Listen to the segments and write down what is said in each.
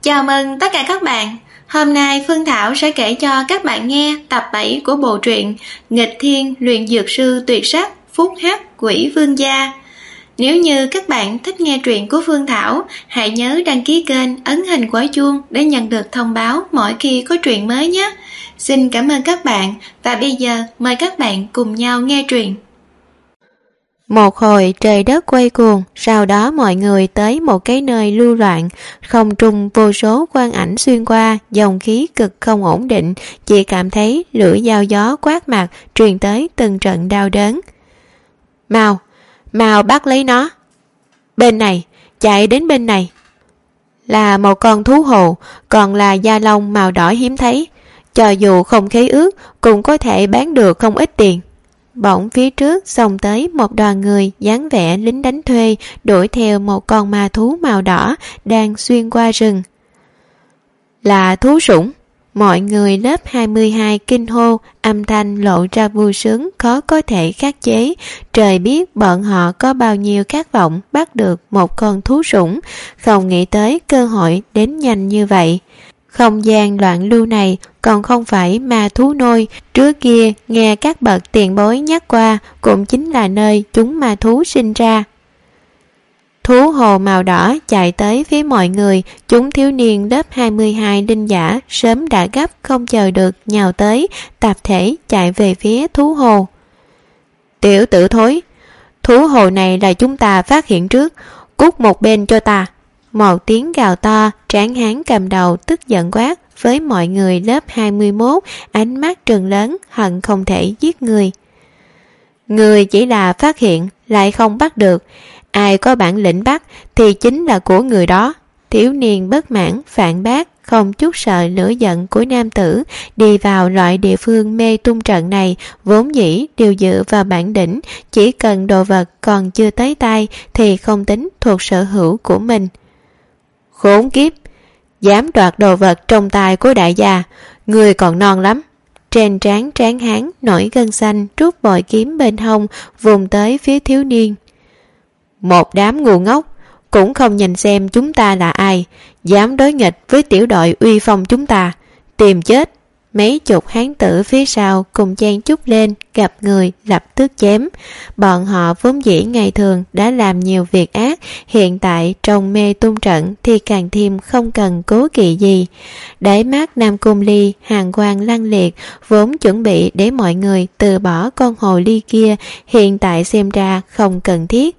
Chào mừng tất cả các bạn. Hôm nay Phương Thảo sẽ kể cho các bạn nghe tập 7 của bộ truyện Nghịch Thiên Luyện Dược Sư Tuyệt Sắc Phúc Hắc Quỷ Vương Gia. Nếu như các bạn thích nghe truyện của Phương Thảo, hãy nhớ đăng ký kênh, ấn hình quả chuông để nhận được thông báo mỗi khi có truyện mới nhé. Xin cảm ơn các bạn và bây giờ mời các bạn cùng nhau nghe truyện. Một hồi trời đất quay cuồng, sau đó mọi người tới một cái nơi lưu loạn, không trung vô số quang ảnh xuyên qua, dòng khí cực không ổn định, chỉ cảm thấy lưỡi dao gió quát mặt, truyền tới từng trận đau đớn. Mau bắt lấy nó. Bên này, chạy đến bên này. Là một con thú hồ, còn là da lông màu đỏ hiếm thấy, cho dù không khế ước cũng có thể bán được không ít tiền. Bỗng phía trước xông tới một đoàn người dáng vẻ lính đánh thuê, đuổi theo một con ma thú màu đỏ đang xuyên qua rừng. Là thú sủng. Mọi người lớp 22 kinh hô, âm thanh lộ ra vui sướng khó có thể khắc chế. Trời biết bọn họ có bao nhiêu khát vọng bắt được một con thú sủng, không nghĩ tới cơ hội đến nhanh như vậy. Không gian loạn lưu này còn không phải ma thú nôi, trước kia nghe các bậc tiền bối nhắc qua, cũng chính là nơi chúng ma thú sinh ra. Thú hồ màu đỏ chạy tới phía mọi người, chúng thiếu niên lớp 22 đinh giả sớm đã gấp không chờ được nhào tới, tập thể chạy về phía thú hồ. Tiểu tử thối, thú hồ này là chúng ta phát hiện trước, cút một bên cho ta. Một tiếng gào to, tráng hán cầm đầu tức giận quát với mọi người lớp 21, ánh mắt trừng lớn, hận không thể giết người. Người chỉ là phát hiện, lại không bắt được. Ai có bản lĩnh bắt thì chính là của người đó. Thiếu niên bất mãn phản bác, không chút sợ lửa giận của nam tử. Đi vào loại địa phương mê tung trận này vốn dĩ đều dựa vào bản đỉnh, chỉ cần đồ vật còn chưa tới tay thì không tính thuộc sở hữu của mình. Khốn kiếp, dám đoạt đồ vật trong tay của đại gia, người còn non lắm. Trên trán hán nổi gân xanh, rút bội kiếm bên hông vùng tới phía thiếu niên. Một đám ngu ngốc, cũng không nhìn xem chúng ta là ai, dám đối nghịch với tiểu đội uy phong chúng ta, tìm chết. Mấy chục hán tử phía sau cùng chen chúc lên, gặp người lập tức chém. Bọn họ vốn dĩ ngày thường đã làm nhiều việc ác, hiện tại trong mê tung trận thì càng thêm không cần cố kỵ gì. Đáy mắt Nam Cung Ly hàn quang lăng liệt, vốn chuẩn bị để mọi người từ bỏ con hồ ly kia, hiện tại xem ra không cần thiết.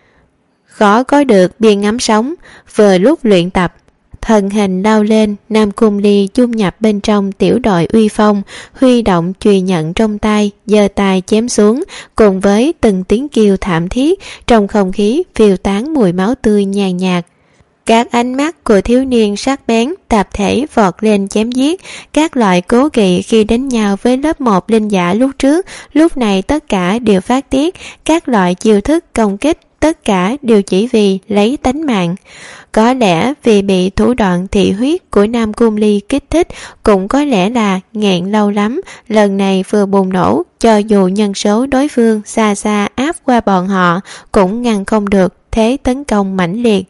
Khó có được biên ngắm sống, vừa lúc luyện tập. Thân hình lao lên, Nam Cung Ly chung nhập bên trong tiểu đội uy phong, huy động chùy nhận trong tay, giơ tay chém xuống, cùng với từng tiếng kêu thảm thiết, trong không khí phiêu tán mùi máu tươi nhàn nhạt. Các ánh mắt của thiếu niên sắc bén tập thể vọt lên chém giết, các loại cố kỵ khi đánh nhau với lớp 1 linh giả lúc trước, lúc này tất cả đều phát tiết, các loại chiêu thức công kích, tất cả đều chỉ vì lấy tánh mạng. Có lẽ vì bị thủ đoạn thị huyết của Nam Cung Ly kích thích, cũng có lẽ là nghẹn lâu lắm, lần này vừa bùng nổ, cho dù nhân số đối phương xa xa áp qua bọn họ, cũng ngăn không được thế tấn công mãnh liệt.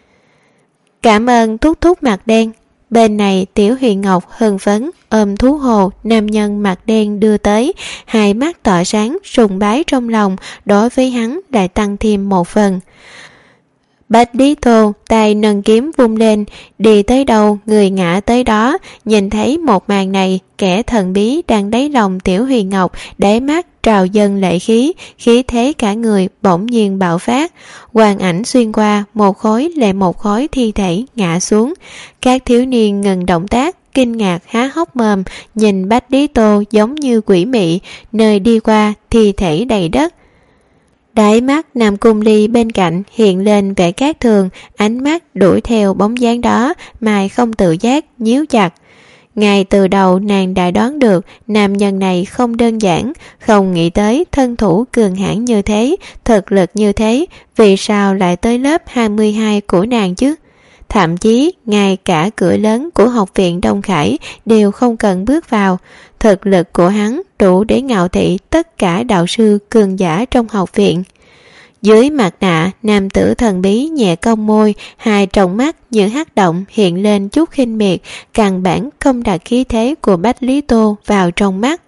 Cảm ơn thúc thúc mặt đen. Bên này Tiểu Huyền Ngọc hưng phấn ôm thú hồ nam nhân mặt đen đưa tới, hai mắt tỏa sáng sùng bái trong lòng, đối với hắn lại tăng thêm một phần. Bách Lý Thô tay nâng kiếm vung lên, đi tới đâu người ngã tới đó. Nhìn thấy một màn này, kẻ thần bí đang đáy lòng Tiểu Huyền Ngọc đáy mắt trào dâng lệ khí, khí thế cả người bỗng nhiên bạo phát. Quang ảnh xuyên qua, một khối lại một khối thi thể ngã xuống. Các thiếu niên ngừng động tác, kinh ngạc há hốc mồm, nhìn Bách Lý Tô giống như quỷ mị, nơi đi qua thi thể đầy đất. Đáy mắt Nam Cung Ly bên cạnh hiện lên vẻ cát thường, ánh mắt đuổi theo bóng dáng đó, mà không tự giác nhíu chặt. Ngay từ đầu nàng đã đoán được nam nhân này không đơn giản, không nghĩ tới thân thủ cường hãn như thế, thực lực như thế, vì sao lại tới lớp 22 của nàng chứ? Thậm chí ngay cả cửa lớn của học viện Đông Khải đều không cần bước vào. Thực lực của hắn đủ để ngạo thị tất cả đạo sư cường giả trong học viện. Dưới mặt nạ, nam tử thần bí nhẹ cong môi, hai tròng mắt như hắc động hiện lên chút khinh miệt, căn bản không đặt khí thế của Bách Lý Tô vào trong mắt.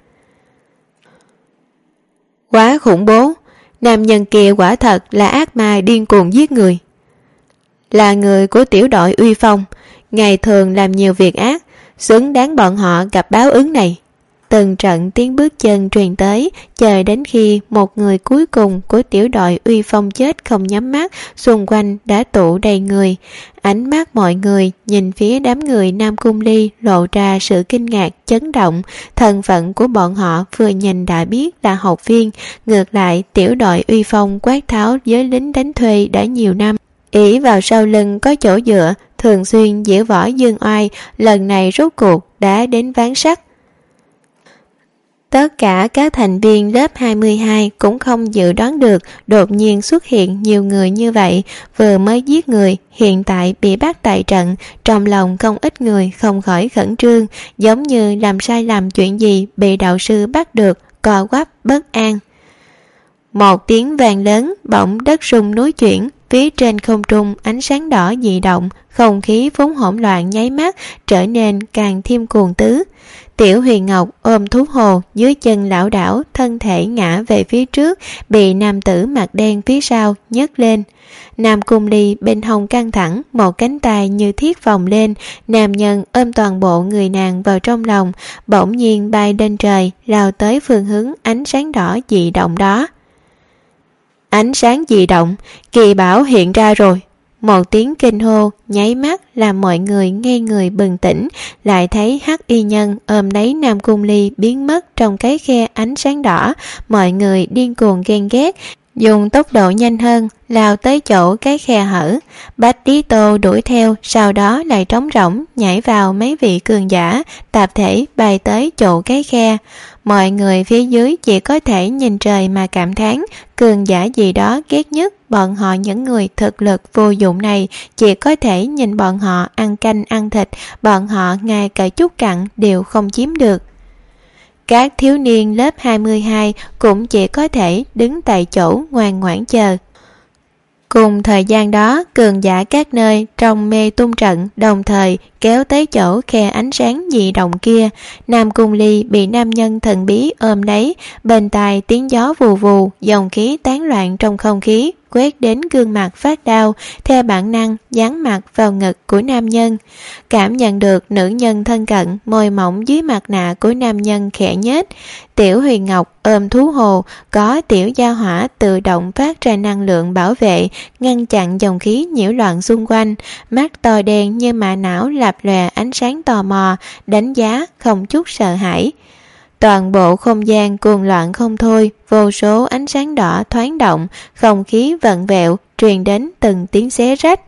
Quá khủng bố, nam nhân kia quả thật là ác ma điên cuồng giết người. Là người của tiểu đội Uy Phong, ngày thường làm nhiều việc ác, xứng đáng bọn họ gặp báo ứng này. Từng trận tiếng bước chân truyền tới, chờ đến khi một người cuối cùng của tiểu đội Uy Phong chết không nhắm mắt, xung quanh đã tụ đầy người. Ánh mắt mọi người nhìn phía đám người Nam Cung Ly lộ ra sự kinh ngạc, chấn động. Thân phận của bọn họ vừa nhìn đã biết là học viên. Ngược lại, tiểu đội Uy Phong quát tháo với lính đánh thuê đã nhiều năm, ỷ vào sau lưng có chỗ dựa, thường xuyên diễu võ dương oai, lần này rốt cuộc đã đến ván sắt. Tất cả các thành viên lớp 22 cũng không dự đoán được đột nhiên xuất hiện nhiều người như vậy, vừa mới giết người, hiện tại bị bắt tại trận, trong lòng không ít người không khỏi khẩn trương, giống như làm sai lầm chuyện gì bị đạo sư bắt được, co quắp bất an. Một tiếng vang lớn, bỗng đất rung núi chuyển, phía trên không trung ánh sáng đỏ dị động, không khí vốn hỗn loạn nháy mắt trở nên càng thêm cuồng tứ. Tiểu Huyền Ngọc ôm thú hồ dưới chân lảo đảo, thân thể ngã về phía trước, bị nam tử mặt đen phía sau nhấc lên. Nam Cung Ly bên hông căng thẳng, một cánh tay như thiết vòng lên, nam nhân ôm toàn bộ người nàng vào trong lòng, bỗng nhiên bay lên trời, lao tới phương hướng ánh sáng đỏ dị động đó. Ánh sáng dị động, kỳ bảo hiện ra rồi. Một tiếng kinh hô nháy mắt làm mọi người nghe người bừng tỉnh, lại thấy hắc y nhân ôm lấy Nam Cung Ly biến mất trong cái khe ánh sáng đỏ. Mọi người điên cuồng ghen ghét, dùng tốc độ nhanh hơn lao tới chỗ cái khe hở. Bách Lý Tô đuổi theo, sau đó lại trống rỗng nhảy vào mấy vị cường giả, tập thể bay tới chỗ cái khe. Mọi người phía dưới chỉ có thể nhìn trời mà cảm thán, cường giả gì đó ghét nhất bọn họ, những người thực lực vô dụng này chỉ có thể nhìn bọn họ ăn canh ăn thịt, bọn họ ngay cả chút cặn đều không chiếm được. Các thiếu niên lớp 22 cũng chỉ có thể đứng tại chỗ ngoan ngoãn chờ. Cùng thời gian đó, cường giả các nơi trong mê tung trận đồng thời kéo tới chỗ khe ánh sáng dị động kia. Nam Cung Ly bị nam nhân thần bí ôm lấy, bên tai tiếng gió vù vù, dòng khí tán loạn trong không khí quét đến gương mặt phát đau, theo bản năng dán mặt vào ngực của nam nhân. Cảm nhận được nữ nhân thân cận, môi mỏng dưới mặt nạ của nam nhân khẽ nhếch. Tiểu Huyền Ngọc ôm thú hồ, có tiểu gia hỏa tự động phát ra năng lượng bảo vệ, ngăn chặn dòng khí nhiễu loạn xung quanh. Mắt to đen như mã não lập lòe ánh sáng tò mò, đánh giá không chút sợ hãi. Toàn bộ không gian cuồng loạn không thôi, vô số ánh sáng đỏ thoáng động, không khí vặn vẹo, truyền đến từng tiếng xé rách.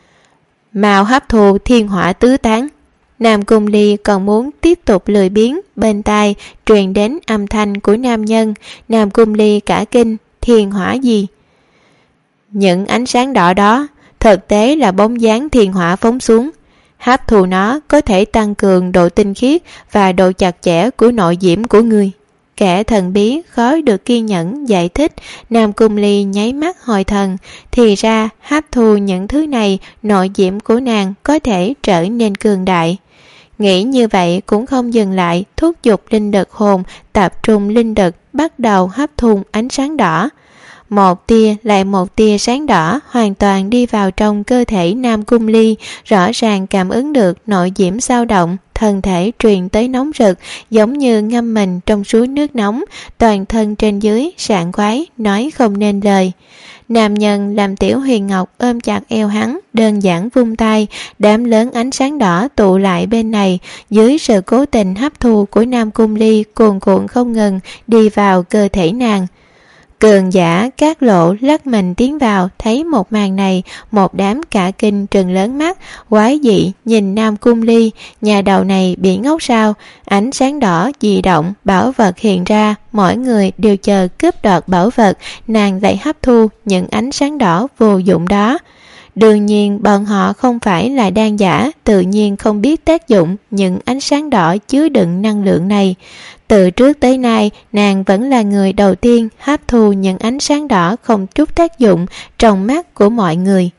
Màu hấp thụ thiên hỏa tứ tán. Nam Cung Ly còn muốn tiếp tục lười biếng, bên tai truyền đến âm thanh của nam nhân. Nam Cung Ly cả kinh, thiên hỏa gì? Những ánh sáng đỏ đó thực tế là bóng dáng thiên hỏa phóng xuống. Hấp thụ nó có thể tăng cường độ tinh khiết và độ chặt chẽ của nội diễm của người. Kẻ thần bí khó được kiên nhẫn giải thích. Nam Cung Ly nháy mắt hồi thần, thì ra hấp thu những thứ này, nội diễm của nàng có thể trở nên cường đại. Nghĩ như vậy cũng không dừng lại, thúc giục linh lực hồn, tập trung linh lực, bắt đầu hấp thu ánh sáng đỏ. Một tia lại một tia sáng đỏ hoàn toàn đi vào trong cơ thể Nam Cung Ly, rõ ràng cảm ứng được nội diễm dao động, thân thể truyền tới nóng rực, giống như ngâm mình trong suối nước nóng, toàn thân trên dưới sảng khoái, nói không nên lời. Nam nhân làm Tiểu Huyền Ngọc ôm chặt eo hắn, đơn giản vung tay, đám lớn ánh sáng đỏ tụ lại bên này, dưới sự cố tình hấp thu của Nam Cung Ly cuồn cuộn không ngừng đi vào cơ thể nàng. Cường giả Cát Lộ lắc mình tiến vào, thấy một màn này, một đám cả kinh trừng lớn mắt, quái dị nhìn Nam Cung Ly, nhà đầu này bị ngốc sao? Ánh sáng đỏ dị động, bảo vật hiện ra, mỗi người đều chờ cướp đoạt bảo vật, nàng lại hấp thu những ánh sáng đỏ vô dụng đó. Đương nhiên bọn họ không phải là đan giả, tự nhiên không biết tác dụng những ánh sáng đỏ chứa đựng năng lượng này. Từ trước tới nay, nàng vẫn là người đầu tiên hấp thu những ánh sáng đỏ không chút tác dụng trong mắt của mọi người.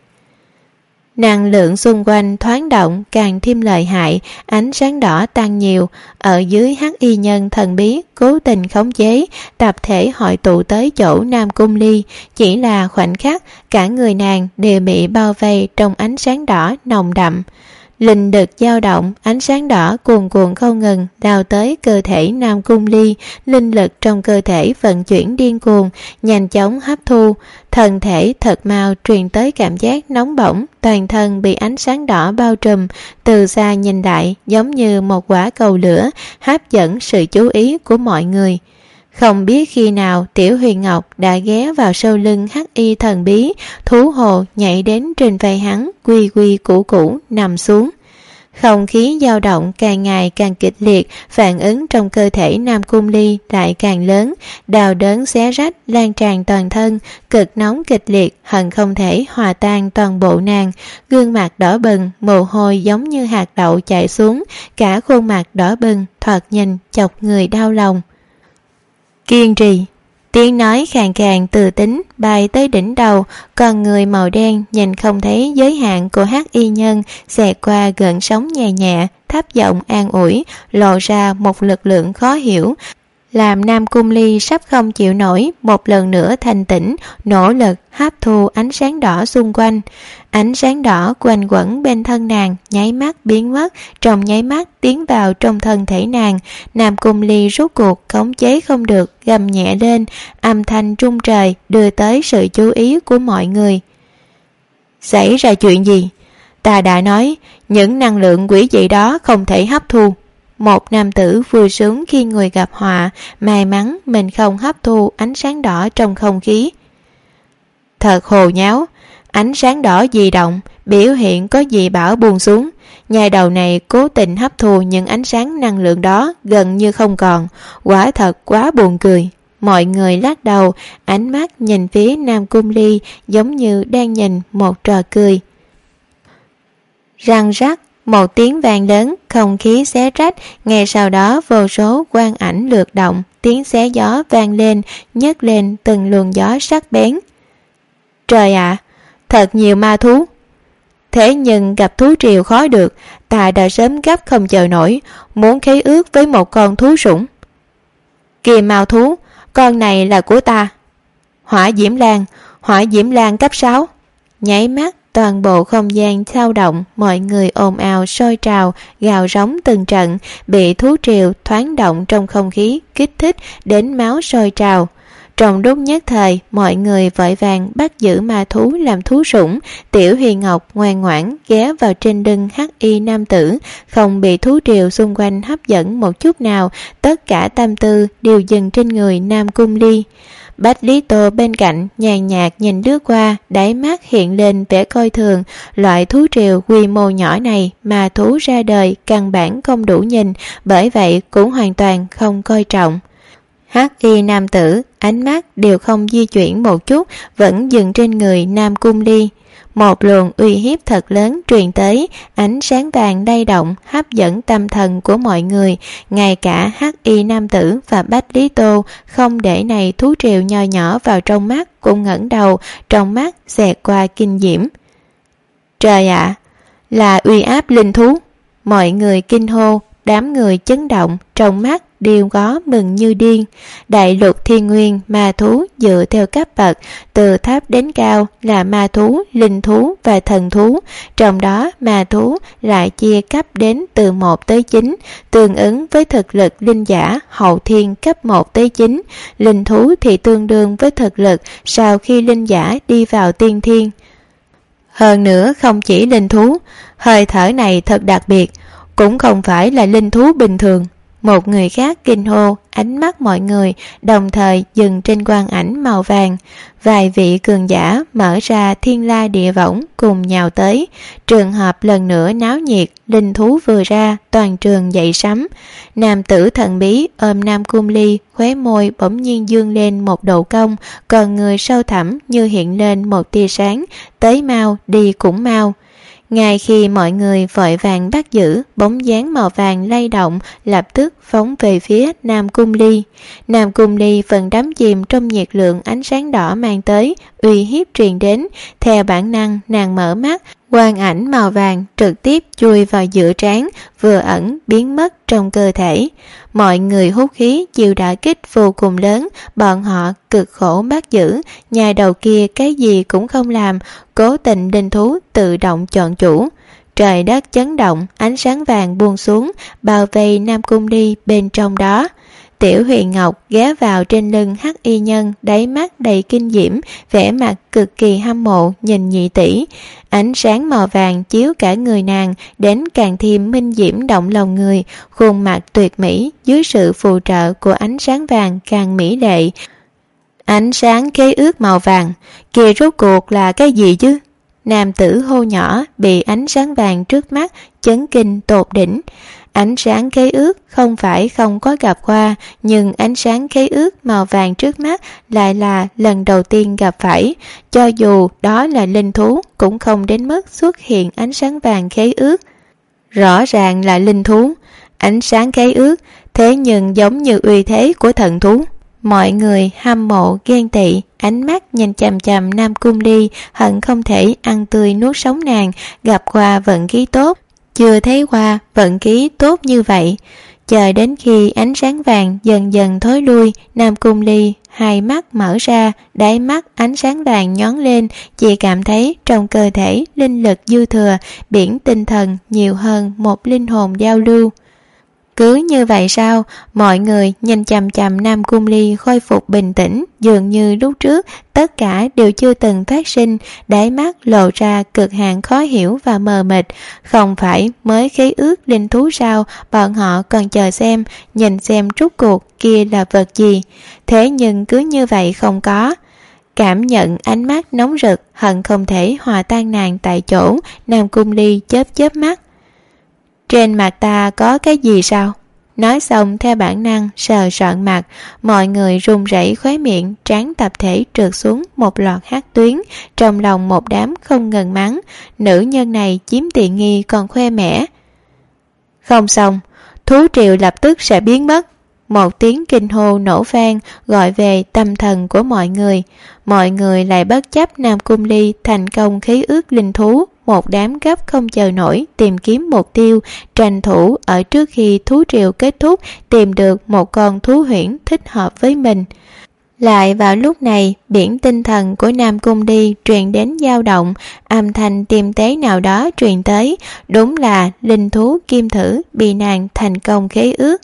Năng lượng xung quanh thoáng động càng thêm lợi hại, ánh sáng đỏ tăng nhiều. Ở dưới hắc y nhân thần bí cố tình khống chế, tập thể hội tụ tới chỗ Nam Cung Ly. Chỉ là khoảnh khắc, cả người nàng đều bị bao vây trong ánh sáng đỏ nồng đậm. Linh lực dao động, ánh sáng đỏ cuồn cuộn không ngừng đào tới cơ thể Nam Cung Ly. Linh lực trong cơ thể vận chuyển điên cuồng, nhanh chóng hấp thu. Thân thể thật mau truyền tới cảm giác nóng bỏng, toàn thân bị ánh sáng đỏ bao trùm. Từ xa nhìn lại giống như một quả cầu lửa, hấp dẫn sự chú ý của mọi người. Không biết khi nào Tiểu Huyền Ngọc đã ghé vào sau lưng hắc y thần bí, thú hồ nhảy đến trên vai hắn, quy quy củ củ nằm xuống. Không khí dao động càng ngày càng kịch liệt, phản ứng trong cơ thể Nam Cung Ly lại càng lớn, đau đớn xé rách lan tràn toàn thân, cực nóng kịch liệt hận không thể hòa tan toàn bộ nàng. Gương mặt đỏ bừng, mồ hôi giống như hạt đậu chảy xuống, cả khuôn mặt đỏ bừng, thoạt nhìn chọc người đau lòng. Kiên trì. Tiếng nói khàn khàn từ tính bay tới đỉnh đầu, còn người màu đen nhìn không thấy giới hạn của hắc y nhân, xẹt qua gợn sóng nhẹ nhẹ, thấp giọng an ủi, lộ ra một lực lượng khó hiểu, làm Nam Cung Ly sắp không chịu nổi, một lần nữa thanh tỉnh, nỗ lực hấp thu ánh sáng đỏ xung quanh. Ánh sáng đỏ quanh quẩn bên thân nàng, nháy mắt biến mất, trong nháy mắt tiến vào trong thân thể nàng. Nam Cung Ly rốt cuộc khống chế không được, gầm nhẹ lên, âm thanh trung trời đưa tới sự chú ý của mọi người. Xảy ra chuyện gì? Ta đã nói, những năng lượng quỷ dị đó không thể hấp thu. Một nam tử vui sướng khi người gặp họa, may mắn mình không hấp thu ánh sáng đỏ trong không khí. Thật hồ nháo, ánh sáng đỏ di động, biểu hiện có gì bảo buông xuống. Nhà đầu này cố tình hấp thu những ánh sáng năng lượng đó gần như không còn, quả thật quá buồn cười. Mọi người lắc đầu, ánh mắt nhìn phía Nam Cung Ly giống như đang nhìn một trò cười. Răng rắc, một tiếng vang lớn, không khí xé rách, ngay sau đó vô số quang ảnh lượt động, tiếng xé gió vang lên, nhấc lên từng luồng gió sắc bén. Trời ạ, thật nhiều ma thú. Thế nhưng gặp thú triều khó được, ta đã sớm gấp không chờ nổi, muốn khế ước với một con thú sủng. Kìa mao thú, con này là của ta. Hỏa diễm lan cấp 6. Nháy mắt toàn bộ không gian dao động, mọi người ồn ào sôi trào, gào rống từng trận, bị thú triều thoáng động trong không khí kích thích đến máu sôi trào. Trong lúc nhất thời, mọi người vội vàng bắt giữ ma thú làm thú sủng. Tiểu Huyền Ngọc ngoan ngoãn ghé vào trên lưng hắc y nam tử, không bị thú triều xung quanh hấp dẫn một chút nào, tất cả tâm tư đều dừng trên người Nam Cung Ly. Bách Lý Tô bên cạnh nhàn nhạt nhìn lướt qua, đáy mắt hiện lên vẻ coi thường. Loại thú triều quy mô nhỏ này mà thú ra đời căn bản không đủ nhìn, bởi vậy cũng hoàn toàn không coi trọng. Hắc y nam tử ánh mắt đều không di chuyển một chút, vẫn dừng trên người Nam Cung Ly. Một luồng uy hiếp thật lớn truyền tới, ánh sáng vàng lay động hấp dẫn tâm thần của mọi người. Ngay cả hắc y nam tử và Bách Lý Tô không để này thú triều nho nhỏ vào trong mắt, cũng ngẩng đầu, trong mắt xẹt qua kinh diễm. Trời ạ, là uy áp linh thú. Mọi người kinh hô, đám người chấn động, trong mắt đều có mừng như điên. Đại lục thiên nguyên ma thú dựa theo cấp bậc, từ thấp đến cao là ma thú, linh thú và thần thú. Trong đó ma thú lại chia cấp đến từ 1 tới 9, tương ứng với thực lực linh giả hậu thiên cấp 1 tới 9. Linh thú thì tương đương với thực lực sau khi linh giả đi vào tiên thiên. Hơn nữa không chỉ linh thú, hơi thở này thật đặc biệt, cũng không phải là linh thú bình thường. Một người khác kinh hô, ánh mắt mọi người đồng thời dừng trên quang ảnh màu vàng. Vài vị cường giả mở ra thiên la địa võng cùng nhào tới. Trường hợp lần nữa náo nhiệt, linh thú vừa ra, toàn trường dậy sóng. Nam tử thần bí ôm Nam Cung Ly, khóe môi bỗng nhiên dương lên một độ cong, còn người sâu thẳm như hiện lên một tia sáng, tới mau đi cũng mau. Ngay khi mọi người vội vàng bắt giữ, bóng dáng màu vàng lay động, lập tức phóng về phía Nam Cung Ly. Nam Cung Ly phần đắm chìm trong nhiệt lượng ánh sáng đỏ mang tới, uy hiếp truyền đến. Theo bản năng, nàng mở mắt, quang ảnh màu vàng trực tiếp chui vào giữa trán, vừa ẩn biến mất trong cơ thể. Mọi người hút khí chịu đả kích vô cùng lớn, bọn họ cực khổ bắt giữ, nhà đầu kia cái gì cũng không làm, cố tình linh thú tự động chọn chủ. Trời đất chấn động, ánh sáng vàng buông xuống, bao vây Nam Cung Ly bên trong đó. Tiểu Huyền Ngọc ghé vào trên lưng Hắc Y Nhân, đáy mắt đầy kinh diễm, vẻ mặt cực kỳ hâm mộ nhìn nhị tỷ. Ánh sáng màu vàng chiếu cả người nàng, đến càng thêm minh diễm động lòng người, khuôn mặt tuyệt mỹ dưới sự phù trợ của ánh sáng vàng càng mỹ lệ. Ánh sáng khế ước màu vàng, kia rốt cuộc là cái gì chứ? Nam tử hô nhỏ, bị ánh sáng vàng trước mắt chấn kinh tột đỉnh. Ánh sáng khế ước không phải không có gặp qua, nhưng ánh sáng khế ước màu vàng trước mắt lại là lần đầu tiên gặp phải. Cho dù đó là linh thú cũng không đến mức xuất hiện ánh sáng vàng khế ước. Rõ ràng là linh thú, ánh sáng khế ước, thế nhưng giống như uy thế của thần thú. Mọi người hâm mộ ghen tị, ánh mắt nhìn chằm chằm Nam Cung Ly, hận không thể ăn tươi nuốt sống nàng. Gặp qua vận khí tốt, chưa thấy qua vận khí tốt như vậy. Chờ đến khi ánh sáng vàng dần dần thối lui, Nam Cung Ly hai mắt mở ra, đáy mắt ánh sáng vàng nhón lên, chỉ cảm thấy trong cơ thể linh lực dư thừa, biển tinh thần nhiều hơn một linh hồn giao lưu. Cứ như vậy sao? Mọi người nhìn chằm chằm Nam Cung Ly khôi phục bình tĩnh, dường như lúc trước tất cả đều chưa từng phát sinh, đáy mắt lộ ra cực hạn khó hiểu và mờ mịt. Không phải mới khế ước linh thú sao? Bọn họ còn chờ xem, nhìn xem rốt cuộc kia là vật gì. Thế nhưng cứ như vậy không có. Cảm nhận ánh mắt nóng rực, hận không thể hòa tan nàng tại chỗ. Nam Cung Ly chớp chớp mắt. Trên mặt ta có cái gì sao? Nói xong theo bản năng sờ soạn mặt, mọi người run rẩy khóe miệng, trán tập thể trượt xuống một loạt hắc tuyến, trong lòng một đám không ngừng mắng, nữ nhân này chiếm tiện nghi còn khoe mẽ. Không xong, thú triều lập tức sẽ biến mất. Một tiếng kinh hô nổ vang gọi về tâm thần của mọi người. Mọi người lại bất chấp Nam Cung Ly thành công khí ước linh thú, một đám gấp không chờ nổi tìm kiếm mục tiêu, tranh thủ ở trước khi thú triều kết thúc tìm được một con thú huyễn thích hợp với mình. Lại vào lúc này, biển tinh thần của Nam Cung Ly truyền đến dao động, âm thanh tiêm tế nào đó truyền tới, đúng là linh thú kim thử bị nàng thành công khế ước.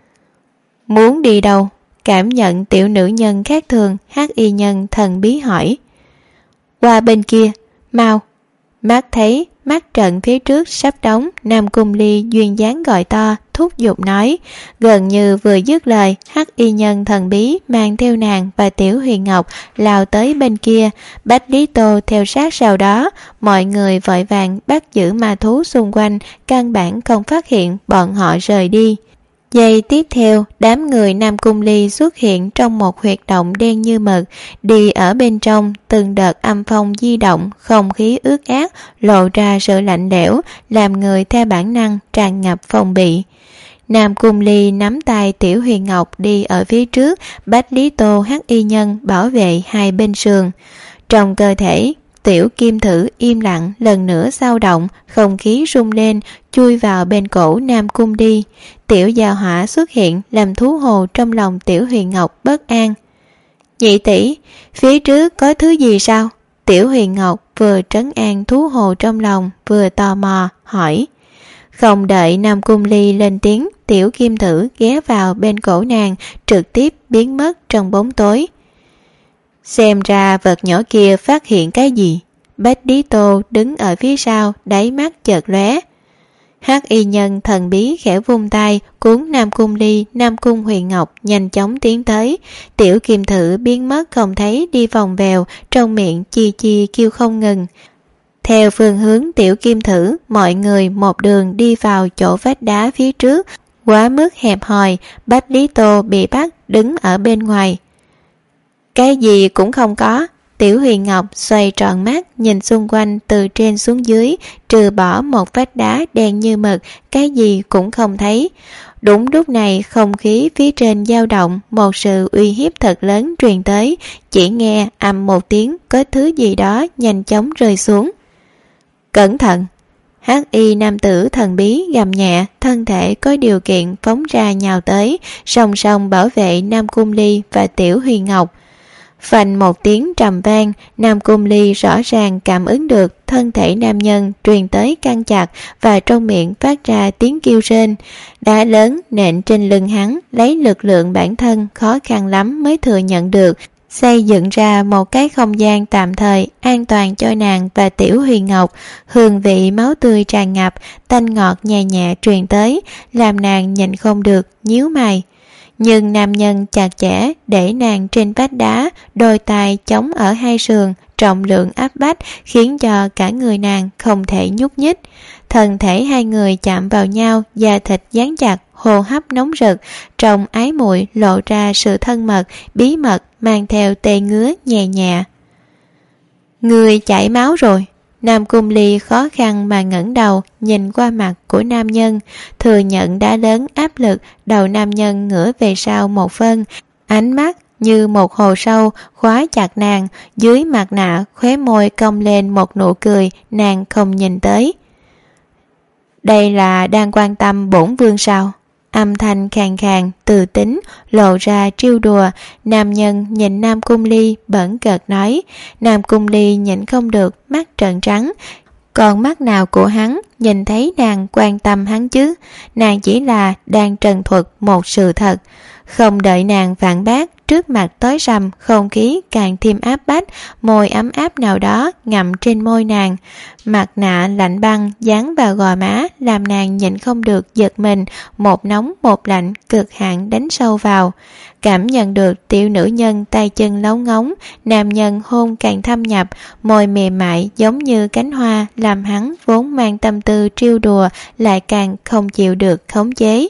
Muốn đi đâu? Cảm nhận tiểu nữ nhân khác thường, Hắc Y Nhân thần bí hỏi. Qua bên kia, mau. Mắt thấy mắt trận phía trước sắp đóng, Nam Cung Ly duyên dáng gọi to, thúc giục nói. Gần như vừa dứt lời, Hắc Y Nhân thần bí mang theo nàng và Tiểu Huyền Ngọc lao tới bên kia. Bách Lý Tô theo sát sau đó, mọi người vội vàng bắt giữ ma thú xung quanh, căn bản không phát hiện bọn họ rời đi. Giây tiếp theo, đám người Nam Cung Ly xuất hiện trong một huyệt động đen như mực, đi ở bên trong, từng đợt âm phong di động, không khí ướt át, lộ ra sự lạnh lẽo, làm người theo bản năng tràn ngập phòng bị. Nam Cung Ly nắm tay Tiểu Huyền Ngọc đi ở phía trước, Bách Lý Tô Hắc Y Nhân bảo vệ hai bên sườn. Trong cơ thể, Tiểu Kim Thử im lặng lần nữa dao động, không khí rung lên, chui vào bên cổ Nam Cung Ly. Tiểu gia hỏa xuất hiện làm thú hồ trong lòng Tiểu Huyền Ngọc bất an. Nhị tỷ, phía trước có thứ gì sao? Tiểu Huyền Ngọc vừa trấn an thú hồ trong lòng, vừa tò mò hỏi. Không đợi Nam Cung Ly lên tiếng, Tiểu Kim Thử ghé vào bên cổ nàng, trực tiếp biến mất trong bóng tối. Xem ra vật nhỏ kia phát hiện cái gì. Bách Lý Tô đứng ở phía sau, đáy mắt chợt lóe. Hắc y nhân thần bí khẽ vung tay cuốn Nam Cung Ly, Nam Cung Huyền Ngọc nhanh chóng tiến tới. Tiểu Kim Thử biến mất không thấy, đi vòng vèo, trong miệng chi chi kêu không ngừng. Theo phương hướng Tiểu Kim Thử, mọi người một đường đi vào chỗ vách đá phía trước, quá mức hẹp hòi. Bách Lý Tô bị bắt đứng ở bên ngoài. Cái gì cũng không có. Tiểu Huyền Ngọc xoay tròn mắt nhìn xung quanh từ trên xuống dưới, trừ bỏ một vách đá đen như mực, cái gì cũng không thấy. Đúng lúc này không khí phía trên dao động, một sự uy hiếp thật lớn truyền tới, chỉ nghe ầm một tiếng, có thứ gì đó nhanh chóng rơi xuống. Cẩn thận! Hắc y nam tử thần bí gầm nhẹ, thân thể có điều kiện phóng ra nhào tới, song song bảo vệ Nam Cung Ly và Tiểu Huyền Ngọc. Phanh một tiếng trầm vang, Nam Cung Ly rõ ràng cảm ứng được thân thể nam nhân truyền tới căng chặt và trong miệng phát ra tiếng kêu rên. Đá lớn nện trên lưng hắn, lấy lực lượng bản thân khó khăn lắm mới thừa nhận được, xây dựng ra một cái không gian tạm thời an toàn cho nàng và Tiểu Huyền Ngọc. Hương vị máu tươi tràn ngập, tanh ngọt nhẹ nhẹ truyền tới, làm nàng nhìn không được, nhíu mày. Nhưng nam nhân chặt chẽ để nàng trên vách đá, đôi tay chống ở hai sườn, trọng lượng áp bách khiến cho cả người nàng không thể nhúc nhích. Thân thể hai người chạm vào nhau, da thịt dán chặt, hô hấp nóng rực, trong ái muội lộ ra sự thân mật, bí mật mang theo tê ngứa nhẹ nhẹ. Người chảy máu rồi. Nam Cung Ly khó khăn mà ngẩng đầu nhìn qua mặt của nam nhân, thừa nhận đã lớn áp lực, đầu nam nhân ngửa về sau một phân, ánh mắt như một hồ sâu khóa chặt nàng, dưới mặt nạ khóe môi cong lên một nụ cười nàng không nhìn tới. Đây là đang quan tâm bổn vương sao? Âm thanh khàn khàn, từ tính, lộ ra trêu đùa. Nam nhân nhìn Nam Cung Ly bẩn cợt nói. Nam Cung Ly nhịn không được, mắt trợn trắng. Còn mắt nào của hắn nhìn thấy nàng quan tâm hắn chứ? Nàng chỉ là đang trần thuật một sự thật. Không đợi nàng phản bác, trước mặt tối sầm, không khí càng thêm áp bách, môi ấm áp nào đó ngậm trên môi nàng. Mặt nạ lạnh băng dán vào gò má làm nàng nhịn không được giật mình, một nóng một lạnh cực hạn đánh sâu vào. Cảm nhận được tiểu nữ nhân tay chân lóng ngóng, nam nhân hôn càng thâm nhập, môi mềm mại giống như cánh hoa làm hắn vốn mang tâm tư trêu đùa lại càng không chịu được khống chế.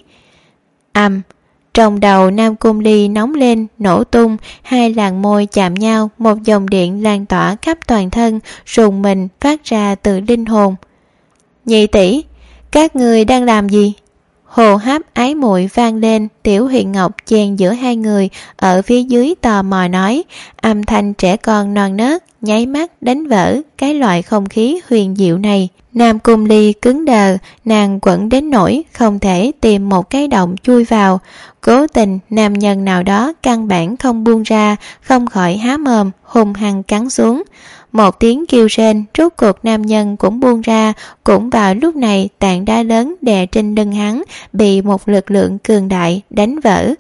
Trong đầu Nam Cung Ly nóng lên, nổ tung, hai làn môi chạm nhau, một dòng điện lan tỏa khắp toàn thân, rùng mình phát ra từ linh hồn. Nhị tỷ, các người đang làm gì? Hồ hấp ái muội vang lên, Tiểu Huyền Ngọc chen giữa hai người, ở phía dưới tò mò nói, âm thanh trẻ con non nớt, nháy mắt đánh vỡ cái loại không khí huyền diệu này. Nam Cung Ly cứng đờ, nàng quẫn đến nỗi không thể tìm một cái động chui vào. Cố tình nam nhân nào đó căn bản không buông ra, không khỏi há mồm, hung hăng cắn xuống. Một tiếng kêu rên, rốt cuộc nam nhân cũng buông ra. Cũng vào lúc này tảng đá lớn đè trên lưng hắn bị một lực lượng cường đại đánh vỡ.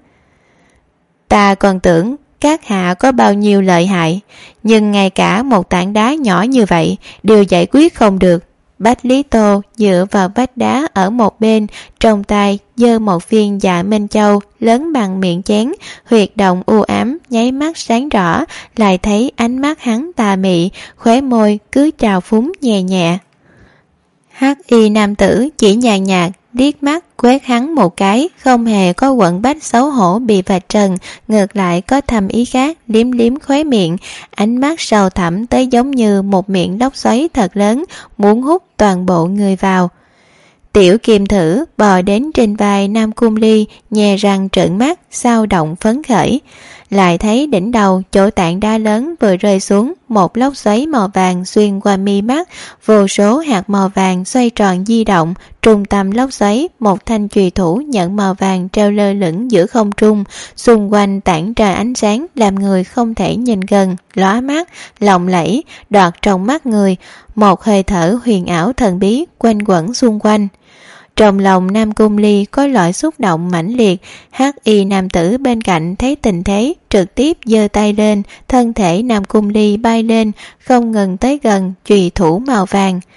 Ta còn tưởng các hạ có bao nhiêu lợi hại, nhưng ngay cả một tảng đá nhỏ như vậy đều giải quyết không được. Bách Lý Tô dựa vào vách đá ở một bên, trong tay giơ một viên dạ minh châu lớn bằng miệng chén, huyệt động u ám nháy mắt sáng rõ, lại thấy ánh mắt hắn tà mị, khóe môi cứ trào phúng nhẹ nhẹ. Hắc y nam tử chỉ nhàn nhạt liếc mắt quét hắn một cái, không hề có quẫn bách xấu hổ bị vạch trần, ngược lại có thầm ý khác, liếm liếm khóe miệng, ánh mắt sâu thẳm tới giống như một miệng lốc xoáy thật lớn, muốn hút toàn bộ người vào. Tiểu Kim Thử bò đến trên vai Nam Cung Ly, nhè răng trợn mắt, sao động phấn khởi. Lại thấy đỉnh đầu chỗ tảng đá lớn vừa rơi xuống, một lốc xoáy màu vàng xuyên qua mi mắt, vô số hạt màu vàng xoay tròn di động, trung tâm lốc xoáy một thanh chùy thủ nhận màu vàng treo lơ lửng giữa không trung, xung quanh tản ra ánh sáng làm người không thể nhìn gần, lóa mắt, lộng lẫy, đoạt trong mắt người, một hơi thở huyền ảo thần bí quanh quẩn xung quanh. Trong lòng Nam Cung Ly có loại xúc động mãnh liệt. Hắc y nam tử bên cạnh thấy tình thế, trực tiếp giơ tay lên, thân thể Nam Cung Ly bay lên, không ngừng tới gần chùy thủ màu vàng.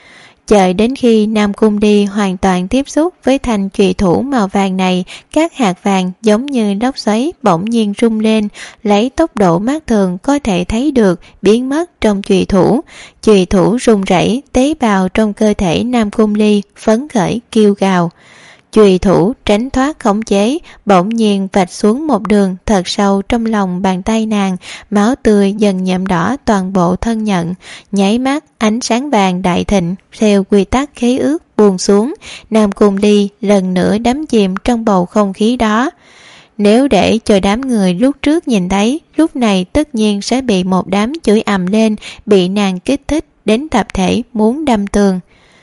Chờ đến khi Nam Cung Ly hoàn toàn tiếp xúc với thanh chùy thủ màu vàng này, các hạt vàng giống như lốc xoáy bỗng nhiên rung lên, lấy tốc độ mắt thường có thể thấy được biến mất trong chùy thủ. Chùy thủ rung rẩy, tế bào trong cơ thể Nam Cung Ly phấn khởi kêu gào. Chùy thủ tránh thoát khống chế, bỗng nhiên vạch xuống một đường thật sâu trong lòng bàn tay nàng, máu tươi dần nhuộm đỏ toàn bộ thân nhận. Nháy mắt, ánh sáng vàng đại thịnh theo quy tắc khế ước buông xuống, Nam Cung Ly lần nữa đắm chìm trong bầu không khí đó. Nếu để cho đám người lúc trước nhìn thấy, lúc này tất nhiên sẽ bị một đám chửi ầm lên, bị nàng kích thích đến tập thể muốn đâm tường.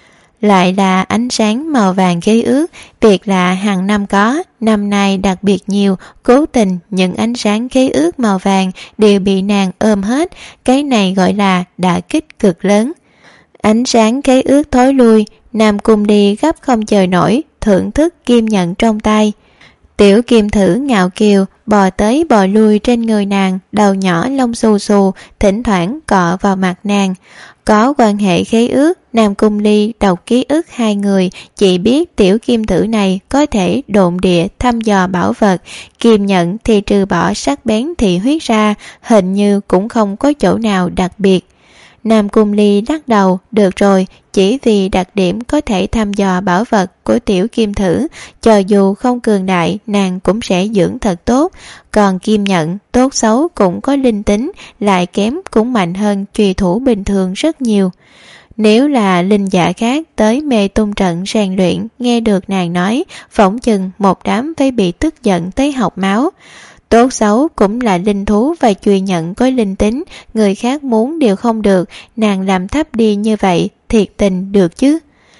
Lại là ánh sáng màu vàng khế ước, việc là hàng năm có, năm nay đặc biệt nhiều, cố tình những ánh sáng khế ước màu vàng đều bị nàng ôm hết, cái này gọi là đả kích cực lớn. Ánh sáng khế ước thối lui, Nam Cung Ly gấp không chờ nổi, thưởng thức kim nhận trong tay. Tiểu Kim Thử ngạo kiều bò tới bò lui trên người nàng, đầu nhỏ lông xù xù, thỉnh thoảng cọ vào mặt nàng. Có quan hệ khế ước, Nam Cung Ly đọc ký ức hai người, chỉ biết Tiểu Kim Thử này có thể độn địa thăm dò bảo vật, kim nhận thì trừ bỏ sắc bén thị huyết ra, hình như cũng không có chỗ nào đặc biệt. Nam Cung Ly lắc đầu, được rồi, chỉ vì đặc điểm có thể thăm dò bảo vật của Tiểu Kim Thử, cho dù không cường đại, nàng cũng sẽ dưỡng thật tốt. Còn kim nhận, tốt xấu cũng có linh tính, lại kém cũng mạnh hơn chùy thủ bình thường rất nhiều. Nếu là linh giả khác tới mê tung trận rèn luyện, nghe được nàng nói, phỏng chừng một đám phải bị tức giận tới học máu. Tốt xấu cũng là linh thú và chùy nhận có linh tính, người khác muốn đều không được, nàng làm thấp đi như vậy, thiệt tình được chứ.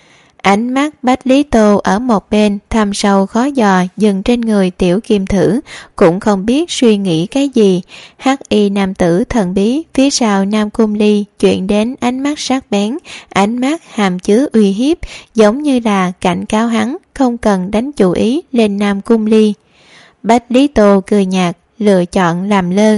Ánh mắt Bách Lý Tô ở một bên thăm sâu khó dò dừng trên người Tiểu Kim Thử, cũng không biết suy nghĩ cái gì. Hắc y nam tử thần bí phía sau Nam Cung Ly chuyển đến ánh mắt sắc bén, ánh mắt hàm chứa uy hiếp, giống như là cảnh cáo hắn không cần đánh chủ ý lên Nam Cung Ly. Bách Lý Tô cười nhạt, lựa chọn làm lơ.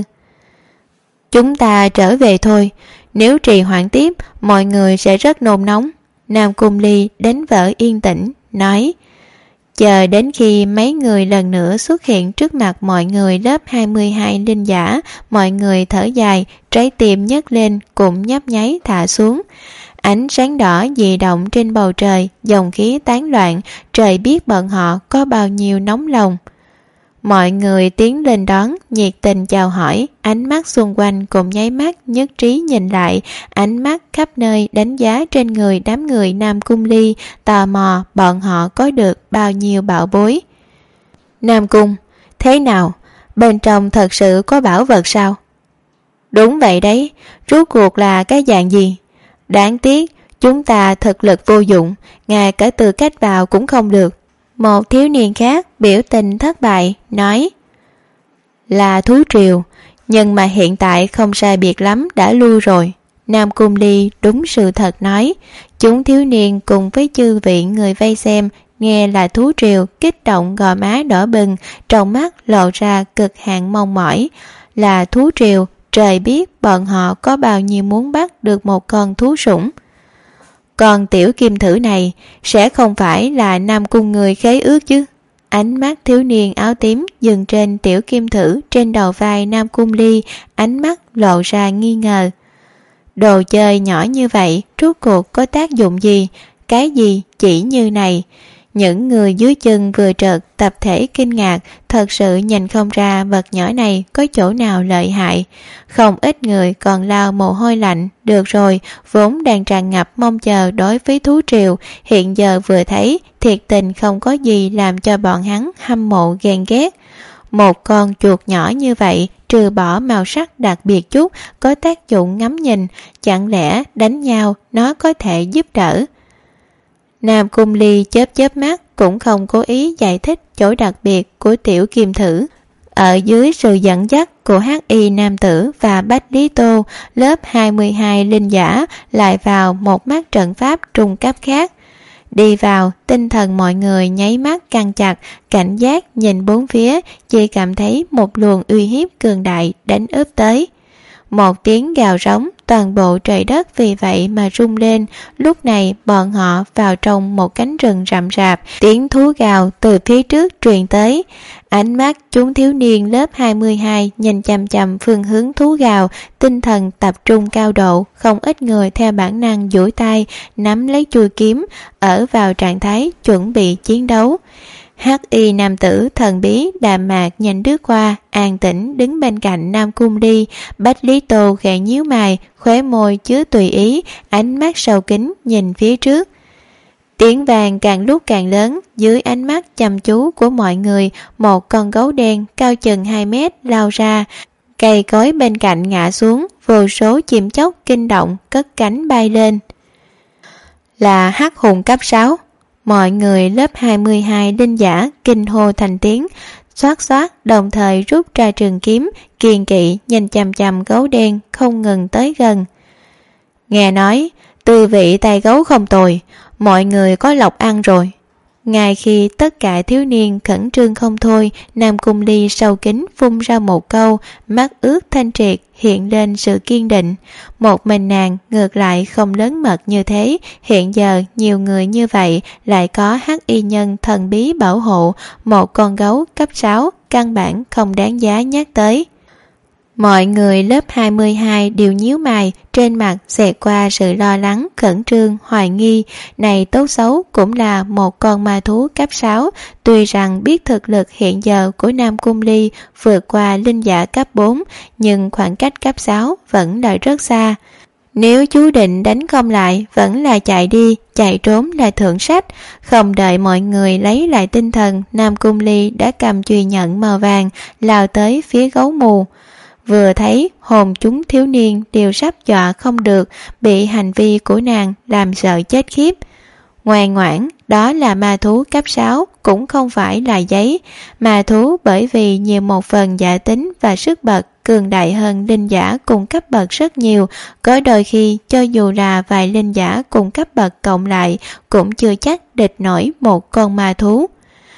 Chúng ta trở về thôi, nếu trì hoãn tiếp, mọi người sẽ rất nôn nóng. Nam Cung Ly đánh vỡ yên tĩnh, nói. Chờ đến khi mấy người lần nữa xuất hiện trước mặt mọi người lớp 22 linh giả, mọi người thở dài, trái tim nhấc lên cũng nhấp nháy thả xuống. Ánh sáng đỏ dị động trên bầu trời, dòng khí tán loạn, trời biết bọn họ có bao nhiêu nóng lòng. Mọi người tiến lên đón, nhiệt tình chào hỏi, ánh mắt xung quanh cùng nháy mắt nhất trí nhìn lại, ánh mắt khắp nơi đánh giá trên người đám người Nam Cung Ly, tò mò bọn họ có được bao nhiêu bảo bối. Nam Cung, thế nào? Bên trong thật sự có bảo vật sao? Đúng vậy đấy, rốt cuộc là cái dạng gì? Đáng tiếc, chúng ta thực lực vô dụng, ngay cả tư cách vào cũng không được. Một thiếu niên khác biểu tình thất bại, nói. Là thú triều, nhưng mà hiện tại không sai biệt lắm đã lui rồi. Nam Cung Ly đúng sự thật nói. Chúng thiếu niên cùng với chư vị người vây xem, nghe là thú triều, kích động gò má đỏ bừng, trong mắt lộ ra cực hạn mong mỏi. Là thú triều, trời biết bọn họ có bao nhiêu muốn bắt được một con thú sủng. Còn Tiểu Kim Thử này sẽ không phải là Nam Cung người khế ước chứ? Ánh mắt thiếu niên áo tím dừng trên Tiểu Kim Thử trên đầu vai Nam Cung Ly, ánh mắt lộ ra nghi ngờ. Đồ chơi nhỏ như vậy rốt cuộc có tác dụng gì? Cái gì chỉ như này? Những người dưới chân vừa trợt tập thể kinh ngạc, thật sự nhìn không ra vật nhỏ này có chỗ nào lợi hại. Không ít người còn lao mồ hôi lạnh. Được rồi, vốn đang tràn ngập mong chờ đối với thú triều, hiện giờ vừa thấy, thiệt tình không có gì làm cho bọn hắn hâm mộ ghen ghét. Một con chuột nhỏ như vậy, trừ bỏ màu sắc đặc biệt chút, có tác dụng ngắm nhìn, chẳng lẽ đánh nhau nó có thể giúp đỡ? Nam Cung Ly chớp chớp mắt, cũng không cố ý giải thích chỗ đặc biệt của Tiểu Kim Thử. Ở dưới sự dẫn dắt của Hắc Y nam tử và Bách Lý Tô, lớp 22 linh giả lại vào một mắt trận pháp trung cấp khác. Đi vào, tinh thần mọi người nháy mắt căng chặt, cảnh giác nhìn bốn phía, chỉ cảm thấy một luồng uy hiếp cường đại đánh úp tới. một tiếng gào rống, toàn bộ trời đất vì vậy mà rung lên. Lúc này bọn họ vào trong một cánh rừng rậm rạp, tiếng thú gào từ phía trước truyền tới. Ánh mắt chúng thiếu niên lớp 22 nhìn chằm chằm phương hướng thú gào, tinh thần tập trung cao độ, không ít người theo bản năng duỗi tay nắm lấy chuôi kiếm, ở vào trạng thái chuẩn bị chiến đấu. Hắc y nam tử thần bí đạm mạc nhìn lướt qua, an tĩnh đứng bên cạnh Nam Cung Ly. Bách Lý Tô khẽ nhíu mày, khóe môi chứa tùy ý, ánh mắt sâu kín nhìn phía trước. Tiếng vàng càng lúc càng lớn, dưới ánh mắt chăm chú của mọi người, một con gấu đen cao chừng 2 mét lao ra, cây cối bên cạnh ngã xuống, vô số chim chóc kinh động cất cánh bay lên. Là Hắc Hùng cấp 6. Mọi người lớp 22 linh giả kinh hô thành tiếng, xoát xoát đồng thời rút ra trường kiếm, kiên kỵ nhìn chằm chằm gấu đen không ngừng tới gần. Nghe nói tư vị tay gấu không tồi, mọi người có lộc ăn rồi. Ngay khi tất cả thiếu niên khẩn trương không thôi, Nam Cung Ly sâu kín phun ra một câu, mắt ướt thanh triệt hiện lên sự kiên định. Một mình nàng ngược lại không lớn mật như thế, hiện giờ nhiều người như vậy lại có hắc y nhân thần bí bảo hộ, một con gấu cấp 6 căn bản không đáng giá nhắc tới. Mọi người lớp 22 đều nhíu mày, trên mặt xẹt qua sự lo lắng, khẩn trương, hoài nghi. Này tốt xấu cũng là một con ma thú cấp 6, tuy rằng biết thực lực hiện giờ của Nam Cung Ly vượt qua linh giả cấp 4, nhưng khoảng cách cấp 6 vẫn là rất xa. Nếu chú định đánh không lại, vẫn là chạy đi, chạy trốn là thượng sách. Không đợi mọi người lấy lại tinh thần, Nam Cung Ly đã cầm chùy nhận màu vàng, lao tới phía gấu mù. Vừa thấy hồn chúng thiếu niên đều sắp dọa không được, bị hành vi của nàng làm sợ chết khiếp. Ngoan ngoãn, đó là ma thú cấp 6, cũng không phải là giấy. Ma thú bởi vì nhiều một phần giả tính và sức bật cường đại hơn linh giả cùng cấp bậc rất nhiều, có đôi khi cho dù là vài linh giả cùng cấp bậc cộng lại cũng chưa chắc địch nổi một con ma thú.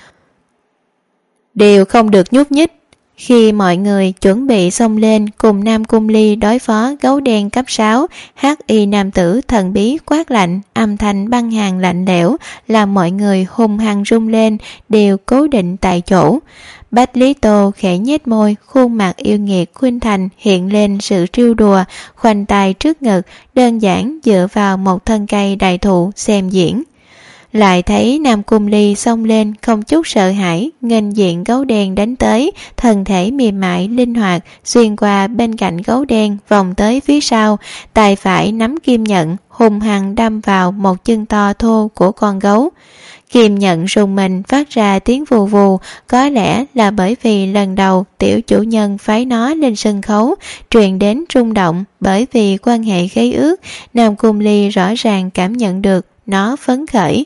Đều không được nhúc nhích. Khi mọi người chuẩn bị xông lên cùng Nam Cung Ly đối phó gấu đen cấp 6, hắc y nam tử thần bí quát lạnh, âm thanh băng hàn lạnh lẽo làm mọi người hung hăng rung lên, đều cố định tại chỗ. Bách Lý Tô khẽ nhếch môi, khuôn mặt yêu nghiệt khuynh thành hiện lên sự trêu đùa, khoanh tay trước ngực, đơn giản dựa vào một thân cây đại thụ xem diễn. Lại thấy Nam Cung Ly xông lên không chút sợ hãi, nghênh diện gấu đen đánh tới, thân thể mềm mại linh hoạt xuyên qua bên cạnh gấu đen vòng tới phía sau, tay phải nắm kim nhận hung hăng đâm vào một chân to thô của con gấu. Kim nhận rùng mình phát ra tiếng vù vù, có lẽ là bởi vì lần đầu tiểu chủ nhân phái nó lên sân khấu, truyền đến rung động. Bởi vì quan hệ khế ước, Nam Cung Ly rõ ràng cảm nhận được nó phấn khởi.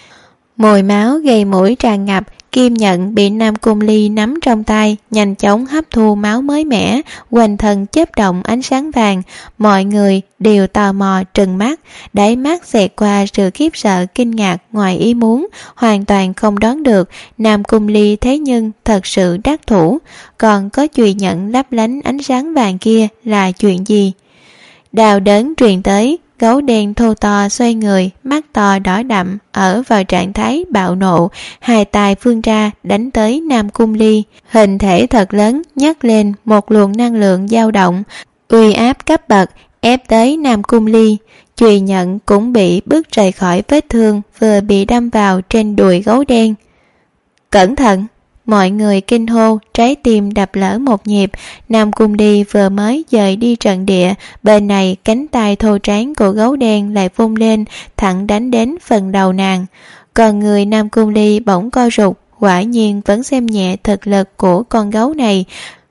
Mùi máu gây mũi tràn ngập, kim nhận bị Nam Cung Ly nắm trong tay, nhanh chóng hấp thu máu mới mẻ, quanh thân chớp động ánh sáng vàng. Mọi người đều tò mò trừng mắt, đáy mắt xẹt qua sự khiếp sợ kinh ngạc ngoài ý muốn, hoàn toàn không đoán được Nam Cung Ly thế nhưng thật sự đắc thủ, còn có chùy nhận lấp lánh ánh sáng vàng kia là chuyện gì. Đau đớn truyền tới, gấu đen thô to xoay người, mắt to đỏ đậm, ở vào trạng thái bạo nộ, hai tay vươn ra đánh tới Nam Cung Ly. Hình thể thật lớn nhấc lên một luồng năng lượng dao động, uy áp cấp bậc ép tới Nam Cung Ly. Chùy nhận cũng bị bước rời khỏi vết thương vừa bị đâm vào trên đùi gấu đen. Cẩn thận! Mọi người kinh hô, trái tim đập lỡ một nhịp. Nam Cung Ly vừa mới dời đi trận địa, bên này cánh tay thô tráng của gấu đen lại vung lên, thẳng đánh đến phần đầu nàng. Còn người Nam Cung Ly bỗng co rụt, quả nhiên vẫn xem nhẹ thực lực của con gấu này.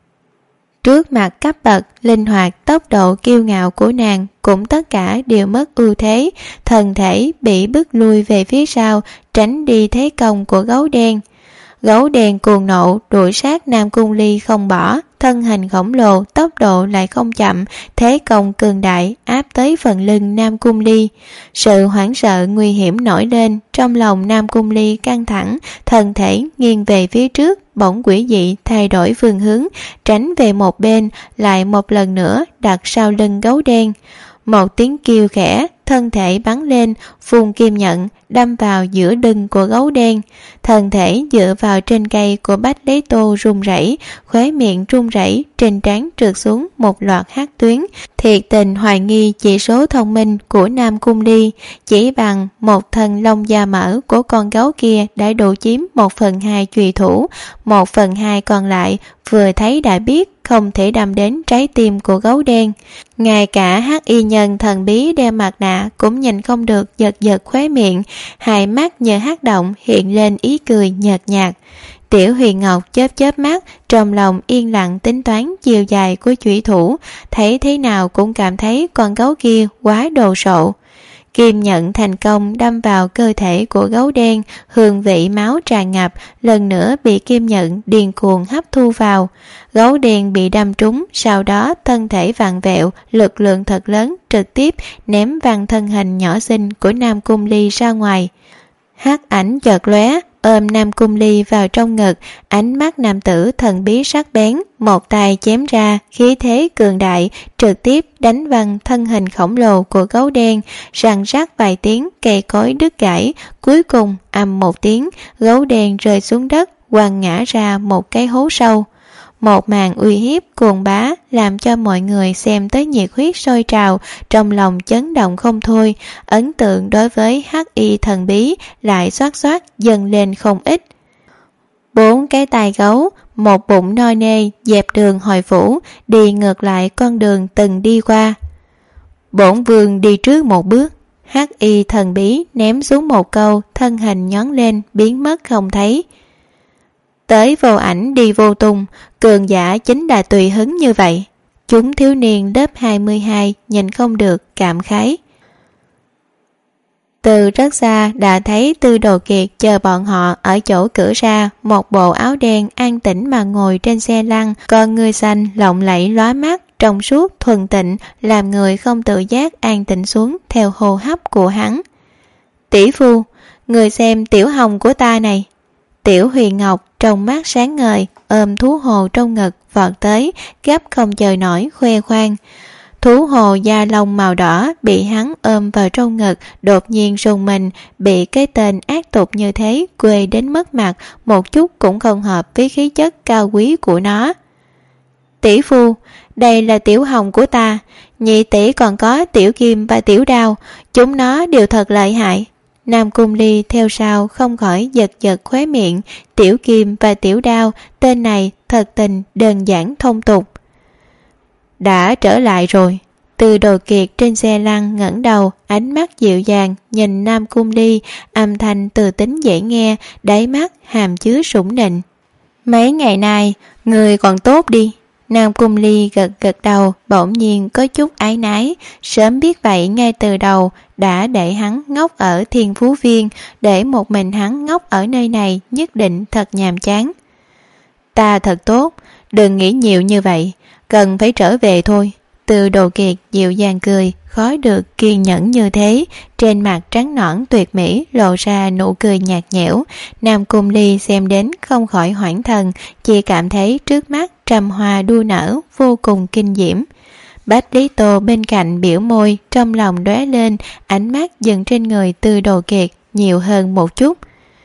Trước mặt cấp bậc, linh hoạt, tốc độ kiêu ngạo của nàng cũng tất cả đều mất ưu thế, thân thể bị bức lui về phía sau, tránh đi thế công của gấu đen. Gấu đen cuồng nộ đuổi sát Nam Cung Ly không bỏ, thân hình khổng lồ, tốc độ lại không chậm, thế công cường đại áp tới phần lưng Nam Cung Ly. Sự hoảng sợ nguy hiểm nổi lên, trong lòng Nam Cung Ly căng thẳng, thân thể nghiêng về phía trước, bỗng quỷ dị thay đổi phương hướng, tránh về một bên, lại một lần nữa đặt sau lưng gấu đen. Một tiếng kêu khẽ, thân thể bắn lên, phun kim nhận đâm vào giữa lưng của gấu đen. Thân thể dựa vào trên cây của Bách Lý Tô run rẩy, khóe miệng run rẩy, trên trán trượt xuống một loạt hắc tuyến. Thiệt tình hoài nghi chỉ số thông minh của Nam Cung Ly, chỉ bằng một thân lông da mỡ của con gấu kia đã đủ chiếm 1/2 chùy thủ, 1/2 còn lại vừa thấy đã biết không thể đâm đến trái tim của gấu đen. Ngay cả hắc y nhân thần bí đeo mặt nạ cũng nhìn không được, giật giật khóe miệng, hai mắt như hắc động hiện lên ý cười nhợt nhạt. Tiểu Huyền Ngọc chớp chớp mắt, trong lòng yên lặng tính toán chiều dài của chủy thủ, thấy thế nào cũng cảm thấy con gấu kia quá đồ sộ. Kim nhận thành công đâm vào cơ thể của gấu đen, hương vị máu tràn ngập, lần nữa bị kim nhận điên cuồng hấp thu vào. Gấu đen bị đâm trúng, sau đó thân thể vặn vẹo, lực lượng thật lớn trực tiếp ném văng thân hình nhỏ xinh của Nam Cung Ly ra ngoài. Hắc ảnh chợt lóe, ôm Nam Cung Ly vào trong ngực, ánh mắt nam tử thần bí sắc bén, một tay chém ra, khí thế cường đại, trực tiếp đánh văng thân hình khổng lồ của gấu đen, răng rắc vài tiếng, cây cối đứt gãy, cuối cùng ầm một tiếng, gấu đen rơi xuống đất, quăng ngã ra một cái hố sâu. Một màn uy hiếp cuồng bá làm cho mọi người xem tới nhiệt huyết sôi trào, trong lòng chấn động không thôi, ấn tượng đối với hắc y thần bí lại xoát xoát dâng lên không ít. 4 cái tai gấu, một bụng no nê dẹp đường hồi phủ, đi ngược lại con đường từng đi qua. Bổn vương đi trước một bước. Hắc y thần bí ném xuống một câu, thân hình nhón lên biến mất không thấy. Tới vô ảnh đi vô tung, cường giả chính là tùy hứng như vậy. Chúng thiếu niên lớp 22 nhìn không được cảm khái. Từ rất xa đã thấy Tư Đồ Kiệt chờ bọn họ ở chỗ cửa ra, một bộ áo đen an tĩnh mà ngồi trên xe lăn, con người xanh lộng lẫy lóa mắt, trong suốt thuần tịnh, làm người không tự giác an tĩnh xuống theo hô hấp của hắn. Tỷ phu, người xem tiểu hồng của ta này. Tiểu Huyền Ngọc trong mắt sáng ngời, ôm thú hồ trong ngực vọt tới, gấp không chờ nổi khoe khoang. Thú hồ da lông màu đỏ bị hắn ôm vào trong ngực, đột nhiên rùng mình, bị cái tên ác tục như thế quê đến mất mặt, một chút cũng không hợp với khí chất cao quý của nó. Tỷ phu, đây là tiểu hồng của ta, nhị tỷ còn có tiểu kim và tiểu đao, chúng nó đều thật lợi hại. Nam Cung Ly theo sau không khỏi giật giật khóe miệng, tiểu kim và tiểu đao, tên này thật tình đơn giản thông tục. Đã trở lại rồi. Từ Đồ Kiệt trên xe lăn ngẩng đầu, ánh mắt dịu dàng nhìn Nam Cung Ly, âm thanh từ tính dễ nghe, đáy mắt hàm chứa sủng nịnh. Mấy ngày nay người còn tốt đi. Nam Cung Ly gật gật đầu, bỗng nhiên có chút áy náy, sớm biết vậy ngay từ đầu đã để hắn ngốc ở Thiên Phú Viên, để một mình hắn ngốc ở nơi này nhất định thật nhàm chán. Ta thật tốt, đừng nghĩ nhiều như vậy, cần phải trở về thôi. Từ Đồ Kiệt dịu dàng cười, khó được kiên nhẫn như thế, trên mặt trắng nõn tuyệt mỹ lộ ra nụ cười nhạt nhẽo. Nam Cung Ly xem đến không khỏi hoảng thần, chỉ cảm thấy trước mắt trầm hoa đua nở vô cùng kinh diễm. Bách Lý Tô bên cạnh biểu môi, trong lòng lóe lên, ánh mắt dừng trên người Từ Đồ Kiệt nhiều hơn một chút.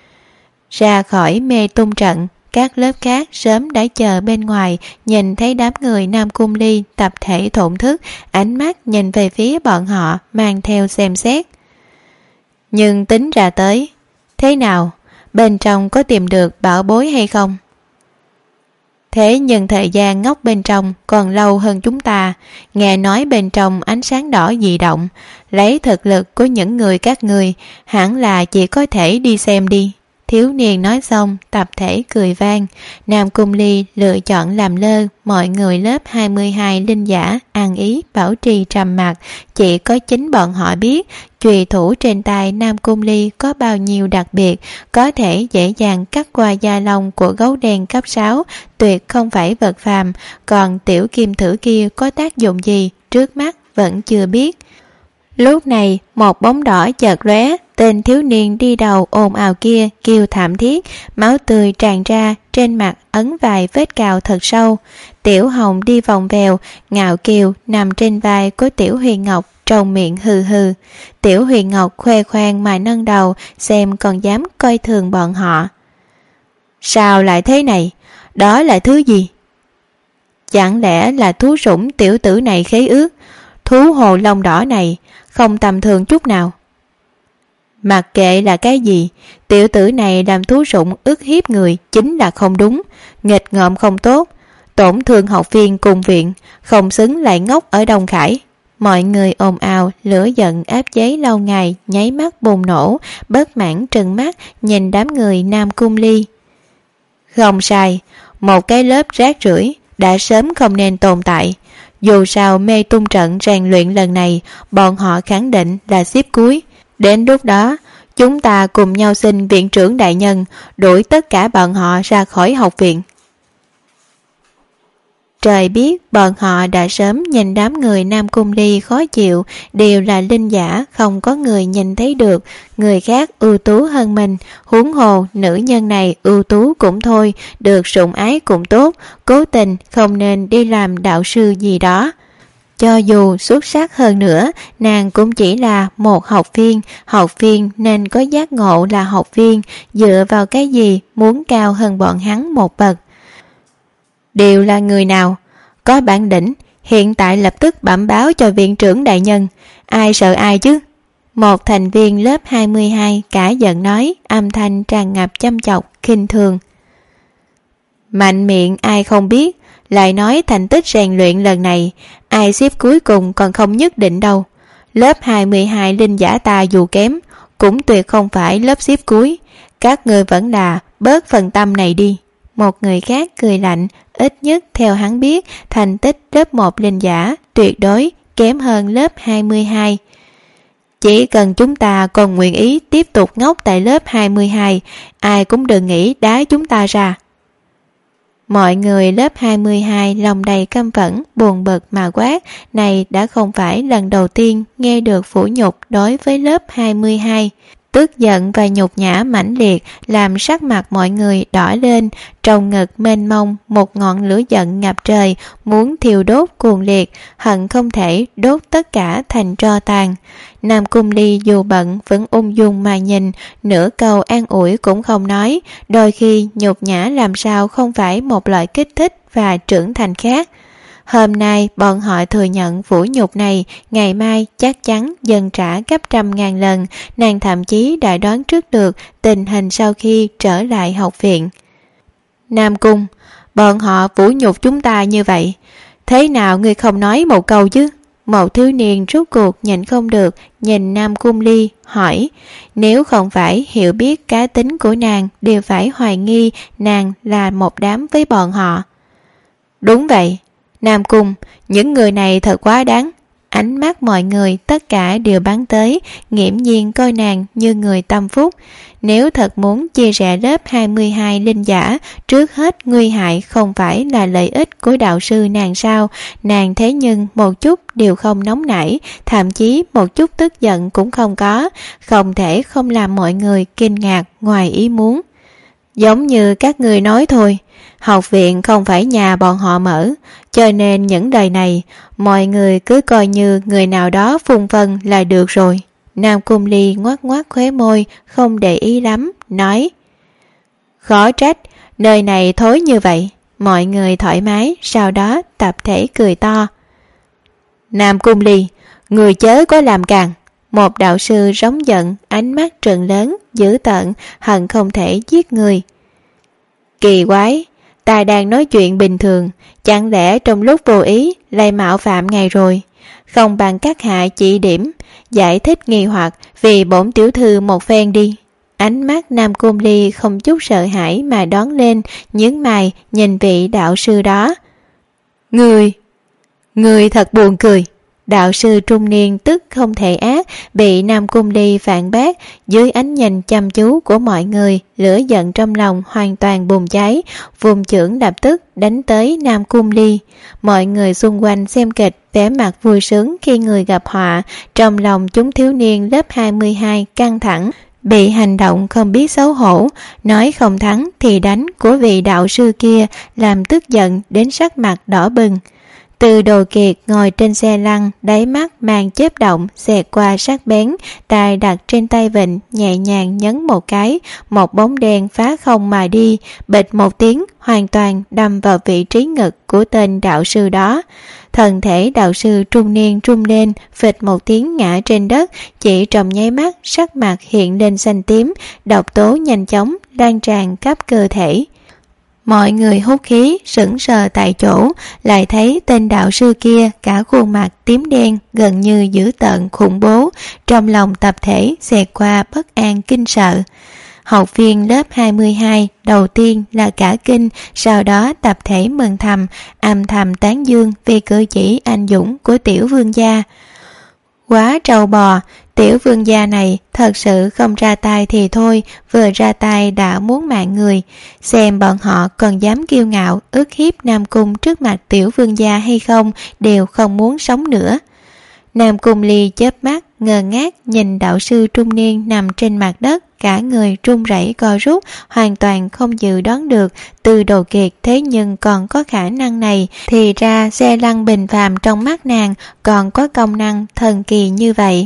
Ra khỏi mê tung trận, các lớp khác sớm đã chờ bên ngoài, nhìn thấy đám người Nam Cung Ly tập thể thổn thức, ánh mắt nhìn về phía bọn họ mang theo xem xét. Nhưng tính ra tới, thế nào, bên trong có tìm được bảo bối hay không? Thế nhưng thời gian ngốc bên trong còn lâu hơn chúng ta, nghe nói bên trong ánh sáng đỏ dị động, lấy thực lực của những người các người, hẳn là chỉ có thể đi xem đi. Thiếu niên nói xong, tập thể cười vang. Nam Cung Ly lựa chọn làm lơ, mọi người lớp 22 linh giả ăn ý bảo trì trầm mặc, chỉ có chính bọn họ biết chùy thủ trên tay Nam Cung Ly có bao nhiêu đặc biệt, có thể dễ dàng cắt qua da lông của gấu đen cấp 6, tuyệt không phải vật phàm, còn tiểu kim thử kia có tác dụng gì, trước mắt vẫn chưa biết. Lúc này một bóng đỏ chợt lóe, tên thiếu niên đi đầu ồn ào kia kêu thảm thiết, máu tươi tràn ra, trên mặt ấn vài vết cào thật sâu. Tiểu Hồng đi vòng vèo, ngạo kiều nằm trên vai của Tiểu Huyền Ngọc, trong miệng hừ hừ. Tiểu Huyền Ngọc khoe khoang mà nâng đầu, xem còn dám coi thường bọn họ. Sao lại thế này? Đó là thứ gì? Chẳng lẽ là thú sủng tiểu tử này khế ước? Thú hồ lông đỏ này không tầm thường chút nào. Mặc kệ là cái gì, tiểu tử này làm thú sủng ức hiếp người chính là không đúng, nghịch ngợm không tốt, tổn thương học viên cùng viện, không xứng lại ngốc ở Đông Khải. Mọi người ồn ào, lửa giận áp chế lâu ngày nháy mắt bùng nổ, bất mãn trừng mắt nhìn đám người Nam Cung Ly. Không sai, một cái lớp rác rưởi đã sớm không nên tồn tại. Dù sao mê tung trận rèn luyện lần này, bọn họ khẳng định là xếp cuối. Đến lúc đó, chúng ta cùng nhau xin viện trưởng đại nhân đuổi tất cả bọn họ ra khỏi học viện. Trời biết bọn họ đã sớm nhìn đám người Nam Cung Ly khó chịu, đều là linh giả, không có người nhìn thấy được người khác ưu tú hơn mình. Huống hồ nữ nhân này ưu tú cũng thôi, được sủng ái cũng tốt, cố tình không nên đi làm đạo sư gì đó. Cho dù xuất sắc hơn nữa, nàng cũng chỉ là một học viên nên có giác ngộ là học viên, dựa vào cái gì muốn cao hơn bọn hắn một bậc. Đều là người nào có bản lĩnh, hiện tại lập tức bẩm báo cho viện trưởng đại nhân. Ai sợ ai chứ? Một thành viên lớp 22 cả giận nói, âm thanh tràn ngập châm chọc, khinh thường. Mạnh miệng ai không biết, lại nói thành tích rèn luyện lần này, ai xếp cuối cùng còn không nhất định đâu. Lớp 22 linh giả ta dù kém, cũng tuyệt không phải lớp xếp cuối. Các người vẫn là bớt phần tâm này đi. Một người khác cười lạnh, ít nhất theo hắn biết, thành tích lớp 1 linh giả tuyệt đối kém hơn lớp 22. Chỉ cần chúng ta còn nguyện ý tiếp tục ngốc tại lớp 22, ai cũng đừng nghĩ đá chúng ta ra. Mọi người lớp 22 lòng đầy căm phẫn, buồn bực mà quát, này đã không phải lần đầu tiên nghe được phủ nhục đối với lớp 22. Tức giận và nhục nhã mãnh liệt làm sắc mặt mọi người đỏ lên, trong ngực mênh mông một ngọn lửa giận ngập trời, muốn thiêu đốt cuồng liệt, hận không thể đốt tất cả thành tro tàn. Nam Cung Ly dù bận vẫn ung dung mà nhìn, nửa câu an ủi cũng không nói, đôi khi nhục nhã làm sao không phải một loại kích thích và trưởng thành khác. Hôm nay bọn họ thừa nhận vũ nhục này, ngày mai chắc chắn dần trả gấp 100.000 lần. Nàng thậm chí đã đoán trước được tình hình sau khi trở lại học viện. Nam Cung, bọn họ vũ nhục chúng ta như vậy, thế nào ngươi không nói một câu chứ? Một thiếu niên rốt cuộc nhìn không được, nhìn Nam Cung Ly hỏi, nếu không phải hiểu biết cá tính của nàng, đều phải hoài nghi nàng là một đám với bọn họ. Đúng vậy, Nam Cung, những người này thật quá đáng. Ánh mắt mọi người tất cả đều bắn tới, nghiễm nhiên coi nàng như người tâm phúc. Nếu thật muốn chia rẽ lớp 22 linh giả, trước hết nguy hại không phải là lợi ích của đạo sư nàng sao? Nàng thế nhưng một chút đều không nóng nảy, thậm chí một chút tức giận cũng không có, không thể không làm mọi người kinh ngạc ngoài ý muốn. Giống như các người nói thôi, học viện không phải nhà bọn họ mở, cho nên những lời này mọi người cứ coi như người nào đó phung phân là được rồi. Nam Cung Ly ngoắc ngoắc khóe môi, không để ý lắm, nói, khó trách nơi này thối như vậy. Mọi người thoải mái, sau đó tập thể cười to. Nam Cung Ly, người chớ có làm càng. Một đạo sư rống giận, ánh mắt trừng lớn, dữ tợn, hận không thể giết người. Kỳ quái, ta đang nói chuyện bình thường, chẳng lẽ trong lúc vô ý lại mạo phạm ngài rồi? Không bằng các hạ chỉ điểm, giải thích nghi hoặc vì bổn tiểu thư một phen đi. Ánh mắt Nam Cung Ly không chút sợ hãi mà đón lên, nhướng mày nhìn vị đạo sư đó. Người thật buồn cười. Đạo sư trung niên tức không thể ác, bị Nam Cung Ly phản bác. Dưới ánh nhìn chăm chú của mọi người, lửa giận trong lòng hoàn toàn bùng cháy, vùng chưởng lập tức đánh tới Nam Cung Ly. Mọi người xung quanh xem kịch vẻ mặt vui sướng khi người gặp họa, trong lòng chúng thiếu niên lớp 22 căng thẳng, bị hành động không biết xấu hổ, nói không thắng thì đánh của vị đạo sư kia làm tức giận đến sắc mặt đỏ bừng. Từ Đồ Kiệt ngồi trên xe lăn, đáy mắt màn chớp động xẹt qua sắc bén, tay đặt trên tay vịnh nhẹ nhàng nhấn một cái, một bóng đen phá không mà đi, bịch một tiếng hoàn toàn đâm vào vị trí ngực của tên đạo sư đó. Thân thể đạo sư trung niên trung lên, phịch một tiếng ngã trên đất, chỉ trong nháy mắt sắc mặt hiện lên xanh tím, độc tố nhanh chóng lan tràn khắp cơ thể. Mọi người hút khí sững sờ tại chỗ, lại thấy tên đạo sư kia cả khuôn mặt tím đen gần như dữ tợn khủng bố, trong lòng tập thể xẹt qua bất an kinh sợ. Học viên lớp 22 đầu tiên là cả kinh, sau đó tập thể mừng thầm, âm thầm tán dương vì cử chỉ anh dũng của tiểu vương gia. Quá trâu bò, tiểu vương gia này thật sự không ra tay thì thôi, vừa ra tay đã muốn mạng người. Xem bọn họ còn dám kiêu ngạo ức hiếp Nam Cung trước mặt tiểu vương gia hay không, đều không muốn sống nữa. Nam Cung Ly chớp mắt ngơ ngác nhìn đạo sư trung niên nằm trên mặt đất, cả người run rẩy co rút, hoàn toàn không dự đoán được Từ Đồ Kiệt thế nhưng còn có khả năng này. Thì ra xe lăn bình phàm trong mắt nàng còn có công năng thần kỳ như vậy.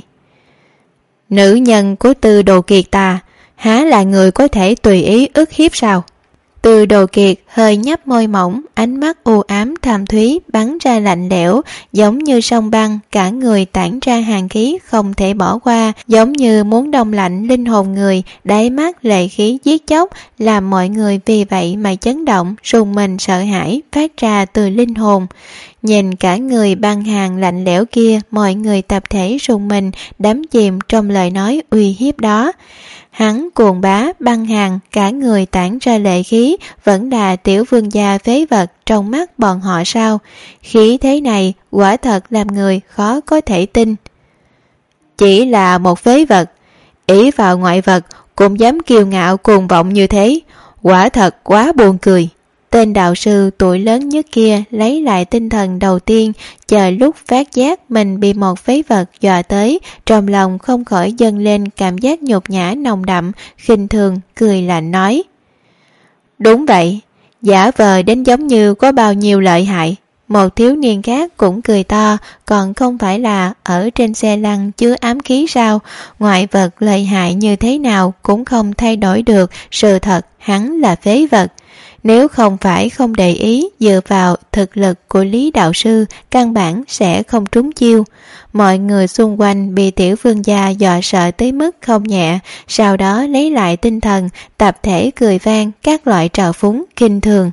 Nữ nhân của Từ Đồ Kiệt ta há là người có thể tùy ý ức hiếp sao? Từ Đồ Kiệt hơi nhấp môi mỏng, ánh mắt u ám thâm thúy bắn ra lạnh lẽo, giống như sông băng, cả người tản ra hàn khí không thể bỏ qua, giống như muốn đông lạnh linh hồn người, đáy mắt lệ khí giết chóc, làm mọi người vì vậy mà chấn động, rùng mình sợ hãi phát ra từ linh hồn. Nhìn cả người băng hàn lạnh lẽo kia, mọi người tập thể rùng mình, đắm chìm trong lời nói uy hiếp đó. Hắn cuồng bá băng hàn, cả người tản ra lệ khí, vẫn là tiểu vương gia phế vật trong mắt bọn họ sao? Khí thế này quả thật làm người khó có thể tin. Chỉ là một phế vật, ỷ vào ngoại vật cũng dám kiêu ngạo cuồng vọng như thế, quả thật quá buồn cười. Tên đạo sư tuổi lớn nhất kia lấy lại tinh thần đầu tiên, chờ lúc phát giác mình bị một phế vật dọa tới, trong lòng không khỏi dâng lên cảm giác nhục nhã nồng đậm, khinh thường, cười lạnh nói. Đúng vậy, giả vờ đến giống như có bao nhiêu lợi hại. Một thiếu niên khác cũng cười to, còn không phải là ở trên xe lăn chứa ám khí sao? Ngoại vật lợi hại như thế nào cũng không thay đổi được sự thật hắn là phế vật. Nếu không phải không để ý dựa vào thực lực của Lý đạo sư, căn bản sẽ không trúng chiêu. Mọi người xung quanh bị tiểu vương gia dọa sợ tới mức không nhẹ, sau đó lấy lại tinh thần, tập thể cười vang các loại trào phúng khinh thường.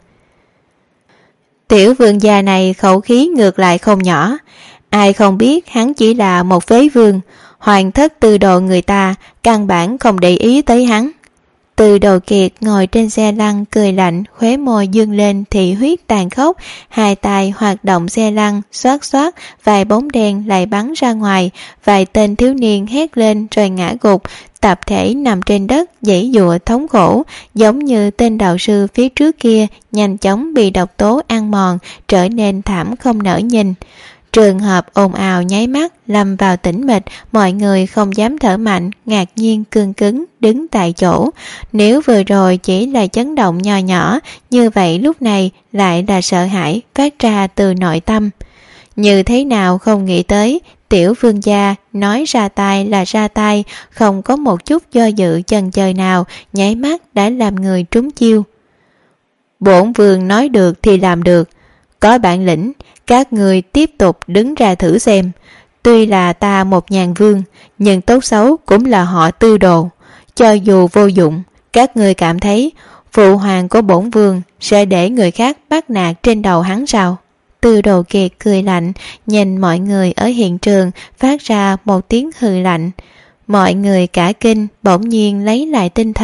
Tiểu vương gia này khẩu khí ngược lại không nhỏ, ai không biết hắn chỉ là một phế vương, hoàng thất Từ Đồ người ta căn bản không để ý tới hắn. Từ Đồ Kiệt ngồi trên xe lăn cười lạnh, khóe môi dương lên thị huyết tàn khốc, hai tay hoạt động xe lăn, xoát xoát, vài bóng đen lại bắn ra ngoài, vài tên thiếu niên hét lên rồi ngã gục, tập thể nằm trên đất giãy giụa thống khổ, giống như tên đạo sư phía trước kia nhanh chóng bị độc tố ăn mòn, trở nên thảm không nỡ nhìn. Trường hợp ồn ào nháy mắt lâm vào tĩnh mịch, mọi người không dám thở mạnh, ngạc nhiên cương cứng đứng tại chỗ. Nếu vừa rồi chỉ là chấn động nho nhỏ, như vậy lúc này lại là sợ hãi phát ra từ nội tâm. Như thế nào không nghĩ tới, tiểu vương gia nói ra tay là ra tay, không có một chút do dự chần chờ nào, nháy mắt đã làm người trúng chiêu. Bổn vương nói được thì làm được, có bản lĩnh các người tiếp tục đứng ra thử xem. Tuy là ta một nhàn vương, nhưng tốt xấu cũng là họ Tư Đồ. Cho dù vô dụng, các người cảm thấy phụ hoàng của bổn vương sẽ để người khác bắt nạt trên đầu hắn sao? Từ Đồ Kiệt cười lạnh, nhìn mọi người ở hiện trường phát ra một tiếng hừ lạnh. Mọi người cả kinh bỗng nhiên lấy lại tinh thần.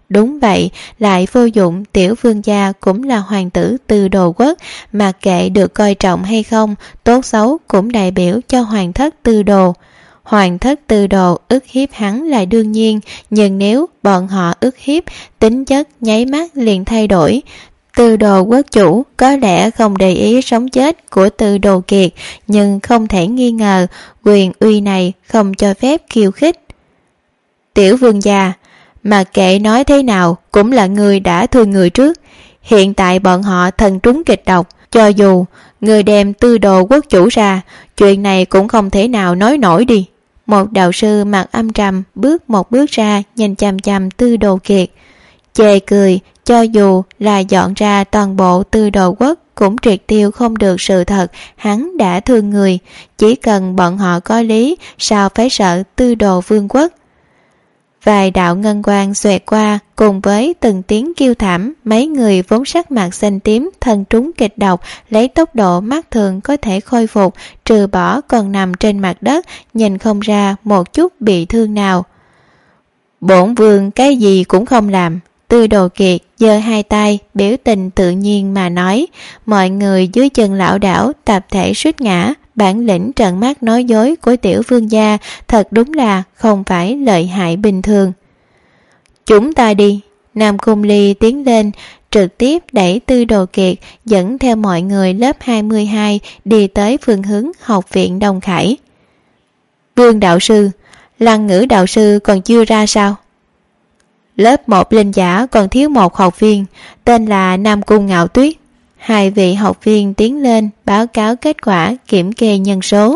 Đúng vậy, lại vô dụng, tiểu vương gia cũng là hoàng tử Tư Đồ quốc, mặc kệ được coi trọng hay không, tốt xấu cũng đại biểu cho hoàng thất Tư Đồ. Hoàng thất Tư Đồ ức hiếp hắn là đương nhiên, nhưng nếu bọn họ ức hiếp, tính chất nháy mắt liền thay đổi. Tư Đồ quốc chủ có lẽ không để ý sống chết của Tư Đồ Kiệt, nhưng không thể nghi ngờ quyền uy này không cho phép khiêu khích. Tiểu vương gia, mà kệ nói thế nào cũng là người đã thương người trước. Hiện tại bọn họ thần trúng kịch độc, cho dù người đem Tư Đồ quốc chủ ra, chuyện này cũng không thể nào nói nổi đi. Một đạo sư mặt âm trầm bước một bước ra, nhìn chằm chằm Tư Đồ Kiệt, chê cười. Cho dù là dọn ra toàn bộ Tư Đồ quốc cũng triệt tiêu không được sự thật hắn đã thương người. Chỉ cần bọn họ có lý, sao phải sợ Tư Đồ vương quốc. Vài đạo ngân quang xoẹt qua, cùng với từng tiếng kêu thảm, mấy người vốn sắc mặt xanh tím, thân trúng kịch độc, lấy tốc độ mắt thường có thể khôi phục, trừ bỏ còn nằm trên mặt đất, nhìn không ra một chút bị thương nào. Bổn vương cái gì cũng không làm. Tư Đồ Kiệt giơ hai tay, biểu tình tự nhiên mà nói. Mọi người dưới chân lão đảo tập thể suýt ngã. Bản lĩnh trợn mắt nói dối của tiểu vương gia thật đúng là không phải lợi hại bình thường. Chúng ta đi. Nam Cung Ly tiến lên, trực tiếp đẩy Tư Đồ Kiệt dẫn theo mọi người lớp 22 đi tới phương hướng học viện Đông Khải. Vương đạo sư, Lăng Ngữ đạo sư còn chưa ra sao? Lớp 1 linh giả còn thiếu một học viên, tên là Nam Cung Ngạo Tuyết. Hai vị học viên tiến lên báo cáo kết quả kiểm kê nhân số.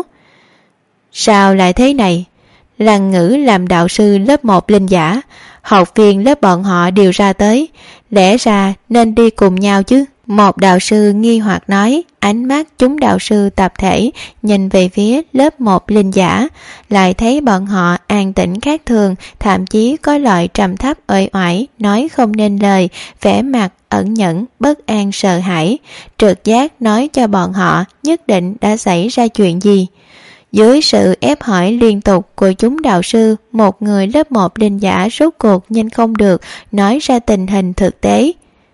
Sao lại thế này? Lăng Ngữ làm đạo sư lớp 1 linh giả, học viên lớp bọn họ đều ra tới, lẽ ra nên đi cùng nhau chứ. Một đạo sư nghi hoặc nói, ánh mắt chúng đạo sư tập thể nhìn về phía lớp 1 linh giả, lại thấy bọn họ an tĩnh khác thường, thậm chí có loại trầm thấp uể oải, nói không nên lời, vẻ mặt ẩn nhẫn, bất an sợ hãi, trực giác nói cho bọn họ nhất định đã xảy ra chuyện gì. Dưới sự ép hỏi liên tục của chúng đạo sư, một người lớp 1 linh giả rốt cuộc nhanh không được nói ra tình hình thực tế.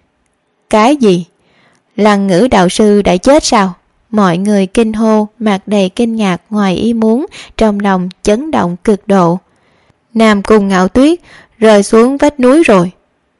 Cái gì? Lăng Ngữ đạo sư đã chết sao? Mọi người kinh hô, mặt đầy kinh ngạc ngoài ý muốn, trong lòng chấn động cực độ. Nam Cung Ngạo Tuyết rơi xuống vách núi rồi.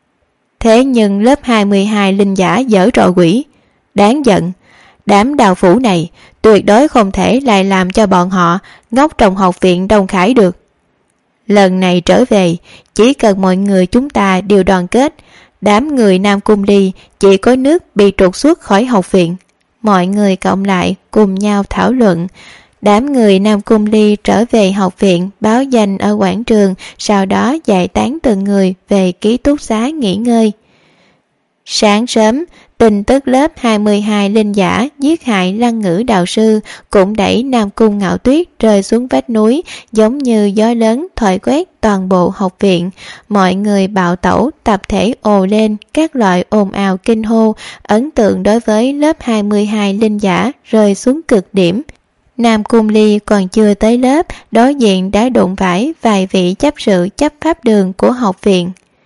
Thế nhưng lớp 22 linh giả dở trò quỷ, đáng giận. Đám đạo phủ này tuyệt đối không thể lại làm cho bọn họ ngốc trong học viện Đông Khải được. Lần này trở về, chỉ cần mọi người chúng ta đều đoàn kết, đám người Nam Cung Ly chỉ có nước bị trục xuất khỏi học viện. Mọi người cộng lại cùng nhau thảo luận. Đám người Nam Cung Ly trở về học viện, báo danh ở quảng trường, sau đó giải tán từng người về ký túc xá nghỉ ngơi. Sáng sớm, tin tức lớp 22 linh giả giết hại Lăng Ngữ đạo sư cũng đẩy Nam Cung Ngạo Tuyết rơi xuống vách núi, giống như gió lớn thổi quét toàn bộ học viện. Mọi người bạo tẩu tập thể ồ lên, các loại ồn ào kinh hô, ấn tượng đối với lớp 22 linh giả rơi xuống cực điểm. Nam Cung Ly còn chưa tới lớp, đối diện đã đụng phải vài vị chấp sự chấp pháp đường của học viện.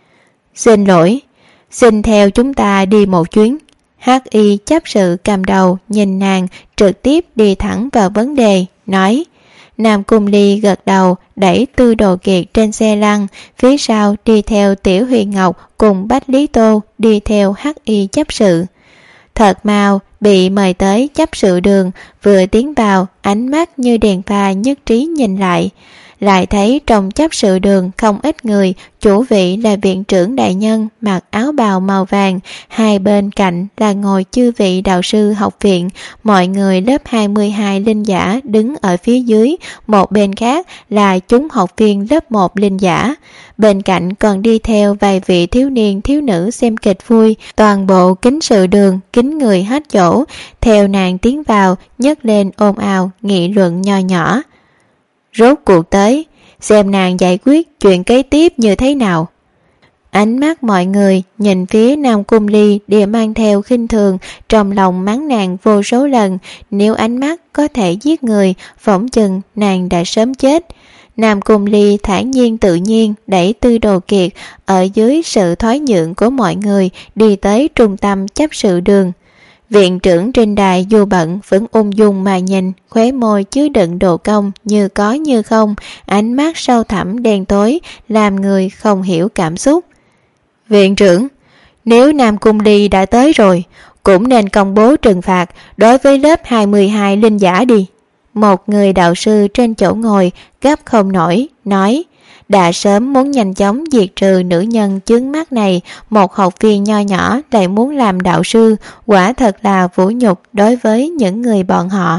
Xin lỗi, xin theo chúng ta đi một chuyến. Hắc Y chấp sự cầm đầu nhìn nàng, trực tiếp đi thẳng vào vấn đề, nói. Nam Cung Ly gật đầu, đẩy Tư Đồ Kiệt trên xe lăn, phía sau đi theo Tiểu Huyền Ngọc cùng Bách Lý Tô đi theo Hắc Y chấp sự. Thật mau bị mời tới chấp sự đường, vừa tiến vào, ánh mắt như đèn pha nhất trí nhìn lại thấy trong chấp sự đường không ít người, chủ vị là viện trưởng đại nhân mặc áo bào màu vàng, hai bên cạnh là ngồi chư vị đạo sư học viện, mọi người lớp 22 linh giả đứng ở phía dưới, một bên khác là chúng học viên lớp 1 linh giả. Bên cạnh còn đi theo vài vị thiếu niên thiếu nữ xem kịch vui, toàn bộ kính sự đường kính người hết chỗ, theo nàng tiến vào nhấc lên ồn ào nghị luận nho nhỏ. Rốt cuộc tới, xem nàng giải quyết chuyện kế tiếp như thế nào. Ánh mắt mọi người nhìn phía Nam Cung Ly đều mang theo khinh thường, trong lòng mắng nàng vô số lần, nếu ánh mắt có thể giết người, phỏng chừng nàng đã sớm chết. Nam Cung Ly thản nhiên tự nhiên đẩy Tư Đồ Kiệt ở dưới sự thoái nhượng của mọi người đi tới trung tâm chấp sự đường. Viện trưởng trên đài dù bận vẫn ung dung mà nhìn, khóe môi chứa đựng đồ công như có như không, ánh mắt sâu thẳm đen tối làm người không hiểu cảm xúc. Viện trưởng, nếu Nam Cung Ly đã tới rồi, cũng nên công bố trừng phạt đối với lớp 22 linh giả đi. Một người đạo sư trên chỗ ngồi gấp không nổi, nói đã sớm muốn nhanh chóng diệt trừ nữ nhân chướng mắt này, một học viên nho nhỏ lại muốn làm đạo sư, quả thật là vũ nhục đối với những người bọn họ.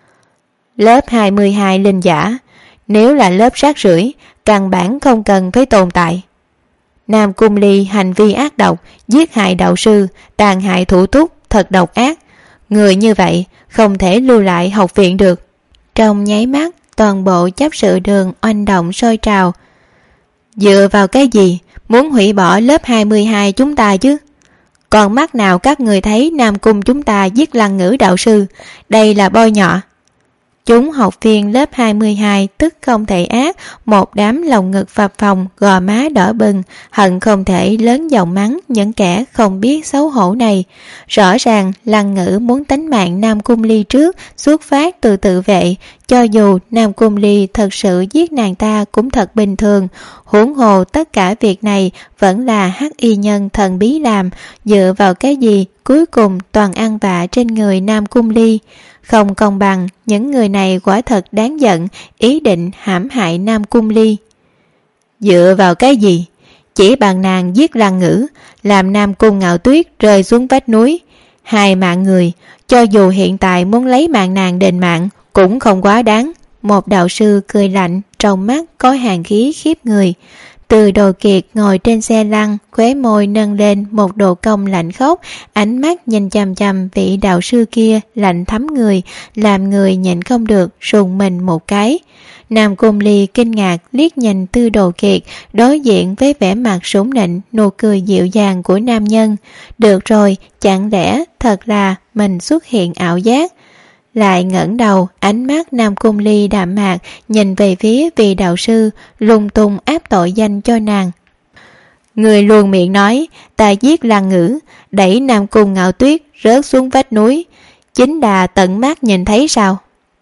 Lớp 22 linh giả, nếu là lớp rác rưởi, căn bản không cần phải tồn tại. Nam Cung Ly hành vi ác độc, giết hại đạo sư, tàn hại thủ túc, thật độc ác. Người như vậy không thể lưu lại học viện được. Trong nháy mắt, toàn bộ chấp sự đường oanh động sôi trào. Dựa vào cái gì muốn hủy bỏ lớp 22 chúng ta chứ? Còn mắt nào các người thấy Nam Cung chúng ta giết Lăng Ngữ đạo sư? Đây là bôi nhọ. Chúng học viên lớp 22 tức không thể ác, một đám lồng ngực phập phồng, gò má đỏ bừng, hận không thể lớn giọng mắng những kẻ không biết xấu hổ này. Rõ ràng Lăng Ngữ muốn tánh mạng Nam Cung Ly trước, xuất phát từ tự vệ, cho dù Nam Cung Ly thật sự giết nàng ta cũng thật bình thường. Huống hồ tất cả việc này vẫn là hắc y nhân thần bí làm, dựa vào cái gì cuối cùng toàn ăn vạ trên người Nam Cung Ly. Không công bằng, những người này quả thật đáng giận, ý định hãm hại Nam Cung Ly. Dựa vào cái gì? Chỉ bằng nàng giết Lăng Ngữ, làm Nam Cung Ngạo Tuyết rơi xuống vách núi. 2 mạng người, cho dù hiện tại muốn lấy mạng nàng đền mạng, cũng không quá đáng. Một đạo sư cười lạnh, trong mắt có hàn khí khiếp người. Từ Đồ Kiệt ngồi trên xe lăn, khóe môi nâng lên một độ cong lạnh khốc, ánh mắt nhìn chằm chằm vị đạo sư kia lạnh thấm người, làm người nhịn không được rùng mình một cái. Nam Cung Ly kinh ngạc liếc nhìn Tư Đồ Kiệt, đối diện với vẻ mặt sủng nịnh, nụ cười dịu dàng của nam nhân. Được rồi, chẳng lẽ thật là mình xuất hiện ảo giác? Lại ngẩng đầu, ánh mắt Nam Cung Ly đạm mạc nhìn về phía vị đạo sư, lung tung áp tội danh cho nàng. Người luôn miệng nói ta giết Lăng Ngữ, đẩy Nam Cung Ngạo Tuyết rớt xuống vách núi, chính là tận mắt nhìn thấy sao?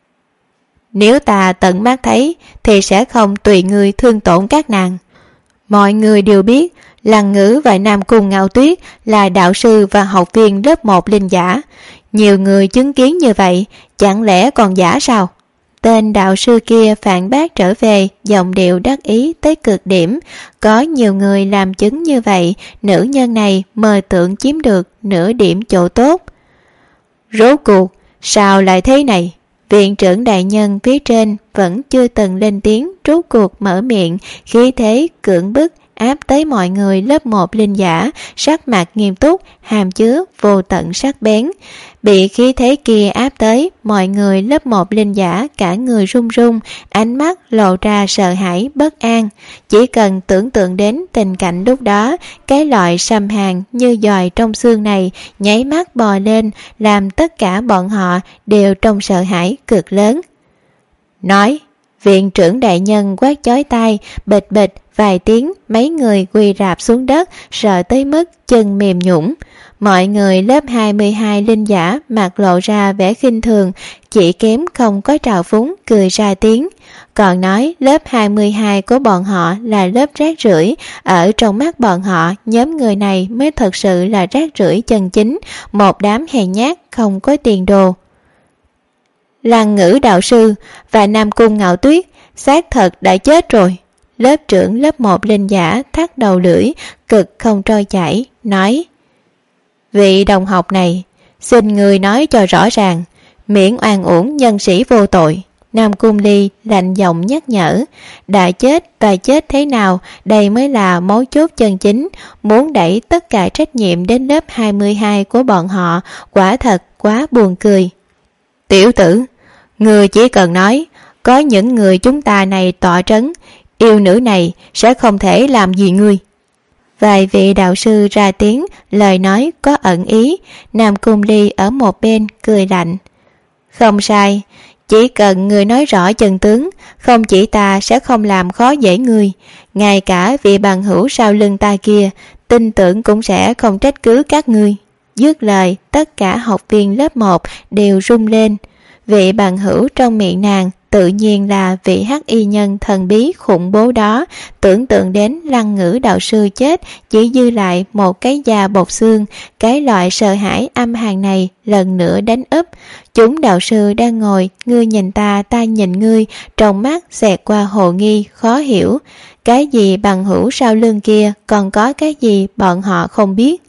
Nếu ta tận mắt thấy thì sẽ không tùy người thương tổn các nàng. Mọi người đều biết Lăng Ngữ và Nam Cung Ngạo Tuyết là đạo sư và học viên lớp 1 linh giả. Nhiều người chứng kiến như vậy, chẳng lẽ còn giả sao? Tên đạo sư kia phản bác trở về, giọng điệu đắc ý tới cực điểm. Có nhiều người làm chứng như vậy, nữ nhân này mơ tưởng chiếm được nửa điểm chỗ tốt. Rốt cuộc, sao lại thế này? Viện trưởng đại nhân phía trên vẫn chưa từng lên tiếng, rốt cuộc mở miệng, khí thế cưỡng bức áp tới mọi người lớp 1 linh giả, sắc mặt nghiêm túc, hàm chứa vô tận sắc bén. Bị khí thế kia áp tới, mọi người lớp 1 linh giả cả người run run, ánh mắt lộ ra sợ hãi bất an. Chỉ cần tưởng tượng đến tình cảnh lúc đó, cái loại xâm hàn như dòi trong xương này nháy mắt bò lên, làm tất cả bọn họ đều trong sợ hãi cực lớn. Nói, viện trưởng đại nhân quát chói tai, bịch bịch vài tiếng, mấy người quỳ rạp xuống đất, sợ tới mức chân mềm nhũn. Mọi người lớp 22 linh giả mặt lộ ra vẻ khinh thường, chỉ kém không có trào phúng cười ra tiếng. Còn nói lớp 22 của bọn họ là lớp rác rưởi, ở trong mắt bọn họ nhóm người này mới thật sự là rác rưởi chân chính, một đám hèn nhát không có tiền đồ. Lăng Ngữ đạo sư và Nam Cung Ngạo Tuyết xác thật đã chết rồi. Lớp trưởng lớp 1 linh giả thắt đầu lưỡi, cực không trôi chảy, nói: Vị đồng học này, xin người nói cho rõ ràng, miễn oan uổng nhân sĩ vô tội. Nam Cung Ly lạnh giọng nhắc nhở: đã chết và chết thế nào, đây mới là mấu chốt chân chính. Muốn đẩy tất cả trách nhiệm đến lớp 22 của bọn họ, quả thật quá buồn cười. Tiểu tử, người chỉ cần nói có những người chúng ta này tọa trấn, yêu nữ này sẽ không thể làm gì ngươi. Vài vị đạo sư ra tiếng, lời nói có ẩn ý. Nam Cung Ly ở một bên cười lạnh: không sai, Chỉ cần người nói rõ chân tướng, không chỉ ta sẽ không làm khó dễ người, ngay cả vị bằng hữu sau lưng ta kia, tin tưởng cũng sẽ không trách cứ các ngươi. Dứt lời, tất cả học viên lớp 1 đều rung lên. Vị bằng hữu trong miệng nàng tự nhiên là vị hắc y nhân thần bí khủng bố đó. Tưởng tượng đến Lăng Ngữ đạo sư chết chỉ dư lại một cái da bọc xương, cái loại sợ hãi âm hàn này lần nữa đánh úp. Chúng đạo sư đang ngồi, ngươi nhìn ta, ta nhìn ngươi, trong mắt xẹt qua hồ nghi khó hiểu. Cái gì bằng hữu sau lưng kia, còn có cái gì bọn họ không biết.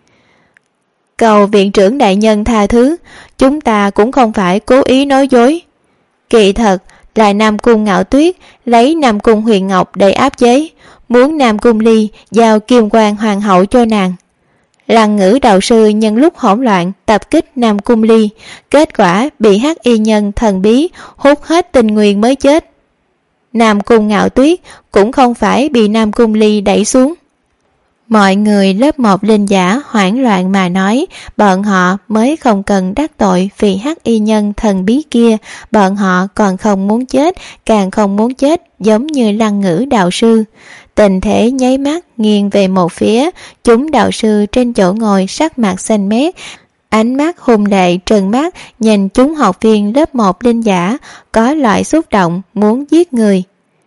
Cầu viện trưởng đại nhân tha thứ, chúng ta cũng không phải cố ý nói dối. Kỳ thật là Nam Cung Ngạo Tuyết lấy Nam Cung Huyền Ngọc để áp chế, muốn Nam Cung Ly giao Kim Quan Hoàng hậu cho nàng. Lăng Ngữ đạo sư nhân lúc hỗn loạn tập kích Nam Cung Ly, kết quả bị hắc y nhân thần bí hút hết tinh nguyên mới chết. Nam Cung Ngạo Tuyết cũng không phải bị Nam Cung Ly đẩy xuống. Mọi người lớp 1 linh giả hoảng loạn mà nói, bọn họ mới không cần đắc tội vì hắc y nhân thần bí kia, bọn họ còn không muốn chết, càng không muốn chết giống như Lăng Ngữ đạo sư. Tình thế nháy mắt nghiêng về một phía, chúng đạo sư trên chỗ ngồi sắc mặt xanh mét, ánh mắt hung lệ trừng mắt nhìn chúng học viên lớp 1 linh giả, có loại xúc động muốn giết người.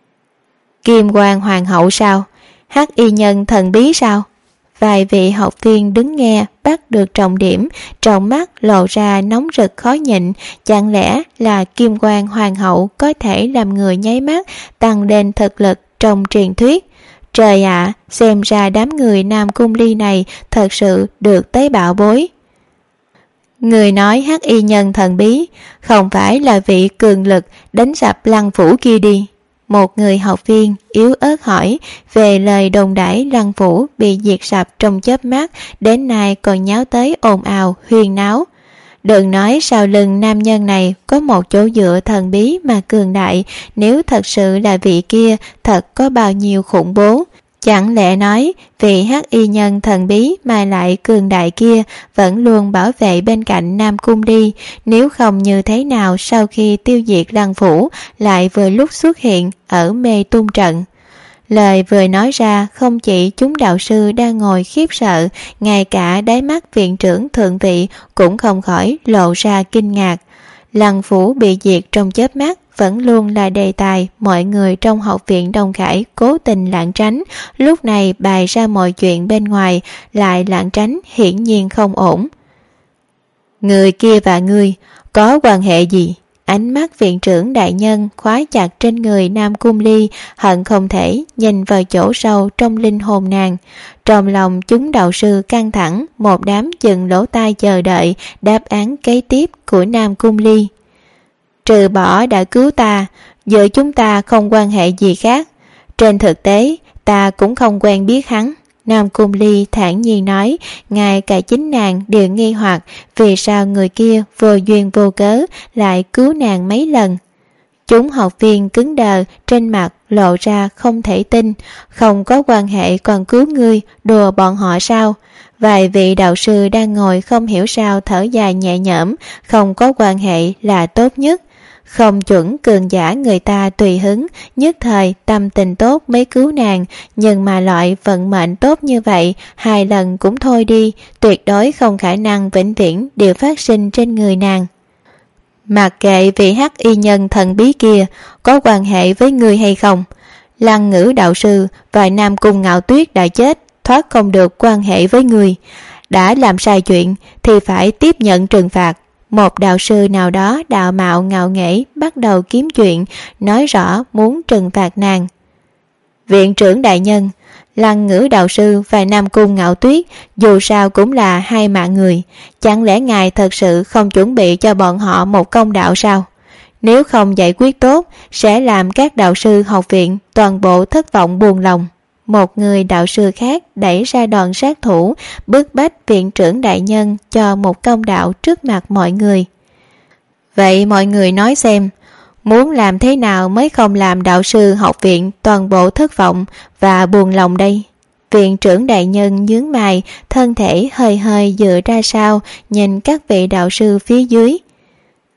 Kim Quan Hoàng hậu sao? Hắc y nhân thần bí sao? Vài vị học viên đứng nghe bắt được trọng điểm, trong mắt lộ ra nóng rực khó nhịn. Chẳng lẽ là Kim Quan Hoàng hậu có thể làm người nháy mắt tăng lên thực lực trong truyền thuyết? Trời ạ, xem ra đám người Nam Cung Ly này thật sự được tế bạo bối. Người nói hắc y nhân thần bí không phải là vị cường lực đánh sập Lăng phủ kia đi? Một người học viên yếu ớt hỏi về lời đồn đãi Lăng phủ bị diệt sập trong chớp mắt, đến nay còn nháo tới ồn ào huyên náo. Đừng nói sau lưng nam nhân này có một chỗ dựa thần bí mà cường đại, nếu thật sự là vị kia thật có bao nhiêu khủng bố. Chẳng lẽ nói vị hắc y nhân thần bí mà lại cường đại kia vẫn luôn bảo vệ bên cạnh Nam Cung Ly, nếu không như thế nào sau khi tiêu diệt Lăng phủ lại vừa lúc xuất hiện ở Mê Tung trận. Lời vừa nói ra, không chỉ chúng đạo sư đang ngồi khiếp sợ, ngay cả đáy mắt viện trưởng thượng vị cũng không khỏi lộ ra kinh ngạc. Lăng phủ bị diệt trong chớp mắt vẫn luôn là đề tài mọi người trong học viện Đông Khải cố tình lảng tránh, lúc này bày ra mọi chuyện bên ngoài lại lảng tránh hiển nhiên không ổn. Người kia và ngươi có quan hệ gì? Ánh mắt viện trưởng đại nhân khóa chặt trên người Nam Cung Ly, hận không thể nhìn vào chỗ sâu trong linh hồn nàng. Trong lòng chúng đạo sư căng thẳng, một đám chừng lỗ tai chờ đợi đáp án kế tiếp của Nam Cung Ly. Trừ bỏ đã cứu ta, giữa chúng ta không quan hệ gì khác. Trên thực tế, ta cũng không quen biết hắn. Nam Cung Ly thản nhiên nói, ngay cả chính nàng đều nghi hoặc vì sao người kia vô duyên vô cớ lại cứu nàng mấy lần. Chúng học viên cứng đờ, trên mặt lộ ra không thể tin. Không có quan hệ còn cứu ngươi, đùa bọn họ sao? Vài vị đạo sư đang ngồi không hiểu sao thở dài nhẹ nhõm, không có quan hệ là tốt nhất. Không chuẩn cường giả người ta tùy hứng, nhất thời tâm tình tốt mới cứu nàng, nhưng mà loại vận mệnh tốt như vậy 2 lần cũng thôi đi, tuyệt đối không khả năng vĩnh viễn đều phát sinh trên người nàng. Mặc kệ vị hắc y nhân thần bí kia có quan hệ với người hay không, Lăng Ngữ đạo sư và Nam Cung Ngạo Tuyết đã chết, thoát không được quan hệ với người. Đã làm sai chuyện thì phải tiếp nhận trừng phạt. Một đạo sư nào đó đạo mạo ngạo nghễ bắt đầu kiếm chuyện, nói rõ muốn trừng phạt nàng. Viện trưởng đại nhân, Lăng Ngữ đạo sư và Nam Cung Ngạo Tuyết dù sao cũng là 2 mạng người, chẳng lẽ ngài thật sự không chuẩn bị cho bọn họ một công đạo sao? Nếu không giải quyết tốt, sẽ làm các đạo sư học viện toàn bộ thất vọng buồn lòng. Một người đạo sư khác đẩy ra đòn sát thủ, bức bách viện trưởng đại nhân cho một công đạo trước mặt mọi người. Vậy mọi người nói xem, muốn làm thế nào mới không làm đạo sư học viện toàn bộ thất vọng và buồn lòng đây? Viện trưởng đại nhân nhướng mày, thân thể hơi hơi dựa ra sau, nhìn các vị đạo sư phía dưới.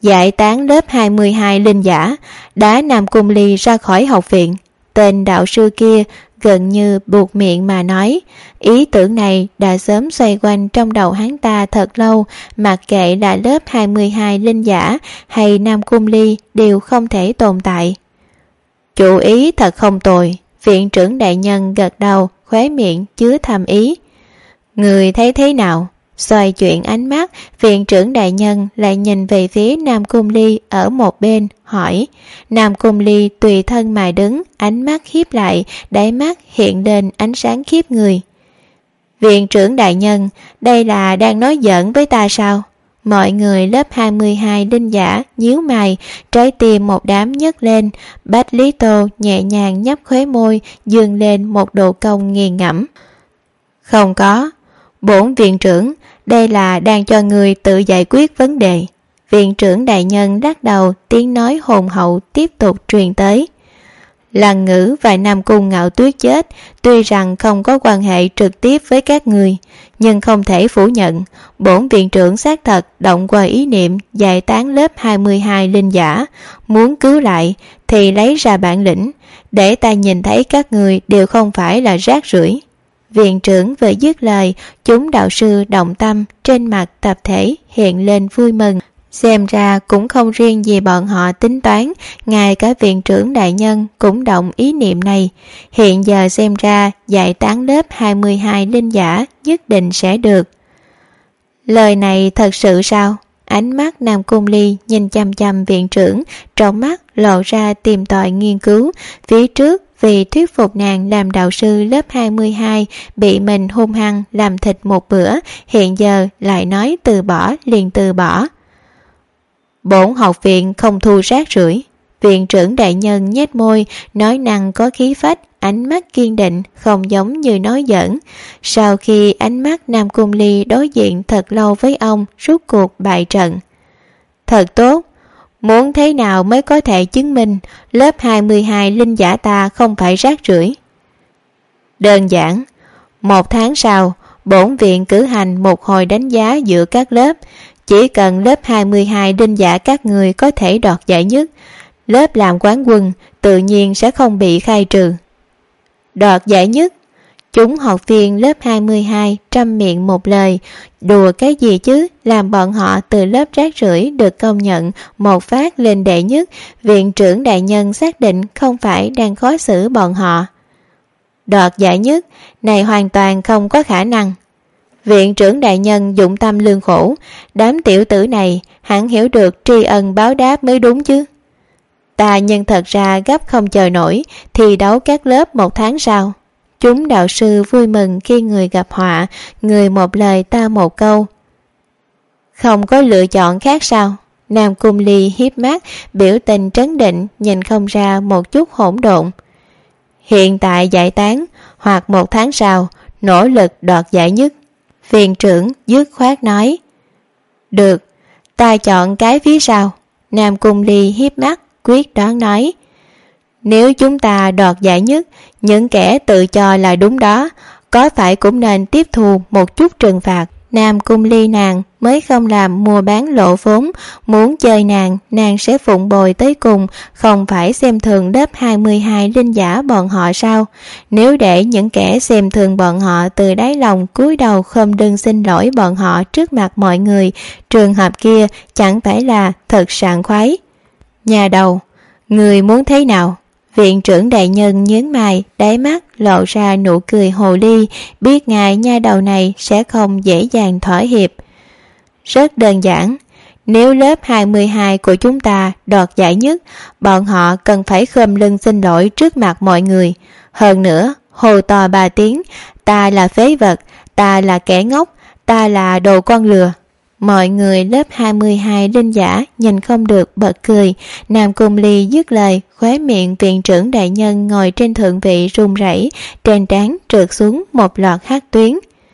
giải tán lớp 22 linh giả, đá Nam Cung Ly ra khỏi học viện. Tên đạo sư kia gần như buột miệng mà nói, ý tưởng này đã sớm xoay quanh trong đầu hắn ta thật lâu, mặc kệ là lớp 22 linh giả hay Nam Cung Ly đều không thể tồn tại. Chủ ý thật không tồi. Viện trưởng đại nhân gật đầu, khóe miệng chứa thầm ý. Người thấy thế nào? Xoay chuyển ánh mắt, viện trưởng đại nhân lại nhìn về phía Nam Cung Ly ở một bên, hỏi. Nam Cung Ly tùy thân mà đứng, ánh mắt hiếp lại, đáy mắt hiện lên ánh sáng khiếp người. Viện trưởng đại nhân, đây là đang nói giỡn với ta sao? Mọi người lớp 22 linh giả nhíu mày, trái tim một đám nhấc lên. Bách Lý Tô nhẹ nhàng nhấp khóe môi, dương lên một độ cong nghiền ngẫm. Không có, bổn viện trưởng, đây là đang cho người tự giải quyết vấn đề. Viện trưởng đại nhân lắc đầu, tiếng nói hồn hậu tiếp tục truyền tới. Lăng Ngữ và Nam Cung Ngạo Tuyết chết, tuy rằng không có quan hệ trực tiếp với các người, nhưng không thể phủ nhận, bổn viện trưởng xác thật động qua ý niệm giải tán lớp 22 linh giả, muốn cứu lại thì lấy ra bản lĩnh, để ta nhìn thấy các người đều không phải là rác rưởi. Viện trưởng vừa dứt lời, chúng đạo sư động tâm, trên mặt tập thể hiện lên vui mừng. Xem ra cũng không riêng gì bọn họ tính toán, ngay cả viện trưởng đại nhân cũng động ý niệm này. Hiện giờ xem ra giải tán lớp 22 linh giả nhất định sẽ được. Lời này thật sự sao? Ánh mắt Nam Cung Ly nhìn chăm chăm viện trưởng, trong mắt lộ ra tìm tòi nghiên cứu. Phía trước vì thuyết phục nàng làm đạo sư lớp 22 bị mình hung hăng làm thịt một bữa, hiện giờ lại nói từ bỏ liền từ bỏ. Bổn học viện không thu rác rưởi. Viện trưởng đại nhân nhếch môi, nói năng có khí phách, ánh mắt kiên định, không giống như nói giỡn. Sau khi ánh mắt Nam Cung Ly đối diện thật lâu với ông, rút cuộc bại trận. Thật tốt, muốn thế nào mới có thể chứng minh lớp 22 linh giả ta không phải rác rưởi? Đơn giản, 1 tháng sau, bổn viện cử hành một hồi đánh giá giữa các lớp. Chỉ cần lớp 22 linh giả các người có thể đoạt giải nhất, lớp làm quán quân tự nhiên sẽ không bị khai trừ. Đoạt giải nhất? Chúng học viên lớp 22 trăm miệng một lời. Đùa cái gì chứ, làm bọn họ từ lớp rác rưởi được công nhận một phát lên đệ nhất. Viện trưởng đại nhân xác định không phải đang khó xử bọn họ. Đoạt giải nhất, này hoàn toàn không có khả năng. Viện trưởng đại nhân dụng tâm lương khổ, đám tiểu tử này hẳn hiểu được tri ân báo đáp mới đúng chứ. Ta nhân thật ra gấp không chờ nổi, thi đấu các lớp 1 tháng sau. Chúng đạo sư vui mừng khi người gặp họa, người một lời ta một câu. Không có lựa chọn khác sao? Nam Cung Ly hiếp mắt, biểu tình trấn định, nhìn không ra một chút hỗn độn. Hiện tại giải tán, hoặc 1 tháng sau, nỗ lực đoạt giải nhất. Viện trưởng dứt khoát nói. Được, ta chọn cái phía sau. Nam Cung Ly hiếp mắt, quyết đoán nói. Nếu chúng ta đoạt giải nhất, những kẻ tự cho là đúng đó, có phải cũng nên tiếp thu một chút trừng phạt. Nam Cung Ly nàng mới không làm mua bán lộ vốn, muốn chơi nàng sẽ phụng bồi tới cùng, không phải xem thường lớp 22 linh giả bọn họ sao? Nếu để những kẻ xem thường bọn họ từ đáy lòng cúi đầu không đừng xin lỗi bọn họ trước mặt mọi người, trường hợp kia chẳng phải là thật sảng khoái. Nhà đầu, người muốn thế nào? Viện trưởng đại nhân nhướng mày, đáy mắt lộ ra nụ cười hồ ly, biết ngài nha đầu này sẽ không dễ dàng thỏa hiệp. Rất đơn giản, nếu lớp 22 của chúng ta đoạt giải nhất, bọn họ cần phải khom lưng xin lỗi trước mặt mọi người. Hơn nữa, hô to 3 tiếng, ta là phế vật, ta là kẻ ngốc, ta là đồ con lừa. Mọi người lớp 22 linh giả nhìn không được bật cười. Nam Cung Ly dứt lời, khóe miệng viện trưởng đại nhân ngồi trên thượng vị run rẩy, trên trán trượt xuống một loạt hắc tuyến.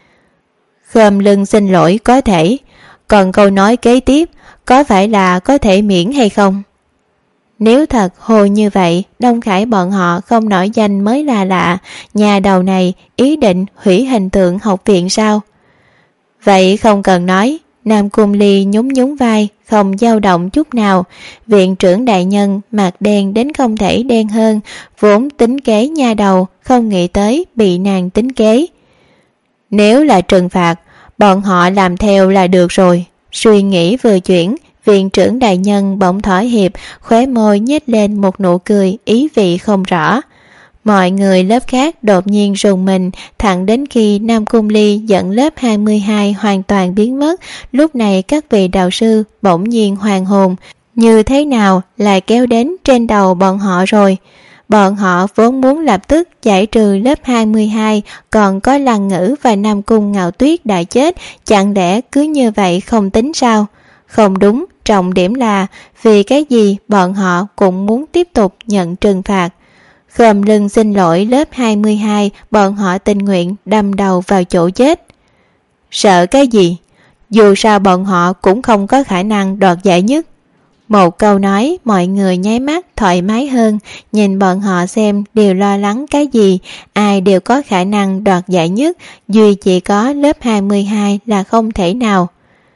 Khom lưng xin lỗi có thể, còn câu nói kế tiếp có phải là có thể miễn hay không? Nếu thật hồ như vậy, Đông Khải bọn họ không nổi danh mới là lạ. Nhà đầu này ý định hủy hình tượng học viện sao? Vậy không cần nói, Nam Cung Ly nhún nhún vai, không dao động chút nào. Viện trưởng đại nhân mặt đen đến không thể đen hơn, vốn tính kế nha đầu, không nghĩ tới bị nàng tính kế. Nếu là trừng phạt, bọn họ làm theo là được rồi. Suy nghĩ vừa chuyển, viện trưởng đại nhân bỗng thỏa hiệp, khóe môi nhếch lên một nụ cười ý vị không rõ. Mọi người lớp khác đột nhiên rùng mình, thẳng đến khi Nam Cung Ly dẫn lớp 22 hoàn toàn biến mất. Lúc này các vị đạo sư bỗng nhiên hoàn hồn, như thế nào lại kéo đến trên đầu bọn họ rồi. Bọn họ vốn muốn lập tức giải trừ lớp 22, còn có Lăng Ngữ và Nam Cung Ngạo Tuyết đã chết, chẳng lẽ cứ như vậy không tính sao? Không đúng, trọng điểm là vì cái gì bọn họ cũng muốn tiếp tục nhận trừng phạt. Khom lưng xin lỗi lớp 22, bọn họ tình nguyện đâm đầu vào chỗ chết. Sợ cái gì? Dù sao bọn họ cũng không có khả năng đoạt giải nhất. Một câu nói, mọi người nháy mắt thoải mái hơn, nhìn bọn họ xem đều lo lắng cái gì, ai đều có khả năng đoạt giải nhất, duy chỉ có lớp 22 là không thể nào.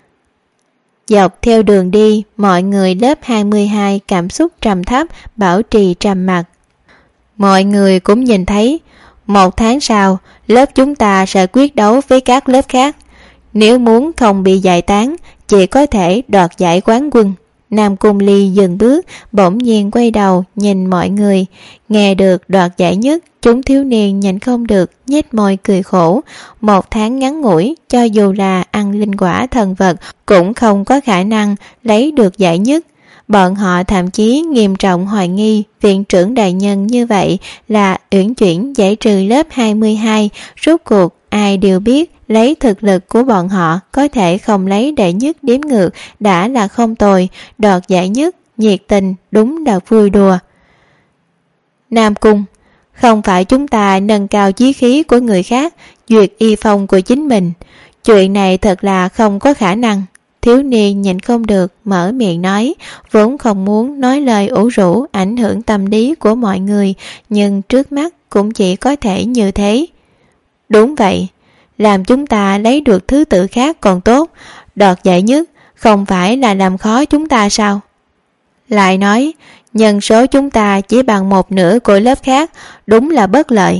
Dọc theo đường đi, mọi người lớp 22 cảm xúc trầm thấp, bảo trì trầm mặc. Mọi người cũng nhìn thấy, 1 tháng sau, lớp chúng ta sẽ quyết đấu với các lớp khác. Nếu muốn không bị giải tán, chỉ có thể đoạt giải quán quân. Nam Cung Ly dừng bước, bỗng nhiên quay đầu nhìn mọi người. Nghe được đoạt giải nhất, chúng thiếu niên nhìn không được, nhếch môi cười khổ. 1 tháng ngắn ngủi, cho dù là ăn linh quả thần vật, cũng không có khả năng lấy được giải nhất. Bọn họ thậm chí nghiêm trọng hoài nghi viện trưởng đại nhân như vậy là uyển chuyển giải trừ lớp 22. Rốt cuộc ai đều biết lấy thực lực của bọn họ có thể không lấy đệ nhất đếm ngược đã là không tồi, đoạt giải nhất nhiệt tình đúng là vui đùa. Nam Cung, không phải chúng ta nâng cao chí khí của người khác, duyệt y phong của chính mình, chuyện này thật là không có khả năng. Thiếu niên nhịn không được mở miệng nói, vốn không muốn nói lời ủ rũ ảnh hưởng tâm lý của mọi người, nhưng trước mắt cũng chỉ có thể như thế. Đúng vậy, làm chúng ta lấy được thứ tự khác còn tốt, đoạt giải nhất không phải là làm khó chúng ta sao? Lại nói, nhân số chúng ta chỉ bằng 1/2 của lớp khác, đúng là bất lợi.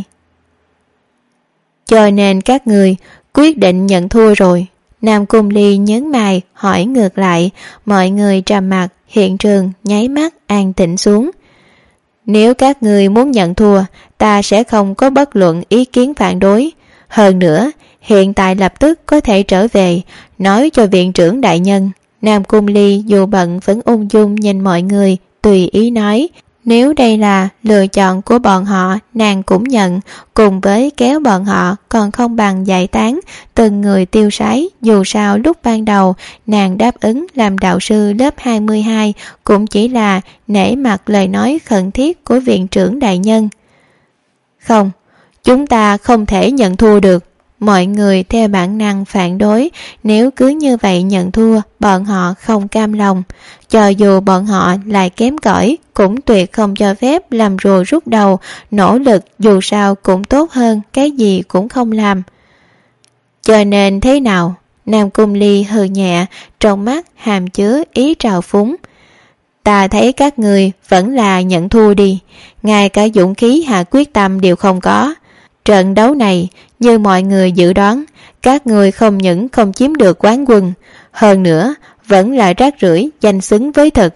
Cho nên các người quyết định nhận thua rồi. Nam Cung Ly nhớn mày hỏi ngược lại, mọi người trầm mặc, hiện trường nháy mắt an tĩnh xuống. Nếu các người muốn nhận thua, ta sẽ không có bất luận ý kiến phản đối. Hơn nữa, hiện tại lập tức có thể trở về, nói cho viện trưởng đại nhân. Nam Cung Ly dù bận vẫn ung dung nhìn mọi người, tùy ý nói. Nếu đây là lựa chọn của bọn họ, nàng cũng nhận, cùng với kéo bọn họ còn không bằng giải tán, từng người tiêu sái. Dù sao lúc ban đầu nàng đáp ứng làm đạo sư lớp 22 cũng chỉ là nể mặt lời nói khẩn thiết của viện trưởng đại nhân. Không, chúng ta không thể nhận thua được. Mọi người theo bản năng phản đối, nếu cứ như vậy nhận thua, bọn họ không cam lòng. Cho dù bọn họ lại kém cỏi, cũng tuyệt không cho phép làm rùa rút đầu, nỗ lực dù sao cũng tốt hơn cái gì cũng không làm. Cho nên thế nào? Nam Cung Ly hừ nhẹ, trong mắt hàm chứa ý trào phúng. Ta thấy các người vẫn là nhận thua đi, ngay cả dũng khí hạ quyết tâm đều không có. Trận đấu này, như mọi người dự đoán, các người không những không chiếm được quán quân, hơn nữa vẫn là rác rưởi danh xứng với thực.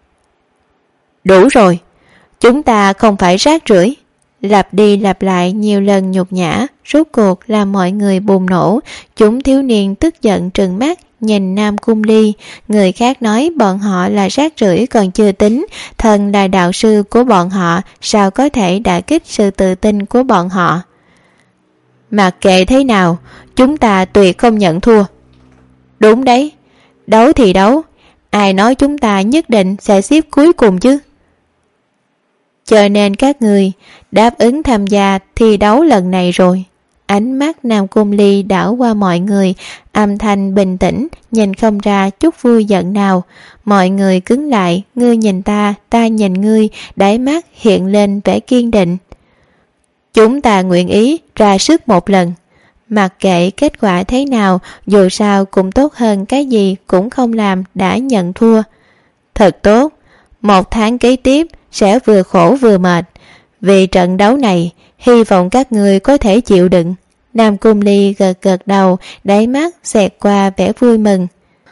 Đủ rồi, chúng ta không phải rác rưởi. Lặp đi lặp lại nhiều lần nhục nhã, rốt cuộc làm mọi người bùng nổ. Chúng thiếu niên tức giận trừng mắt nhìn Nam Cung Ly. Người khác nói bọn họ là rác rưởi còn chưa tính, thần là đạo sư của bọn họ, sao có thể đả kích sự tự tin của bọn họ? Mặc kệ thế nào, chúng ta tuyệt không nhận thua. Đúng đấy, đấu thì đấu, ai nói chúng ta nhất định sẽ xếp cuối cùng chứ? Cho nên các người đáp ứng tham gia thi đấu lần này rồi. Ánh mắt Nam Cung Ly đảo qua mọi người, âm thanh bình tĩnh, nhìn không ra chút vui giận nào. Mọi người cứng lại, ngươi nhìn ta nhìn ngươi, đáy mắt hiện lên vẻ kiên định. Chúng ta nguyện ý ra sức một lần. Mặc kệ kết quả thế nào, dù sao cũng tốt hơn cái gì cũng không làm đã nhận thua. Thật tốt, 1 tháng kế tiếp sẽ vừa khổ vừa mệt. Vì trận đấu này, hy vọng các người có thể chịu đựng. Nam Cung Ly gật gật đầu, đáy mắt xẹt qua vẻ vui mừng.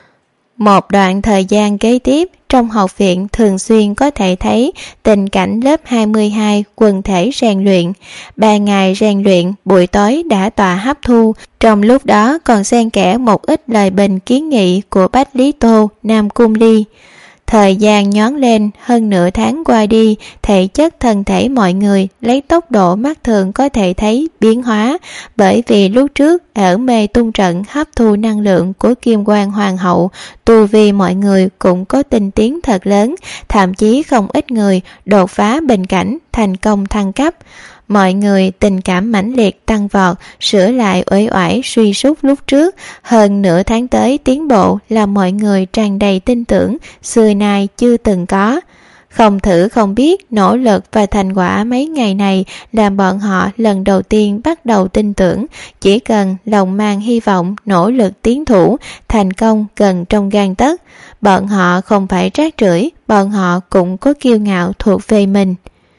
Một đoạn thời gian kế tiếp, trong học viện thường xuyên có thể thấy tình cảnh lớp 22 quần thể rèn luyện. 3 ngày rèn luyện, buổi tối đã tọa hấp thu. Trong lúc đó còn xen kẽ một ít lời bình kiến nghị của Bách Lý Tô, Nam Cung Ly. Thời gian nhón lên, hơn nửa tháng qua đi, thể chất thân thể mọi người lấy tốc độ mắt thường có thể thấy biến hóa, bởi vì lúc trước ở mê tung trận hấp thu năng lượng của Kim Quan Hoàng hậu, tu vi mọi người cũng có tinh tiến thật lớn, thậm chí không ít người đột phá bình cảnh, thành công thăng cấp. Mọi người tình cảm mãnh liệt tăng vọt, sửa lại uể oải suy sút lúc trước. Hơn nửa tháng tới tiến bộ làm mọi người tràn đầy tin tưởng, xưa nay chưa từng có. Không thử không biết, nỗ lực và thành quả mấy ngày này làm bọn họ lần đầu tiên bắt đầu tin tưởng. Chỉ cần lòng mang hy vọng, nỗ lực tiến thủ, thành công gần trong gang tấc. Bọn họ không phải rác rưởi, bọn họ cũng có kiêu ngạo thuộc về mình.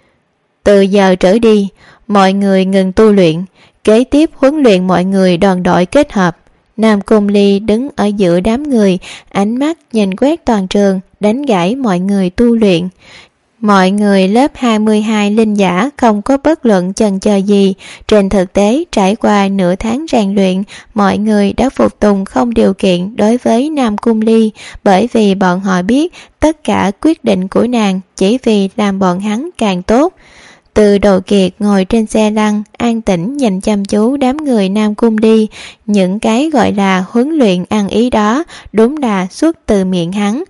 Từ giờ trở đi, mọi người ngừng tu luyện, kế tiếp huấn luyện mọi người đoàn đội kết hợp. Nam Cung Ly đứng ở giữa đám người, ánh mắt nhìn quét toàn trường, đánh gãy mọi người tu luyện. Mọi người lớp 22 linh giả không có bất luận chần chờ gì. Trên thực tế, trải qua nửa tháng rèn luyện, mọi người đã phục tùng không điều kiện đối với Nam Cung Ly, bởi vì bọn họ biết tất cả quyết định của nàng chỉ vì làm bọn hắn càng tốt. Từ Đồ Kiệt ngồi trên xe lăn, an tĩnh nhìn chăm chú đám người Nam Cung Ly. Những cái gọi là huấn luyện ăn ý đó đúng là xuất từ miệng hắn.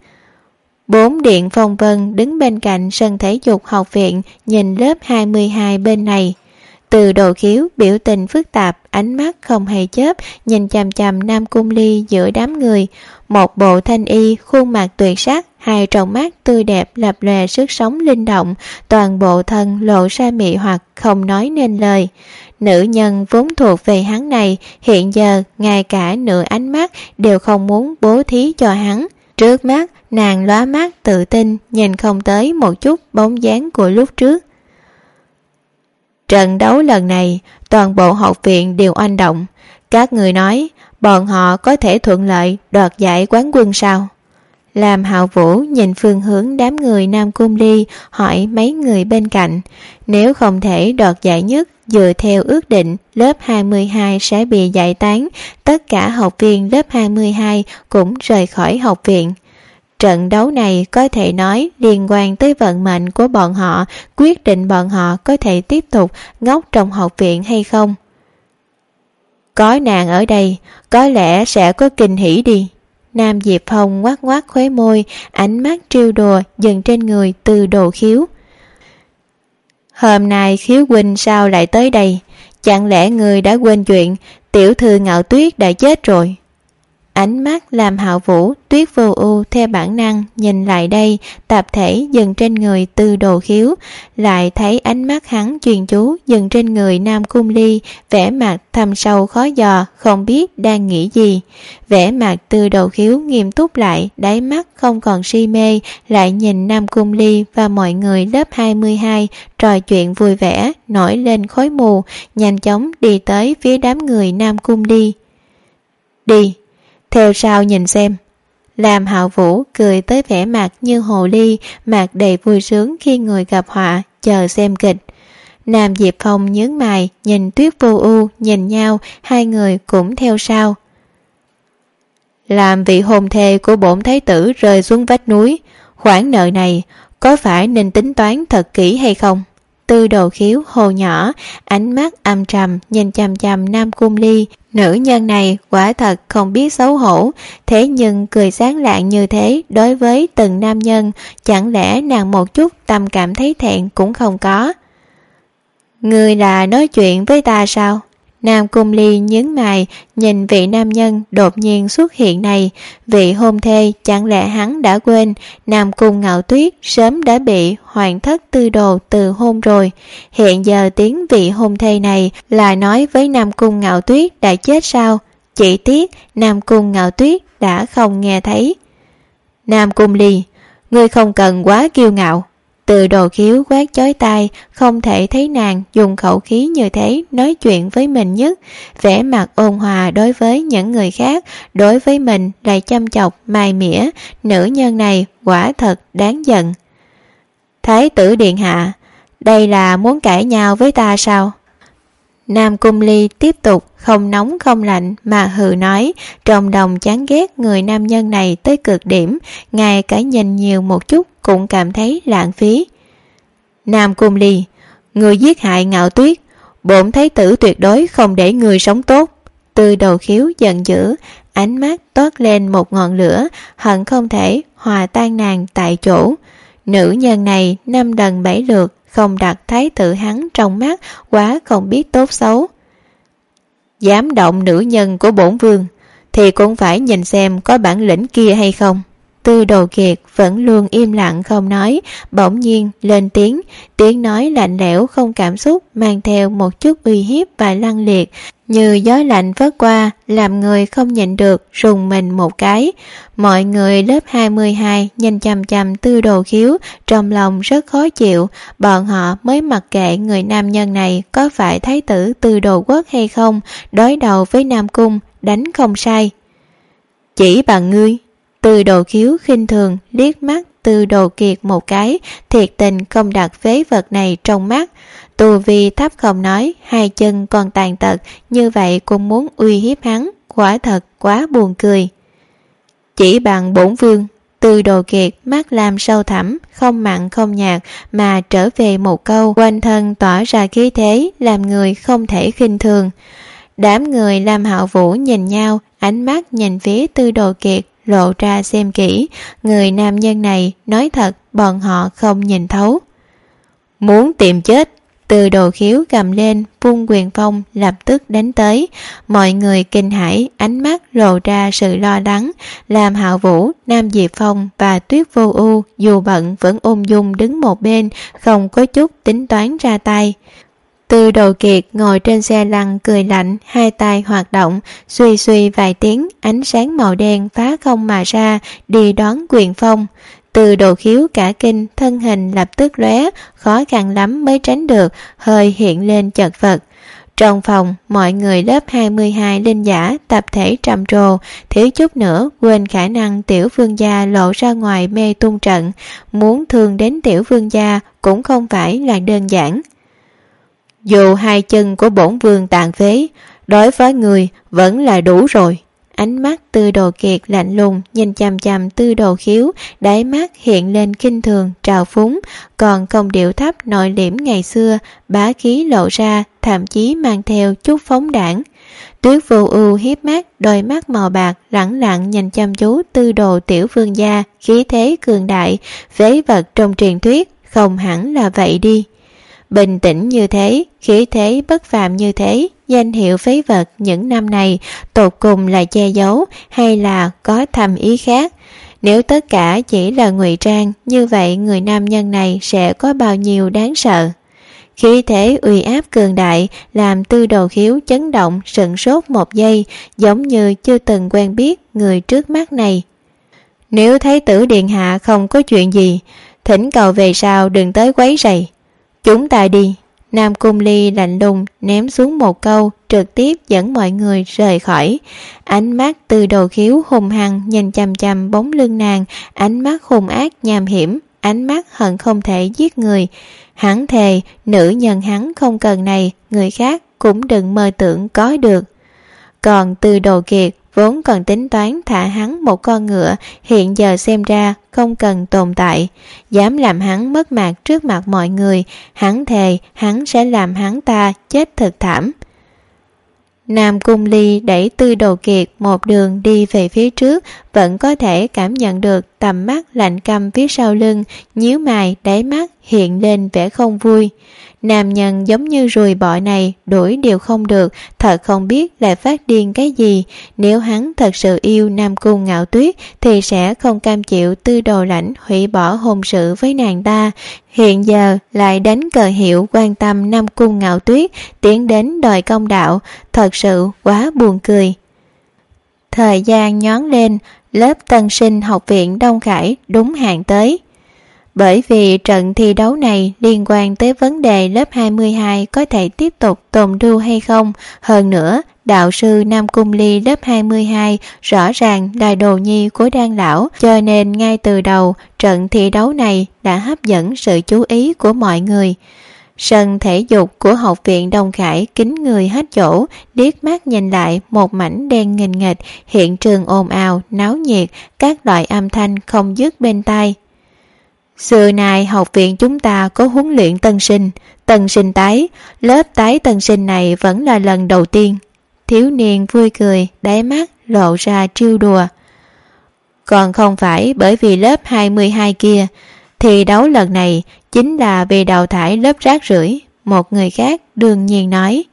4 Điện Phong Vân đứng bên cạnh sân thể dục học viện, nhìn lớp 22 bên này. Từ Đồ Khiếu biểu tình phức tạp, ánh mắt không hề chớp, nhìn chằm chằm Nam Cung Ly giữa đám người. Một bộ thanh y, khuôn mặt tuyệt sắc, hai tròng mắt tươi đẹp lập lòe sức sống linh động, toàn bộ thân lộ ra mị hoặc không nói nên lời. Nữ nhân vốn thuộc về hắn này, hiện giờ ngay cả nửa ánh mắt đều không muốn bố thí cho hắn. Trước mắt, nàng lóa mắt tự tin, nhìn không tới một chút bóng dáng của lúc trước. Trận đấu lần này, toàn bộ học viện đều oanh động. Các người nói, bọn họ có thể thuận lợi đoạt giải quán quân sao? Làm Hạo Vũ nhìn phương hướng đám người Nam Cung Ly, hỏi mấy người bên cạnh. Nếu không thể đoạt giải nhất, dựa theo ước định, lớp 22 sẽ bị giải tán. Tất cả học viên lớp 22 cũng rời khỏi học viện. Trận đấu này có thể nói liên quan tới vận mệnh của bọn họ, quyết định bọn họ có thể tiếp tục ngốc trong học viện hay không. Có nàng ở đây, có lẽ sẽ có kinh hỉ đi. Nam Diệp Phong ngoắc ngoắc khóe môi, ánh mắt trêu đùa dừng trên người Từ Đồ Khiếu. Hôm nay Khiếu huynh sao lại tới đây? Chẳng lẽ người đã quên chuyện tiểu thư Ngạo Tuyết đã chết rồi? Ánh mắt làm Hạo Vũ, Tuyết Vô Ưu theo bản năng nhìn lại đây, tập thể dừng trên người Từ Đồ Khiếu, lại thấy ánh mắt hắn chuyên chú dừng trên người Nam Cung Ly, vẻ mặt thâm sâu khó dò, không biết đang nghĩ gì. Vẻ mặt Từ Đồ Khiếu nghiêm túc lại, đáy mắt không còn si mê, lại nhìn Nam Cung Ly và mọi người lớp 22 trò chuyện vui vẻ, nổi lên khói mù, nhanh chóng đi tới phía đám người Nam Cung Ly. Đi! Theo sau nhìn xem. Làm Hạo Vũ cười tới vẻ mặt như hồ ly, mặt đầy vui sướng khi người gặp họa, chờ xem kịch. Nam Diệp Phong nhướng mày, nhìn Tuyết Vô Ưu, nhìn nhau, hai người cũng theo sau. Làm vị hôn thê của bổn thái tử rơi xuống vách núi, khoản nợ này có phải nên tính toán thật kỹ hay không? Từ Đồ Khiếu hồ nhỏ, ánh mắt âm trầm nhìn chằm chằm Nam Cung Ly. Nữ nhân này quả thật không biết xấu hổ, thế nhưng cười sáng lạng như thế đối với từng nam nhân, chẳng lẽ nàng một chút tâm cảm thấy thẹn cũng không có? Ngươi là nói chuyện với ta sao? Nam Cung Ly nhướng mày nhìn vị nam nhân đột nhiên xuất hiện này. Vị hôn thê chẳng lẽ hắn đã quên Nam Cung Ngạo Tuyết sớm đã bị Hoàng thất Tư Đồ từ hôn rồi. Hiện giờ tiếng vị hôn thê này là nói với Nam Cung Ngạo Tuyết đã chết sao? Chỉ tiếc Nam Cung Ngạo Tuyết đã không nghe thấy. Nam Cung Ly, ngươi không cần quá kiêu ngạo. Từ Đồ Khiếu quát chói tai, không thể thấy nàng dùng khẩu khí như thế nói chuyện với mình nhất. Vẻ mặt ôn hòa đối với những người khác, đối với mình lại chăm chọc mai mỉa. Nữ nhân này quả thật đáng giận. Thái tử điện hạ, đây là muốn cãi nhau với ta sao? Nam Cung Ly tiếp tục không nóng không lạnh mà hừ nói, trong lòng chán ghét người nam nhân này tới cực điểm, ngay cả nhìn nhiều một chút cũng cảm thấy lãng phí. Nam Cung Ly, người giết hại Ngạo Tuyết, bổn thái tử tuyệt đối không để người sống tốt. Từ Đầu Khiếu giận dữ, ánh mắt toát lên một ngọn lửa, hận không thể hòa tan nàng tại chỗ. Nữ nhân này 5 lần 7 lượt không đặt thái tử hắn trong mắt, quá không biết tốt xấu. Dám động nữ nhân của bổn vương thì cũng phải nhìn xem có bản lĩnh kia hay không. Tư Đồ Kiệt vẫn luôn im lặng không nói, bỗng nhiên lên tiếng, tiếng nói lạnh lẽo không cảm xúc, mang theo một chút uy hiếp và lăng liệt, như gió lạnh phất qua, làm người không nhịn được rùng mình một cái. Mọi người lớp 22 nhìn chằm chằm Tư Đồ Khiếu, trong lòng rất khó chịu. Bọn họ mới mặc kệ người nam nhân này có phải thái tử Tư Đồ Quốc hay không, đối đầu với Nam Cung đánh không sai. Chỉ bằng ngươi. Tư Đồ Khiếu khinh thường liếc mắt Tư Đồ Kiệt một cái, thiệt tình không đặt phế vật này trong mắt. Tu vi thấp không nói, hai chân còn tàn tật, như vậy cũng muốn uy hiếp hắn, quả thật quá buồn cười. Chỉ bằng bổn vương. Tư Đồ Kiệt mắt làm sâu thẳm, không mặn không nhạt mà trở về một câu, quanh thân tỏa ra khí thế làm người không thể khinh thường. Đám người Lam Hạo Vũ nhìn nhau, ánh mắt nhìn phía Tư Đồ Kiệt lộ ra xem kỹ, người nam nhân này nói thật bọn họ không nhìn thấu. Muốn tìm chết. Từ Đồ Khiếu cầm lên, vung quyền phong lập tức đánh tới. Mọi người kinh hãi, ánh mắt lộ ra sự lo lắng. Lam Hạo Vũ, Nam Diệp Phong và Tuyết Vô Ưu dù bận vẫn ung dung đứng một bên, không có chút tính toán ra tay. Từ Đồ Kiệt ngồi trên xe lăn cười lạnh, hai tay hoạt động, suy suy vài tiếng, ánh sáng màu đen phá không mà ra, đi đón quyền phong. Từ Đồ Khiếu cả kinh, thân hình lập tức lóe, khó khăn lắm mới tránh được, hơi hiện lên chật vật. Trong phòng, mọi người lớp 22 linh giả tập thể trầm trồ, thiếu chút nữa quên khả năng tiểu vương gia lộ ra ngoài mê tung trận, muốn thương đến tiểu vương gia cũng không phải là đơn giản. Dù hai chân của bổn vương tàn phế, đối với người vẫn là đủ rồi. Ánh mắt Tư Đồ Kiệt lạnh lùng nhìn chằm chằm Tư Đồ Khiếu, đáy mắt hiện lên khinh thường, trào phúng, còn không điệu thấp nội liễm ngày xưa, bá khí lộ ra, thậm chí mang theo chút phóng đãng. Tuyết Vô Ưu hiếp mắt, đôi mắt màu bạc lẳng lặng nhìn chăm chú Tư Đồ tiểu vương gia, khí thế cường đại, phế vật trong truyền thuyết, không hẳn là vậy đi. Bình tĩnh như thế, khí thế bất phàm như thế, danh hiệu phế vật những năm này tột cùng là che giấu hay là có thầm ý khác? Nếu tất cả chỉ là ngụy trang, như vậy người nam nhân này sẽ có bao nhiêu đáng sợ? Khí thế uy áp cường đại làm Tư Đồ Khiếu chấn động sửng sốt một giây, giống như chưa từng quen biết người trước mắt này. Nếu thái tử điện hạ không có chuyện gì, thỉnh cầu về sau đừng tới quấy rầy. Chúng ta đi. Nam Cung Ly lạnh lùng ném xuống một câu, trực tiếp dẫn mọi người rời khỏi. Ánh mắt Tư Đồ Khiếu hung hăng nhìn chằm chằm bóng lưng nàng, ánh mắt hung ác nham hiểm, ánh mắt hận không thể giết người. Hắn thề, nữ nhân hắn không cần này, người khác cũng đừng mơ tưởng có được. Còn Tư Đồ Kiệt vốn còn tính toán thả hắn một con ngựa, hiện giờ xem ra không cần tồn tại. Dám làm hắn mất mặt trước mặt mọi người, hắn thề hắn sẽ làm hắn ta chết thật thảm. Nam Cung Ly đẩy Tư Đồ Kiệt một đường đi về phía trước, vẫn có thể cảm nhận được tầm mắt lạnh căm phía sau lưng, nhíu mày, đáy mắt hiện lên vẻ không vui. Nam nhân giống như ruồi bọ này đuổi đều không được, thật không biết lại phát điên cái gì. Nếu hắn thật sự yêu Nam Cung Ngạo Tuyết thì sẽ không cam chịu tư đồ lãnh hủy bỏ hôn sự với nàng ta. Hiện giờ lại đánh cờ hiệu quan tâm Nam Cung Ngạo Tuyết, tiến đến đòi công đạo, thật sự quá buồn cười. Thời gian nhón lên, lớp tân sinh học viện Đông Khải đúng hạn tới. Bởi vì trận thi đấu này liên quan tới vấn đề lớp 22 có thể tiếp tục tồn lưu hay không. Hơn nữa, đạo sư Nam Cung Ly lớp 22 rõ ràng là đồ nhi của Đan lão, cho nên ngay từ đầu trận thi đấu này đã hấp dẫn sự chú ý của mọi người. Sân thể dục của học viện Đông Khải kín người hết chỗ, liếc mắt nhìn lại một mảnh đen nghìn nghịch, hiện trường ồn ào, náo nhiệt, các loại âm thanh không dứt bên tai. Xưa nay học viện chúng ta có huấn luyện tân sinh tái, lớp tái tân sinh này vẫn là lần đầu tiên. Thiếu niên vui cười, đáy mắt lộ ra trêu đùa. Còn không phải bởi vì lớp 22 kia, thi đấu lần này chính là vì đào thải lớp rác rưởi, một người khác đương nhiên nói.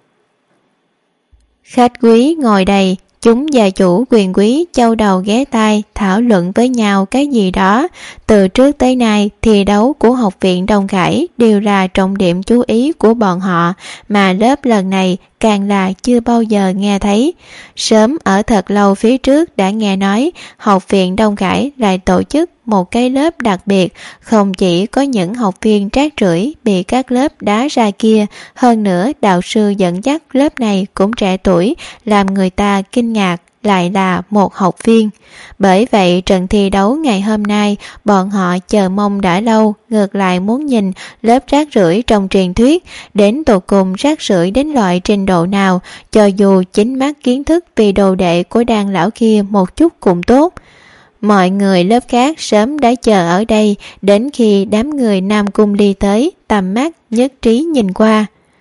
Khách quý ngồi đây, chúng gia chủ quyền quý châu đầu ghé tai thảo luận với nhau cái gì đó. Từ trước tới nay, thi đấu của học viện Đông Khải đều là trọng điểm chú ý của bọn họ, mà lớp lần này càng là chưa bao giờ nghe thấy. Sớm ở thật lâu phía trước đã nghe nói học viện Đông Khải lại tổ chức một cái lớp đặc biệt, không chỉ có những học viên trác rưởi bị các lớp đá ra kia, hơn nữa đạo sư dẫn dắt lớp này cũng trẻ tuổi, làm người ta kinh ngạc lại là một học viên. Bởi vậy trận thi đấu ngày hôm nay bọn họ chờ mong đã lâu, ngược lại muốn nhìn lớp rác rưởi trong truyền thuyết đến tột cùng rác rưởi đến loại trình độ nào, cho dù chính mắt kiến thức vì đồ đệ của Đan lão kia một chút cũng tốt. Mọi người lớp khác sớm đã chờ ở đây, đến khi đám người Nam Cung Ly tới, tầm mắt nhất trí nhìn qua.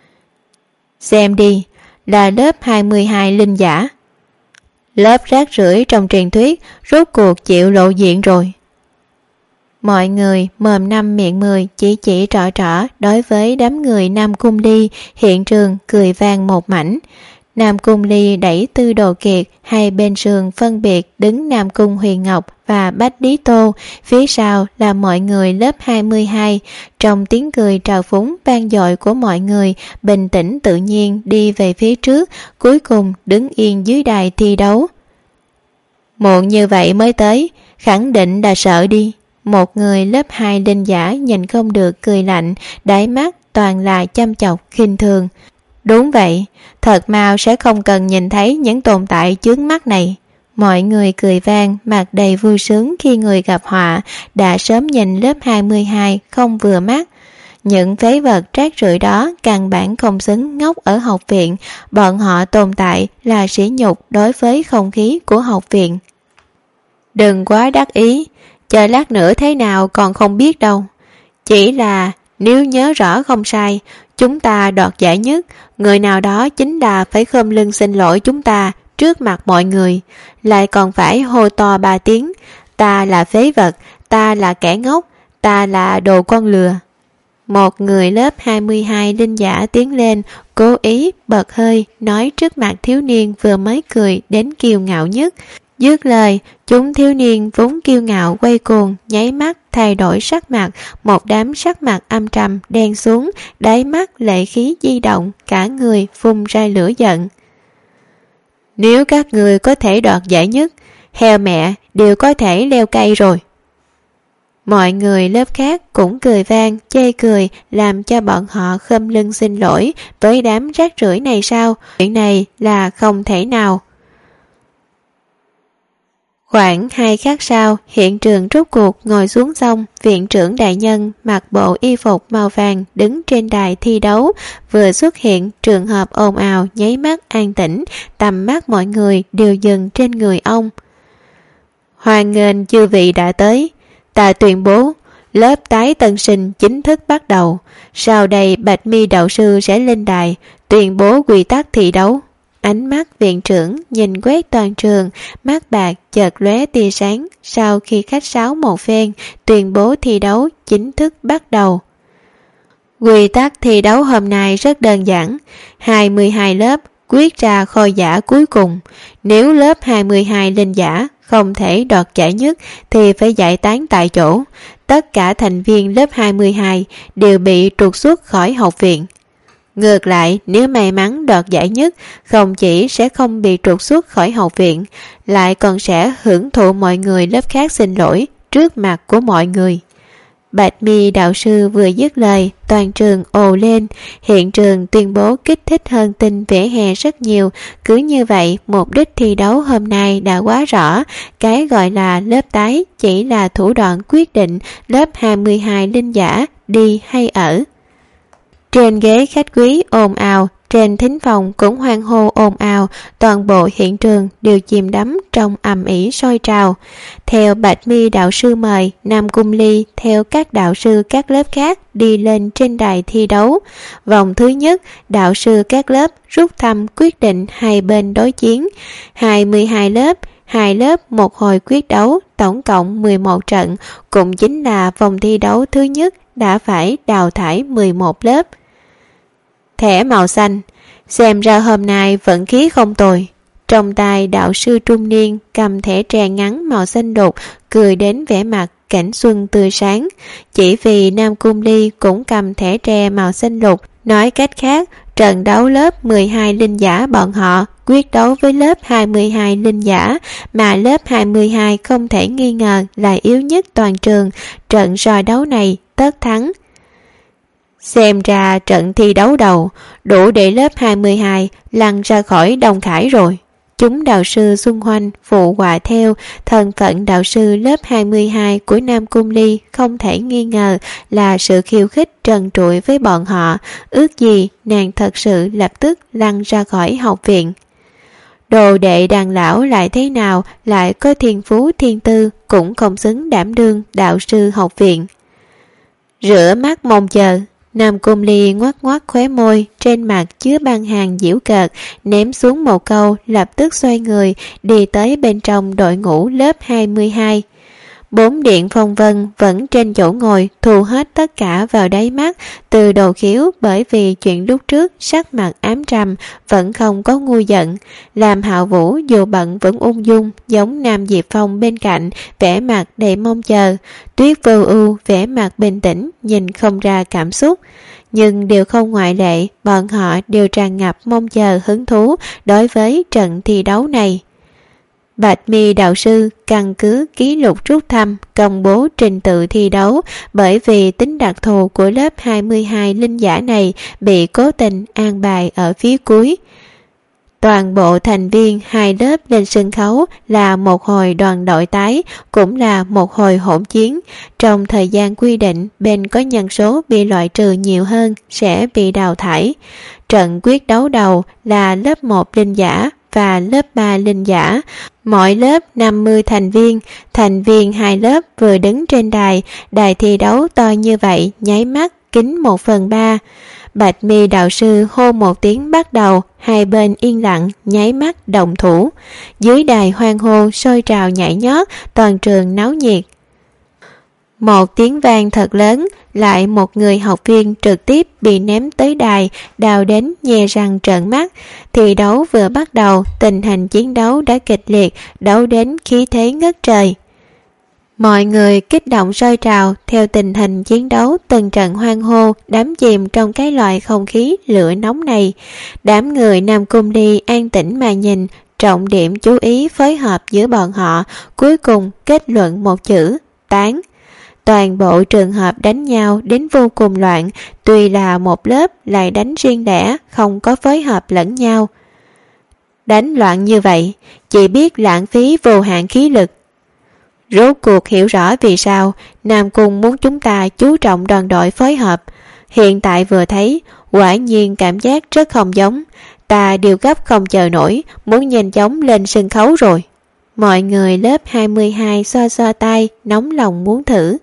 Xem đi, là lớp 22 linh giả. Lớp rác rưởi trong truyền thuyết rốt cuộc chịu lộ diện rồi. Mọi người mồm năm miệng 10 chỉ trỏ đối với đám người Nam Cung Ly, hiện trường cười vang một mảnh. Nam Cung Ly đẩy Tư Đồ Kiệt, hai bên sườn phân biệt đứng Nam Cung Huyền Ngọc và Bách Lý Tô, phía sau là mọi người lớp 22. Trong tiếng cười trào phúng vang dội của mọi người, bình tĩnh tự nhiên đi về phía trước, cuối cùng đứng yên dưới đài thi đấu. Muộn như vậy mới tới, khẳng định là sợ đi. Một người lớp 2 linh giả nhìn không được cười lạnh, đáy mắt toàn là chăm chọc khinh thường. Đúng vậy, thật mau sẽ không cần nhìn thấy những tồn tại chướng mắt này. Mọi người cười vang, mặt đầy vui sướng khi người gặp họa, đã sớm nhìn lớp 22 không vừa mắt. Những phế vật rác rưởi đó căn bản không xứng ngốc ở học viện, bọn họ tồn tại là sỉ nhục đối với không khí của học viện. Đừng quá đắc ý, chờ lát nữa thế nào còn không biết đâu. Chỉ là nếu nhớ rõ không sai, chúng ta đoạt giải nhất, người nào đó chính là phải khom lưng xin lỗi chúng ta trước mặt mọi người, lại còn phải hô to 3 tiếng, ta là phế vật, ta là kẻ ngốc, ta là đồ con lừa. Một người lớp 22 linh giả tiến lên, cố ý bật hơi nói trước mặt thiếu niên vừa mới cười đến kiêu ngạo nhất. Dứt lời, chúng thiếu niên vốn kiêu ngạo quay cuồng, nháy mắt thay đổi sắc mặt, một đám sắc mặt âm trầm đen xuống, đáy mắt lệ khí di động, cả người phun ra lửa giận. Nếu các người có thể đoạt giải nhất, heo mẹ đều có thể leo cây rồi. Mọi người lớp khác cũng cười vang, chê cười, làm cho bọn họ khom lưng xin lỗi với đám rác rưởi này sao? Chuyện này là không thể nào. Khoảng 2 khắc sau, hiện trường rốt cuộc ngồi xuống xong, viện trưởng đại nhân mặc bộ y phục màu vàng đứng trên đài thi đấu, vừa xuất hiện trường hợp ồn ào nháy mắt an tĩnh, tầm mắt mọi người đều dừng trên người ông. Hoan nghênh chư vị đã tới, ta tuyên bố lớp tái tân sinh chính thức bắt đầu. Sau đây Bạch Mi đạo sư sẽ lên đài tuyên bố quy tắc thi đấu. Ánh mắt viện trưởng nhìn quét toàn trường, mắt bạc chợt lóe tia sáng sau khi khách sáo một phen, tuyên bố thi đấu chính thức bắt đầu. Quy tắc thi đấu hôm nay rất đơn giản, 22 lớp quyết ra khôi giả cuối cùng. Nếu lớp 22 linh giả không thể đoạt giải nhất thì phải giải tán tại chỗ. Tất cả thành viên lớp 22 đều bị trục xuất khỏi học viện. Ngược lại, nếu may mắn đoạt giải nhất, không chỉ sẽ không bị trục xuất khỏi học viện, lại còn sẽ hưởng thụ mọi người lớp khác xin lỗi trước mặt của mọi người. Bạch Mi đạo sư vừa dứt lời, toàn trường ồ lên, hiện trường tuyên bố kích thích hơn tin vỉa hè rất nhiều. Cứ như vậy, mục đích thi đấu hôm nay đã quá rõ, cái gọi là lớp tái chỉ là thủ đoạn quyết định lớp 22 linh giả đi hay ở. Trên ghế khách quý ồn ào, trên thính phòng cũng hoan hô ồn ào, toàn bộ hiện trường đều chìm đắm trong ầm ĩ sôi trào. Theo Bạch Mi đạo sư mời, Nam Cung Ly theo các đạo sư các lớp khác đi lên trên đài thi đấu. Vòng thứ nhất, đạo sư các lớp rút thăm quyết định hai bên đối chiến. 22 lớp, hai lớp một hồi quyết đấu, tổng cộng 11 trận, cũng chính là vòng thi đấu thứ nhất đã phải đào thải 11 lớp. Thẻ màu xanh, xem ra hôm nay vận khí không tồi. Trong tay đạo sư trung niên cầm thẻ tre ngắn màu xanh lục, cười đến vẻ mặt cảnh xuân tươi sáng. Chỉ vì Nam Cung Ly cũng cầm thẻ tre màu xanh lục, nói cách khác, trận đấu lớp 12 linh giả bọn họ quyết đấu với lớp 22 linh giả, mà lớp 22 không thể nghi ngờ là yếu nhất toàn trường. Trận so đấu này tất thắng. Xem ra trận thi đấu đầu đủ để lớp 22 lăn ra khỏi Đông Khải rồi. Chúng đạo sư xung quanh phụ họa theo. Thân phận đạo sư lớp 22 của Nam Cung Ly không thể nghi ngờ là sự khiêu khích trần trụi với bọn họ. Ước gì nàng thật sự lập tức lăn ra khỏi học viện. Đồ đệ đàn lão lại thế nào, lại có thiên phú thiên tư, cũng không xứng đảm đương đạo sư học viện. Rửa mắt mong chờ. Nam Cung Ly ngoắc ngoắc khóe môi, trên mặt chứa băng hàng giễu cợt, ném xuống một câu, lập tức xoay người, đi tới bên trong đội ngũ lớp 22. 4 điện phong vân vẫn trên chỗ ngồi, thu hết tất cả vào đáy mắt. Từ đầu khiếu bởi vì chuyện lúc trước sắc mặt ám trầm, vẫn không có ngu giận. Làm Hạo Vũ dù bận vẫn ung dung, giống Nam Diệp Phong bên cạnh, vẻ mặt đầy mong chờ. Tuyết Vô Ưu vẻ mặt bình tĩnh, nhìn không ra cảm xúc. Nhưng đều không ngoại lệ, bọn họ đều tràn ngập mong chờ hứng thú đối với trận thi đấu này. Bạch Mi đạo sư căn cứ ký lục rút thăm công bố trình tự thi đấu, bởi vì tính đặc thù của lớp 22 linh giả này bị cố tình an bài ở phía cuối. Toàn bộ thành viên hai lớp lên sân khấu là một hồi đoàn đội tái, cũng là một hồi hỗn chiến. Trong thời gian quy định, bên có nhân số bị loại trừ nhiều hơn sẽ bị đào thải. Trận quyết đấu đầu là lớp 1 linh giả và lớp 3 linh giả. Mỗi lớp 50 thành viên hai lớp vừa đứng trên đài, đài thi đấu to như vậy, nháy mắt kín 1/3. Bạch Mi đạo sư hô một tiếng bắt đầu, hai bên yên lặng, nháy mắt động thủ. Dưới đài hoan hô sôi trào nhảy nhót, toàn trường náo nhiệt. Một tiếng vang thật lớn, lại một người học viên trực tiếp bị ném tới đài, đào đến nhe răng trợn mắt. Thi đấu vừa bắt đầu, tình hình chiến đấu đã kịch liệt, đấu đến khí thế ngất trời. Mọi người kích động sôi trào, theo tình hình chiến đấu từng trận hoan hô, đắm chìm trong cái loại không khí lửa nóng này. Đám người Nam Cung Ly an tĩnh mà nhìn, trọng điểm chú ý phối hợp giữa bọn họ, cuối cùng kết luận một chữ: tán. Toàn bộ trường hợp đánh nhau đến vô cùng loạn, tuy là một lớp lại đánh riêng lẻ, không có phối hợp lẫn nhau. Đánh loạn như vậy, chỉ biết lãng phí vô hạn khí lực. Rốt cuộc hiểu rõ vì sao Nam Cung muốn chúng ta chú trọng đoàn đội phối hợp. Hiện tại vừa thấy, quả nhiên cảm giác rất không giống. Ta điều gấp không chờ nổi, muốn nhanh chóng lên sân khấu rồi. Mọi người lớp 22 xoa xoa tay, nóng lòng muốn thử.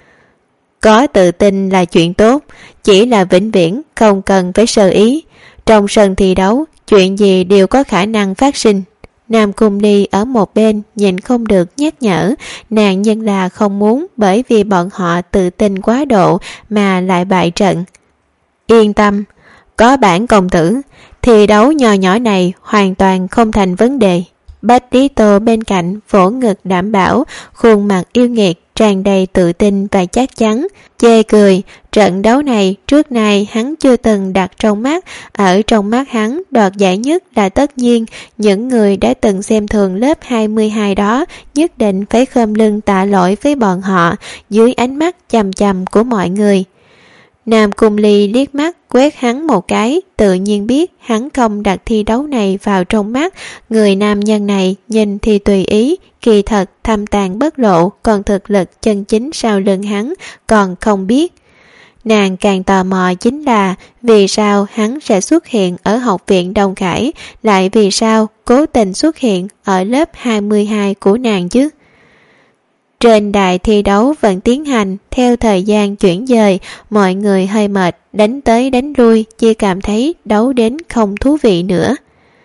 Có tự tin là chuyện tốt, chỉ là vĩnh viễn không cần phải sơ ý. Trong sân thi đấu, chuyện gì đều có khả năng phát sinh. Nam Cung Ly ở một bên nhìn không được nhắc nhở, nàng nhân là không muốn bởi vì bọn họ tự tin quá độ mà lại bại trận. Yên tâm, có bản công tử, thi đấu nhỏ nhỏ này hoàn toàn không thành vấn đề. Bách Lý Tô bên cạnh vỗ ngực đảm bảo, khuôn mặt yêu nghiệt tràn đầy tự tin và chắc chắn, chê cười. Trận đấu này trước nay hắn chưa từng đặt trong mắt, ở trong mắt hắn đoạt giải nhất là tất nhiên. Những người đã từng xem thường lớp 22 đó nhất định phải khom lưng tạ lỗi với bọn họ dưới ánh mắt chằm chằm của mọi người. Nam Cung Ly liếc mắt quét hắn một cái, tự nhiên biết hắn không đặt thi đấu này vào trong mắt. Người nam nhân này nhìn thì tùy ý, kỳ thật thâm tàn bất lộ, còn thực lực chân chính sau lưng hắn còn không biết. Nàng càng tò mò chính là vì sao hắn sẽ xuất hiện ở học viện Đông Khải, lại vì sao cố tình xuất hiện ở lớp 22 của nàng chứ. Trên đài thi đấu vẫn tiến hành theo thời gian chuyển dời, mọi người hơi mệt, đánh tới đánh lui, chỉ cảm thấy đấu đến không thú vị nữa.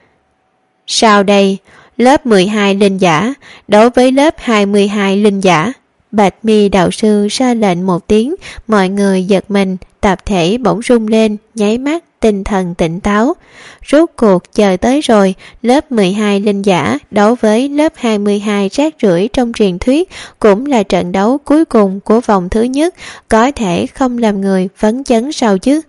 Sau đây, lớp 12 linh giả đấu với lớp 22 linh giả. Bạch Mi đạo sư ra lệnh một tiếng, mọi người giật mình, tập thể bỗng rung lên, nháy mắt tinh thần tỉnh táo. Rốt cuộc chờ tới rồi, lớp 12 linh giả đấu với lớp 22 rác rưởi trong truyền thuyết, cũng là trận đấu cuối cùng của vòng thứ nhất, có thể không làm người phấn chấn sao chứ.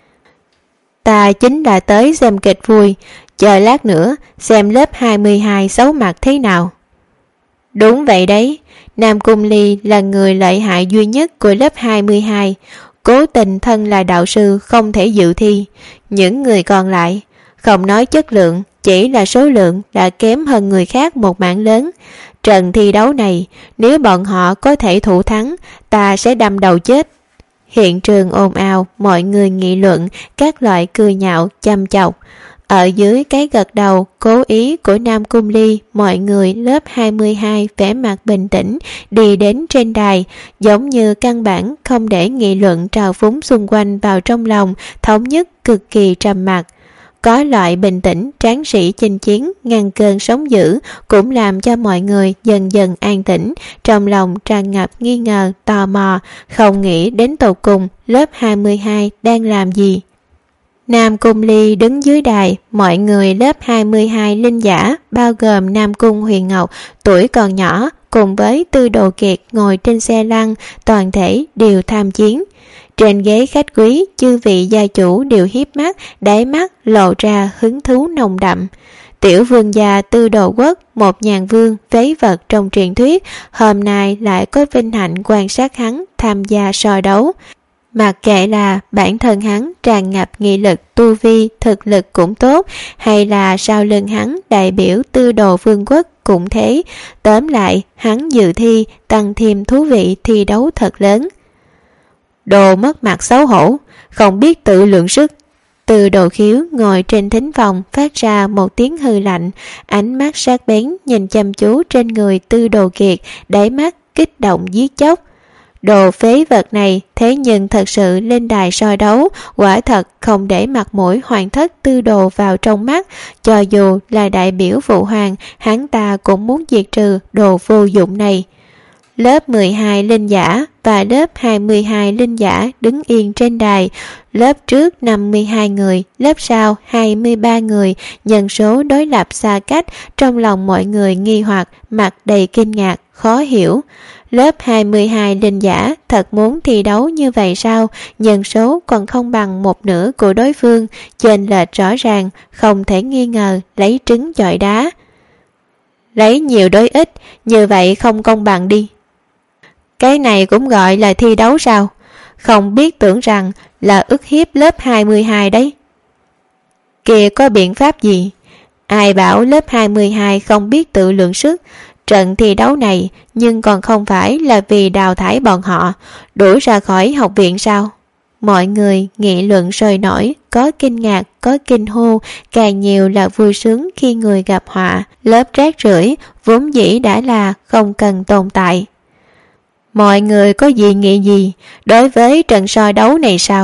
Ta chính là tới xem kịch vui, chờ lát nữa xem lớp 22 xấu mặt thế nào. Đúng vậy đấy, Nam Cung Ly là người lợi hại duy nhất của lớp 22, cố tình thân là đạo sư không thể dự thi. Những người còn lại, không nói chất lượng, chỉ là số lượng đã kém hơn người khác một mảng lớn. Trận thi đấu này, nếu bọn họ có thể thủ thắng, ta sẽ đâm đầu chết. Hiện trường ồn ào, mọi người nghị luận, các loại cười nhạo, chăm chọc. Ở dưới cái gật đầu cố ý của Nam Cung Ly, mọi người lớp 22 vẻ mặt bình tĩnh đi đến trên đài, giống như căn bản không để nghị luận trào phúng xung quanh vào trong lòng, thống nhất cực kỳ trầm mặc. Có loại bình tĩnh tráng sĩ chinh chiến ngăn cơn sóng dữ cũng làm cho mọi người dần dần an tĩnh, trong lòng tràn ngập nghi ngờ, tò mò, không nghĩ đến tột cùng lớp 22 đang làm gì. Nam Cung Ly đứng dưới đài, mọi người lớp 22 linh giả, bao gồm Nam Cung Huyền Ngọc, tuổi còn nhỏ, cùng với Tư Đồ Kiệt ngồi trên xe lăn, toàn thể đều tham chiến. Trên ghế khách quý, chư vị gia chủ đều hiếp mắt, đáy mắt lộ ra hứng thú nồng đậm. Tiểu vương gia Tư Đồ Quốc, một nhàn vương phế vật trong truyền thuyết, hôm nay lại có vinh hạnh quan sát hắn tham gia so đấu. Mặc kệ là bản thân hắn tràn ngập nghị lực, tu vi, thực lực cũng tốt, hay là sau lưng hắn đại biểu Tư Đồ Vương quốc cũng thế, tóm lại hắn dự thi tăng thêm thú vị thi đấu thật lớn. Đồ mất mặt xấu hổ, không biết tự lượng sức. Tư Đồ Khiếu ngồi trên thính phòng phát ra một tiếng hư lạnh, ánh mắt sắc bén nhìn chăm chú trên người Tư Đồ Kiệt, đáy mắt kích động giết chóc. Đồ phế vật này thế nhưng thật sự lên đài soi đấu, quả thật không để mặt mũi hoàng thất Tư Đồ vào trong mắt. Cho dù là đại biểu phụ hoàng, hắn ta cũng muốn diệt trừ đồ vô dụng này. Lớp 12 linh giả và lớp 22 linh giả đứng yên trên đài. Lớp trước 52 người, lớp sau 23 người, nhân số đối lập xa cách, trong lòng mọi người nghi hoặc, mặt đầy kinh ngạc, khó hiểu. Lớp 22 linh giả thật muốn thi đấu như vậy sao? Nhân số còn không bằng một nửa của đối phương, chênh lệch rõ ràng, không thể nghi ngờ, lấy trứng chọi đá. Lấy nhiều đối ít, như vậy không công bằng đi. Cái này cũng gọi là thi đấu sao? Không biết tưởng rằng là ức hiếp lớp 22 đấy. Kìa có biện pháp gì? Ai bảo lớp 22 không biết tự lượng sức? Trận thi đấu này nhưng còn không phải là vì đào thải bọn họ, đuổi ra khỏi học viện sao? Mọi người nghị luận sôi nổi, có kinh ngạc, có kinh hô, càng nhiều là vui sướng khi người gặp họa. Lớp rác rưởi vốn dĩ đã là không cần tồn tại. Mọi người có dị nghị gì đối với trận soi đấu này sao?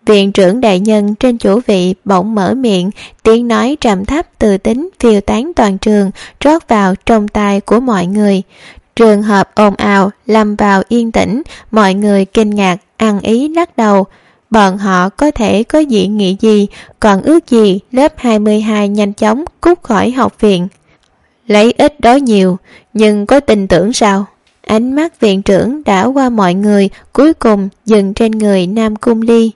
Viện trưởng đại nhân trên chủ vị bỗng mở miệng, tiếng nói trầm thấp từ tính phiêu tán toàn trường, rót vào trong tai của mọi người. Trường hợp ồn ào lâm vào yên tĩnh, mọi người kinh ngạc ăn ý lắc đầu. Bọn họ có thể có dị nghị gì, còn ước gì lớp 22 nhanh chóng cút khỏi học viện. Lấy ít đối nhiều, nhưng có tin tưởng sao? Ánh mắt viện trưởng đảo qua mọi người, cuối cùng dừng trên người Nam Cung Ly.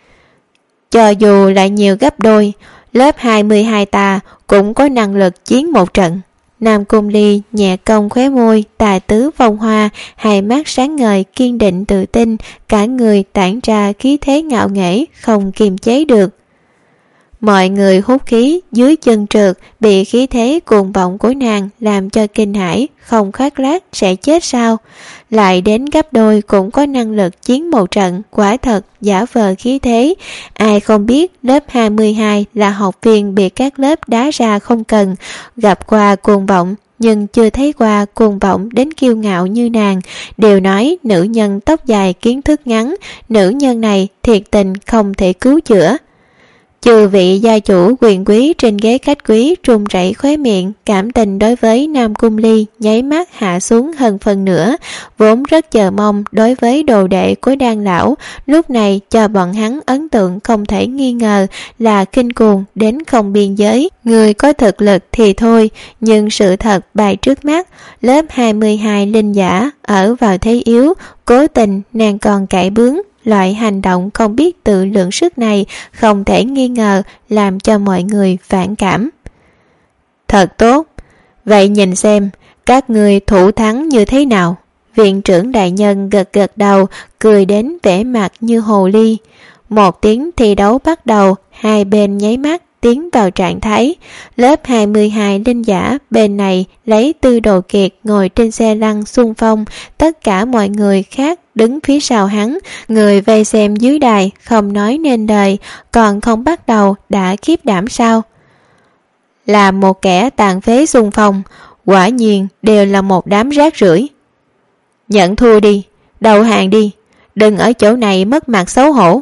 Cho dù lại nhiều gấp đôi, lớp 22 ta cũng có năng lực chiến một trận. Nam Cung Ly nhẹ cong khóe môi, tài tứ phong hoa, hai mắt sáng ngời kiên định tự tin, cả người tản ra khí thế ngạo nghễ không kiềm chế được. Mọi người hút khí dưới chân trượt, bị khí thế cuồng vọng của nàng làm cho kinh hãi, không khoác lác sẽ chết sao? Lại đến gấp đôi cũng có năng lực chiến một trận, quả thật giả vờ khí thế. Ai không biết lớp 22 là học viên bị các lớp đá ra không cần, gặp qua cuồng vọng nhưng chưa thấy qua cuồng vọng đến kiêu ngạo như nàng. Đều nói nữ nhân tóc dài kiến thức ngắn, nữ nhân này thiệt tình không thể cứu chữa. Chư vị gia chủ quyền quý trên ghế khách quý run rẩy khóe miệng, cảm tình đối với Nam Cung Ly nháy mắt hạ xuống hơn phần nữa, vốn rất chờ mong đối với đồ đệ của Đan lão, lúc này cho bọn hắn ấn tượng không thể nghi ngờ là kinh cuồng đến không biên giới. Người có thực lực thì thôi, nhưng sự thật bày trước mắt, lớp 22 linh giả ở vào thế yếu, cố tình nàng còn cãi bướng. Loại hành động không biết tự lượng sức này không thể nghi ngờ làm cho mọi người phản cảm. Thật tốt, vậy nhìn xem các người thủ thắng như thế nào. Viện trưởng đại nhân gật gật đầu, cười đến vẻ mặt như hồ ly. Một tiếng thi đấu bắt đầu, hai bên nháy mắt tiến vào trạng thái. Lớp 22 linh giả bên này lấy Tư Đồ Kiệt ngồi trên xe lăn xung phong, tất cả mọi người khác đứng phía sau hắn, người vây xem dưới đài không nói nên lời, còn không bắt đầu đã khiếp đảm sao? Là một kẻ tàn phế xung phong, quả nhiên đều là một đám rác rưởi. Nhận thua đi, đầu hàng đi, đừng ở chỗ này mất mặt xấu hổ.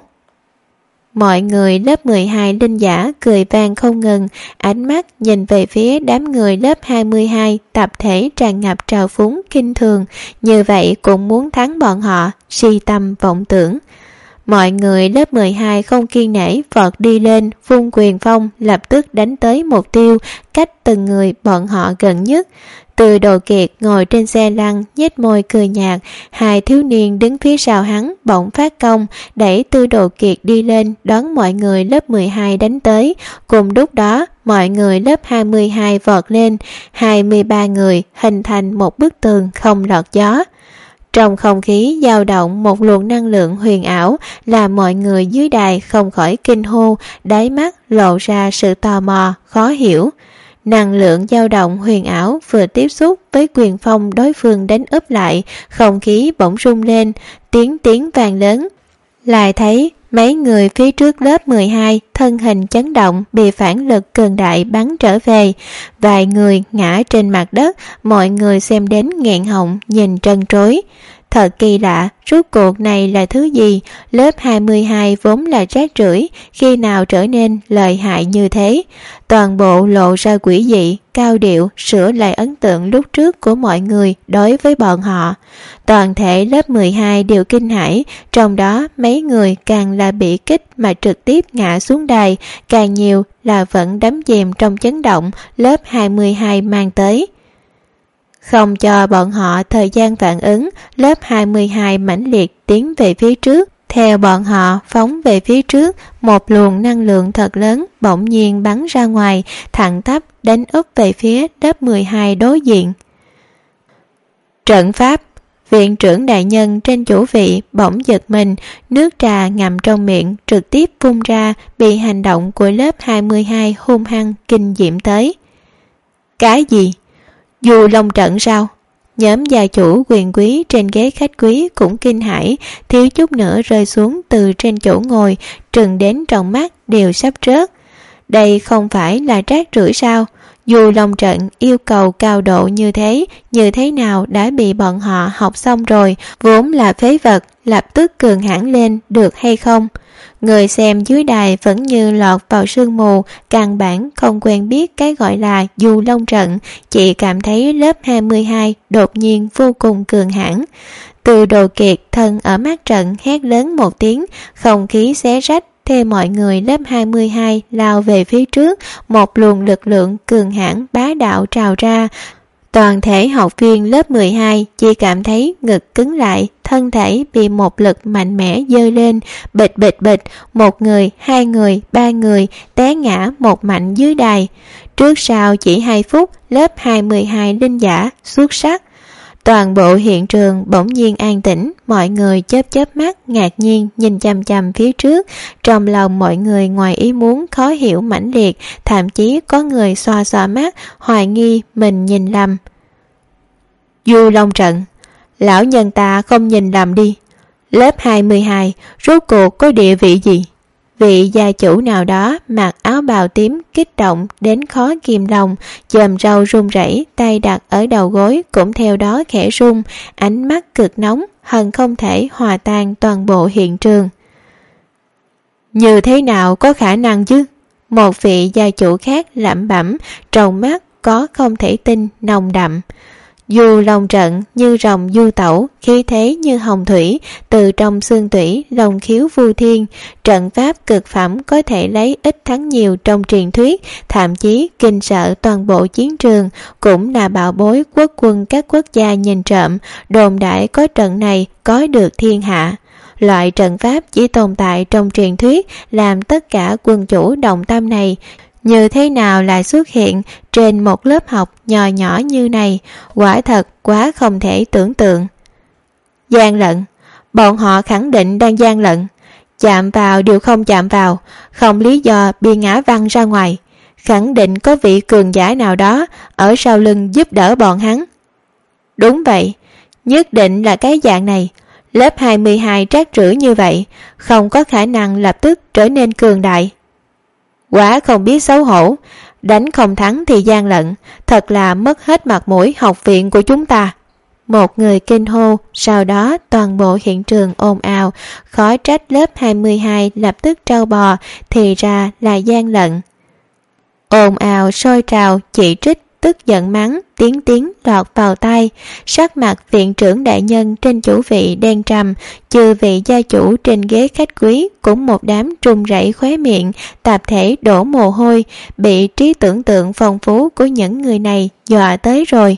Mọi người lớp 12 linh giả cười vang không ngừng, ánh mắt nhìn về phía đám người lớp 22 tập thể tràn ngập trào phúng kinh thường, như vậy cũng muốn thắng bọn họ, si tâm vọng tưởng. Mọi người lớp 12 không kiên nể vọt đi lên, vung quyền phong lập tức đánh tới mục tiêu cách từng người bọn họ gần nhất. Từ Đồ Kiệt ngồi trên xe lăn nhếch môi cười nhạt, hai thiếu niên đứng phía sau hắn bỗng phát công, đẩy Tư Đồ Kiệt đi lên đón mọi người lớp 12 đánh tới. Cùng lúc đó mọi người lớp 22 vọt lên, 23 người hình thành một bức tường không lọt gió. Trong không khí dao động một luồng năng lượng huyền ảo, làm mọi người dưới đài không khỏi kinh hô, đáy mắt lộ ra sự tò mò khó hiểu. Năng lượng dao động huyền ảo vừa tiếp xúc với quyền phong đối phương đánh úp lại, không khí bỗng rung lên, tiếng vang lớn. Lại thấy mấy người phía trước lớp 12 thân hình chấn động, bị phản lực cường đại bắn trở về. Vài người ngã trên mặt đất, mọi người xem đến nghẹn họng nhìn trân trối. Thật kỳ lạ, rốt cuộc này là thứ gì? Lớp 22 vốn là rác rưởi, khi nào trở nên lợi hại như thế? Toàn bộ lộ ra quỷ dị, cao điệu, sửa lại ấn tượng lúc trước của mọi người đối với bọn họ. Toàn thể lớp 12 đều kinh hãi, trong đó mấy người càng là bị kích mà trực tiếp ngã xuống đài, càng nhiều là vẫn đắm chìm trong chấn động lớp 22 mang tới. Không cho bọn họ thời gian phản ứng, lớp 22 mãnh liệt tiến về phía trước. Theo bọn họ phóng về phía trước, một luồng năng lượng thật lớn bỗng nhiên bắn ra ngoài, thẳng tắp đánh úp về phía lớp 12 đối diện. Trận pháp. Viện trưởng đại nhân trên chủ vị bỗng giật mình, nước trà ngậm trong miệng trực tiếp phun ra, bị hành động của lớp 22 hung hăng kinh diễm tới. Cái gì? Dù long trận sao? Nhóm gia chủ quyền quý trên ghế khách quý cũng kinh hãi, thiếu chút nữa rơi xuống từ trên chỗ ngồi, trừng đến trong mắt đều sắp rớt. Đây không phải là rác rưởi sao? Dù Long trận yêu cầu cao độ như thế nào đã bị bọn họ học xong rồi, vốn là phế vật, lập tức cường hãn lên được hay không? Người xem dưới đài vẫn như lọt vào sương mù, căn bản không quen biết cái gọi là du long trận, chỉ cảm thấy lớp 22 đột nhiên vô cùng cường hãn. Từ Đồ Kiệt thân ở mắt trận hét lớn một tiếng, không khí xé rách, theo mọi người lớp 22 lao về phía trước, một luồng lực lượng cường hãn bá đạo trào ra. Toàn thể học viên lớp 12 chỉ cảm thấy ngực cứng lại, thân thể bị một lực mạnh mẽ giơ lên, bịch bịch bịch, một người, hai người, ba người té ngã một mảnh dưới đài. Trước sau chỉ 2 phút, lớp 22 linh giả xuất sắc. Toàn bộ hiện trường bỗng nhiên an tĩnh, mọi người chớp chớp mắt ngạc nhiên nhìn chằm chằm phía trước, trong lòng mọi người ngoài ý muốn khó hiểu mãnh liệt, thậm chí có người xoa xoa mắt, hoài nghi mình nhìn lầm. Du long trận, lão nhân ta không nhìn lầm đi. Lớp 22 rốt cuộc có địa vị gì? Vị gia chủ nào đó mặc áo bào tím kích động đến khó kìm lòng, chòm râu run rẩy, tay đặt ở đầu gối cũng theo đó khẽ run, ánh mắt cực nóng, hận không thể hòa tan toàn bộ hiện trường. Như thế nào có khả năng chứ? Một vị gia chủ khác lẩm bẩm, trong mắt có không thể tin nồng đậm. Du long trận như rồng du tẩu, khí thế như hồng thủy, từ trong xương tủy long khiếu vu thiên, trận pháp cực phẩm có thể lấy ít thắng nhiều trong truyền thuyết, thậm chí kinh sợ toàn bộ chiến trường, cũng là bảo bối quốc quân các quốc gia nhìn trộm, đồn đại có trận này có được thiên hạ. Loại trận pháp chỉ tồn tại trong truyền thuyết, làm tất cả quân chủ động tâm này như thế nào lại xuất hiện trên một lớp học nhỏ nhỏ như này, quả thật quá không thể tưởng tượng. Gian lận, bọn họ khẳng định đang gian lận, chạm vào đều không chạm vào, không lý do bị ngã văng ra ngoài, khẳng định có vị cường giả nào đó ở sau lưng giúp đỡ bọn hắn. Đúng vậy, nhất định là cái dạng này. Lớp 22 trát rưởi như vậy, không có khả năng lập tức trở nên cường đại. Quá không biết xấu hổ, đánh không thắng thì gian lận, thật là mất hết mặt mũi học viện của chúng ta. Một người kinh hô, sau đó toàn bộ hiện trường ồn ào, khó trách lớp 22 lập tức trâu bò, thì ra là gian lận. Ồn ào sôi trào, chỉ trích, tức giận mắng, tiếng lọt vào tai, sắc mặt viện trưởng đại nhân trên chủ vị đen trầm, trừ vị gia chủ trên ghế khách quý cũng một đám run rẩy khóe miệng, tập thể đổ mồ hôi, bị trí tưởng tượng phong phú của những người này dọa tới rồi.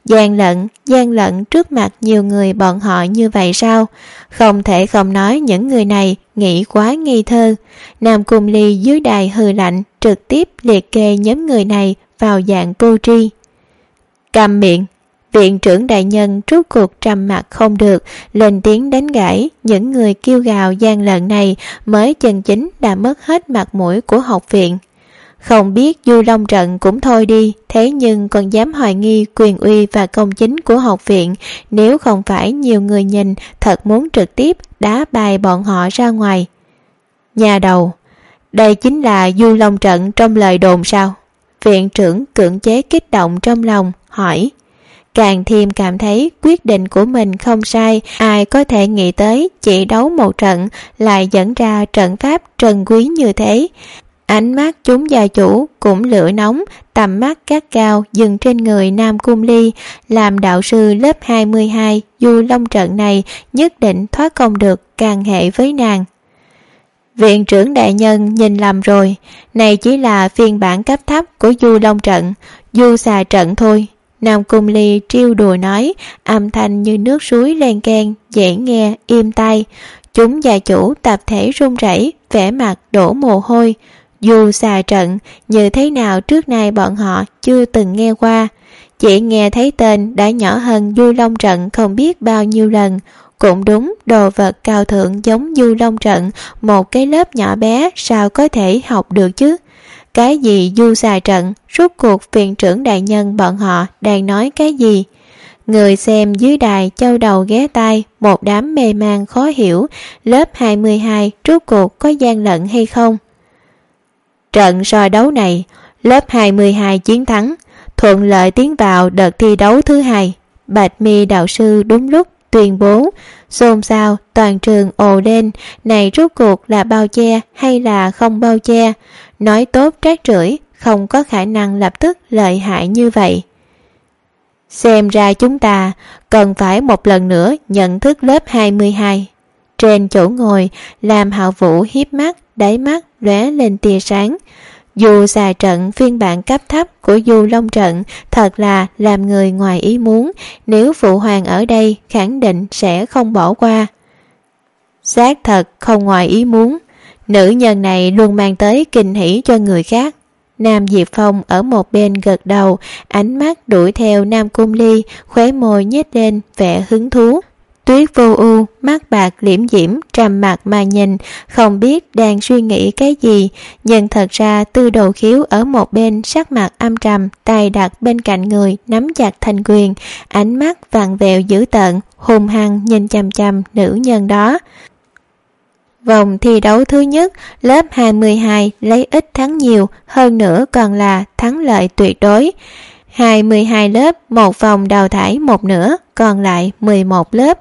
Gian lận trước mặt nhiều người bọn họ như vậy sao? Không thể không nói những người này nghĩ quá ngây thơ. Nam Cung Ly dưới đài hừ lạnh, trực tiếp liệt kê nhóm người này vào dạng vô tri. Câm miệng! Viện trưởng đại nhân rốt cuộc trầm mặc không được, lên tiếng đánh gãy. Những người kêu gào gian lận này mới chân chính đã mất hết mặt mũi của học viện. Không biết du long trận cũng thôi đi, thế nhưng còn dám hoài nghi quyền uy và công chính của học viện, nếu không phải nhiều người nhìn, thật muốn trực tiếp đá bài bọn họ ra ngoài. Nhà đầu, đây chính là du long trận trong lời đồn sao? Viện trưởng cưỡng chế kích động trong lòng, hỏi. Càng thêm cảm thấy quyết định của mình không sai, ai có thể nghĩ tới chỉ đấu một trận lại dẫn ra trận pháp trần quý như thế. Ánh mắt chúng gia chủ cũng lửa nóng, tầm mắt cát cao dừng trên người Nam Cung Ly, làm đạo sư lớp 22 du long trận này nhất định thoát không được can hệ với nàng. Viện trưởng đại nhân nhìn lầm rồi, này chỉ là phiên bản cấp thấp của du long trận, du xà trận thôi. Nam Cung Ly trêu đùa nói, âm thanh như nước suối len keng, dễ nghe, im tai. Chúng gia chủ tập thể run rẩy, vẻ mặt đổ mồ hôi. Du xà trận, như thế nào trước nay bọn họ chưa từng nghe qua. Chỉ nghe thấy tên đã nhỏ hơn du long trận không biết bao nhiêu lần. Cũng đúng, đồ vật cao thượng giống du long trận, một cái lớp nhỏ bé sao có thể học được chứ. Cái gì du xà trận, rốt cuộc viện trưởng đại nhân bọn họ đang nói cái gì? Người xem dưới đài châu đầu ghé tai, một đám mê man khó hiểu, lớp 22 rốt cuộc có gian lận hay không? Trận so đấu này, Lớp 22 chiến thắng, thuận lợi tiến vào đợt thi đấu thứ hai. Bạch mi đạo sư đúng lúc tuyên bố, xôn xao, toàn trường ồ lên, này rốt cuộc là bao che hay là không bao che? Nói tốt trát rưởi, không có khả năng lập tức lợi hại như vậy. Xem ra chúng ta cần phải một lần nữa nhận thức lớp 22. Trên chỗ ngồi, Lam Hạo Vũ hiếp mắt, đáy mắt lóe lên tia sáng. Dù xà trận phiên bản cấp thấp của Du Long trận thật là làm người ngoài ý muốn, nếu phụ hoàng ở đây khẳng định sẽ không bỏ qua. Xác thật không ngoài ý muốn, nữ nhân này luôn mang tới kinh hỉ cho người khác. Nam Diệp Phong ở một bên gật đầu, ánh mắt đuổi theo Nam Cung Ly, khóe môi nhếch lên vẻ hứng thú. Tuyết Vô Ưu mắt bạc liễm diễm trầm mặt mà nhìn, không biết đang suy nghĩ cái gì, nhưng thật ra Tư Đồ Khiếu ở một bên sắc mặt âm trầm, tay đặt bên cạnh người nắm chặt thành quyền, ánh mắt vằn vẹo dữ tợn, hung hăng nhìn chằm chằm nữ nhân đó. Vòng thi đấu thứ nhất, lớp 22 lấy ít thắng nhiều, hơn nữa còn là thắng lợi tuyệt đối. 22 lớp, một vòng đào thải một nửa, còn lại 11 lớp.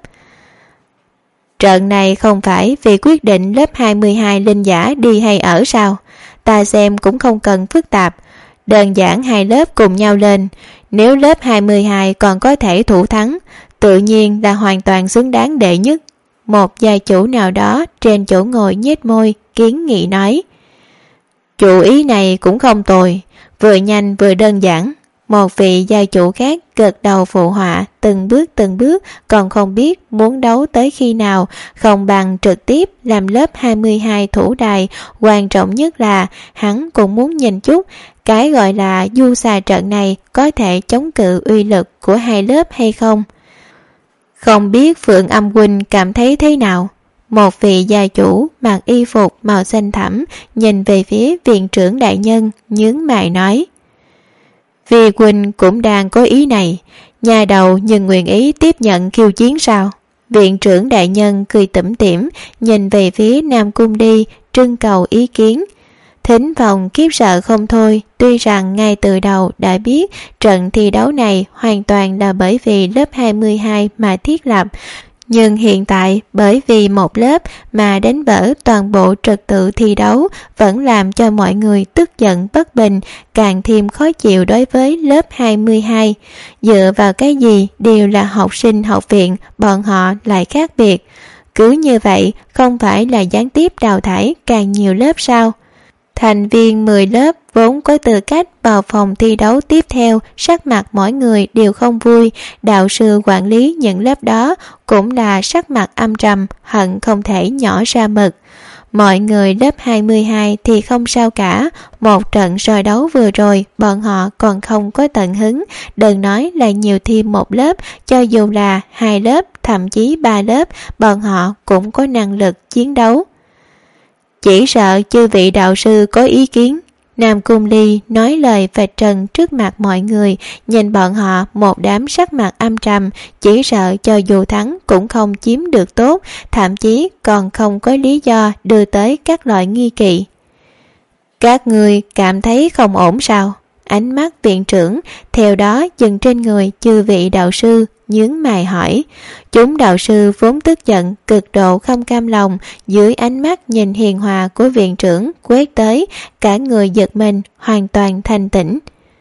Trận này không phải vì quyết định lớp 22 linh giả đi hay ở sao? Ta xem cũng không cần phức tạp. Đơn giản hai lớp cùng nhau lên. Nếu lớp 22 còn có thể thủ thắng, tự nhiên là hoàn toàn xứng đáng đệ nhất. Một gia chủ nào đó trên chỗ ngồi nhếch môi, kiến nghị nói. Chủ ý này cũng không tồi, vừa nhanh vừa đơn giản. Một vị gia chủ khác gật đầu phụ họa, từng bước còn không biết muốn đấu tới khi nào, không bằng trực tiếp làm lớp 22 thủ đài. Quan trọng nhất là hắn cũng muốn nhìn chút cái gọi là du xà trận này có thể chống cự uy lực của hai lớp hay không. Không biết Phượng Âm huynh cảm thấy thế nào? Một vị gia chủ mặc y phục màu xanh thẳm nhìn về phía viện trưởng đại nhân, nhướng mày nói. Vì huynh cũng đang có ý này, nhà đầu nhưng nguyện ý tiếp nhận khiêu chiến sao? Viện trưởng đại nhân cười tủm tỉm nhìn về phía Nam Cung đi, trưng cầu ý kiến. Thính Phòng khiếp sợ không thôi, tuy rằng ngay từ đầu đã biết trận thi đấu này hoàn toàn là bởi vì lớp 22 mà thiết lập, nhưng hiện tại bởi vì một lớp mà đánh vỡ toàn bộ trật tự thi đấu vẫn làm cho mọi người tức giận bất bình, càng thêm khó chịu đối với lớp 22. Dựa vào cái gì đều là học sinh học viện, bọn họ lại khác biệt. Cứ như vậy không phải là gián tiếp đào thải càng nhiều lớp sao? Thành viên 10 lớp vốn có tư cách vào phòng thi đấu tiếp theo, sắc mặt mỗi người đều không vui. Đạo sư quản lý những lớp đó cũng là sắc mặt âm trầm, hận không thể nhỏ ra mực. Mọi người lớp 22 thì không sao cả, một trận soi đấu vừa rồi bọn họ còn không có tận hứng, đừng nói là nhiều thêm một lớp, cho dù là 2 lớp, thậm chí 3 lớp, bọn họ cũng có năng lực chiến đấu. Chỉ sợ chư vị đạo sư có ý kiến. Nam Cung Ly nói lời vạch trần trước mặt mọi người, nhìn bọn họ một đám sắc mặt âm trầm, chỉ sợ cho dù thắng cũng không chiếm được tốt, thậm chí còn không có lý do đưa tới các loại nghi kỵ. Các người cảm thấy không ổn sao? Ánh mắt viện trưởng theo đó dừng trên người chư vị đạo sư, nhướng mày hỏi. Chúng đạo sư vốn tức giận cực độ không cam lòng, dưới ánh mắt nhìn hiền hòa của viện trưởng quét tới, cả người giật mình, hoàn toàn thanh tĩnh.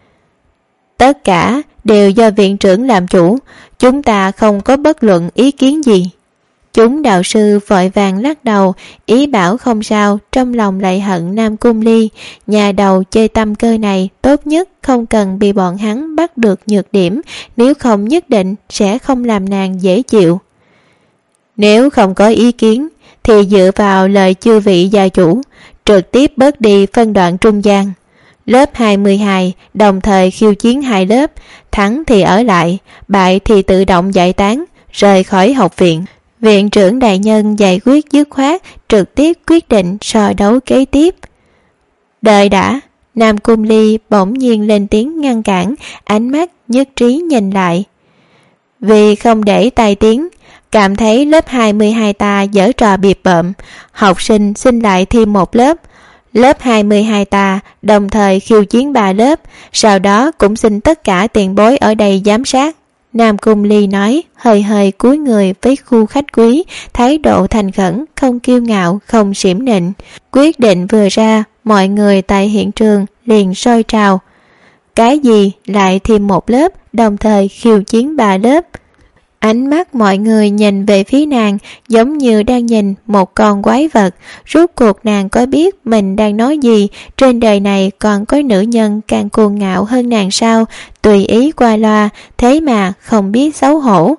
Tất cả đều do viện trưởng làm chủ, chúng ta không có bất luận ý kiến gì. Chúng đạo sư vội vàng lắc đầu, ý bảo không sao, trong lòng lại hận Nam Cung Ly. Nhà đầu chơi tâm cơ này tốt nhất không cần bị bọn hắn bắt được nhược điểm, nếu không nhất định sẽ không làm nàng dễ chịu. Nếu không có ý kiến thì dựa vào lời chư vị gia chủ, trực tiếp bớt đi phân đoạn trung gian. Lớp 22 đồng thời khiêu chiến 2 lớp, thắng thì ở lại, bại thì tự động giải tán, rời khỏi học viện. Viện trưởng đại nhân giải quyết dứt khoát, trực tiếp quyết định so đấu kế tiếp. Đợi đã, Nam Cung Ly bỗng nhiên lên tiếng ngăn cản, ánh mắt nhất trí nhìn lại. Vì không để tai tiếng, cảm thấy lớp 22 ta giở trò biệp bợm, học sinh xin lại thêm một lớp. Lớp 22 ta đồng thời khiêu chiến 3 lớp, sau đó cũng xin tất cả tiền bối ở đây giám sát. Nam Cung Ly nói, hơi hơi cúi người với khu khách quý, thái độ thành khẩn, không kiêu ngạo, không xiểm nịnh. Quyết định vừa ra, mọi người tại hiện trường liền sôi trào. Cái gì lại thêm 1 lớp, đồng thời khiêu chiến 3 lớp? Ánh mắt mọi người nhìn về phía nàng giống như đang nhìn một con quái vật. Rốt cuộc nàng có biết mình đang nói gì? Trên đời này còn có nữ nhân càng cuồng ngạo hơn nàng sao? Tùy ý qua loa, thế mà không biết xấu hổ.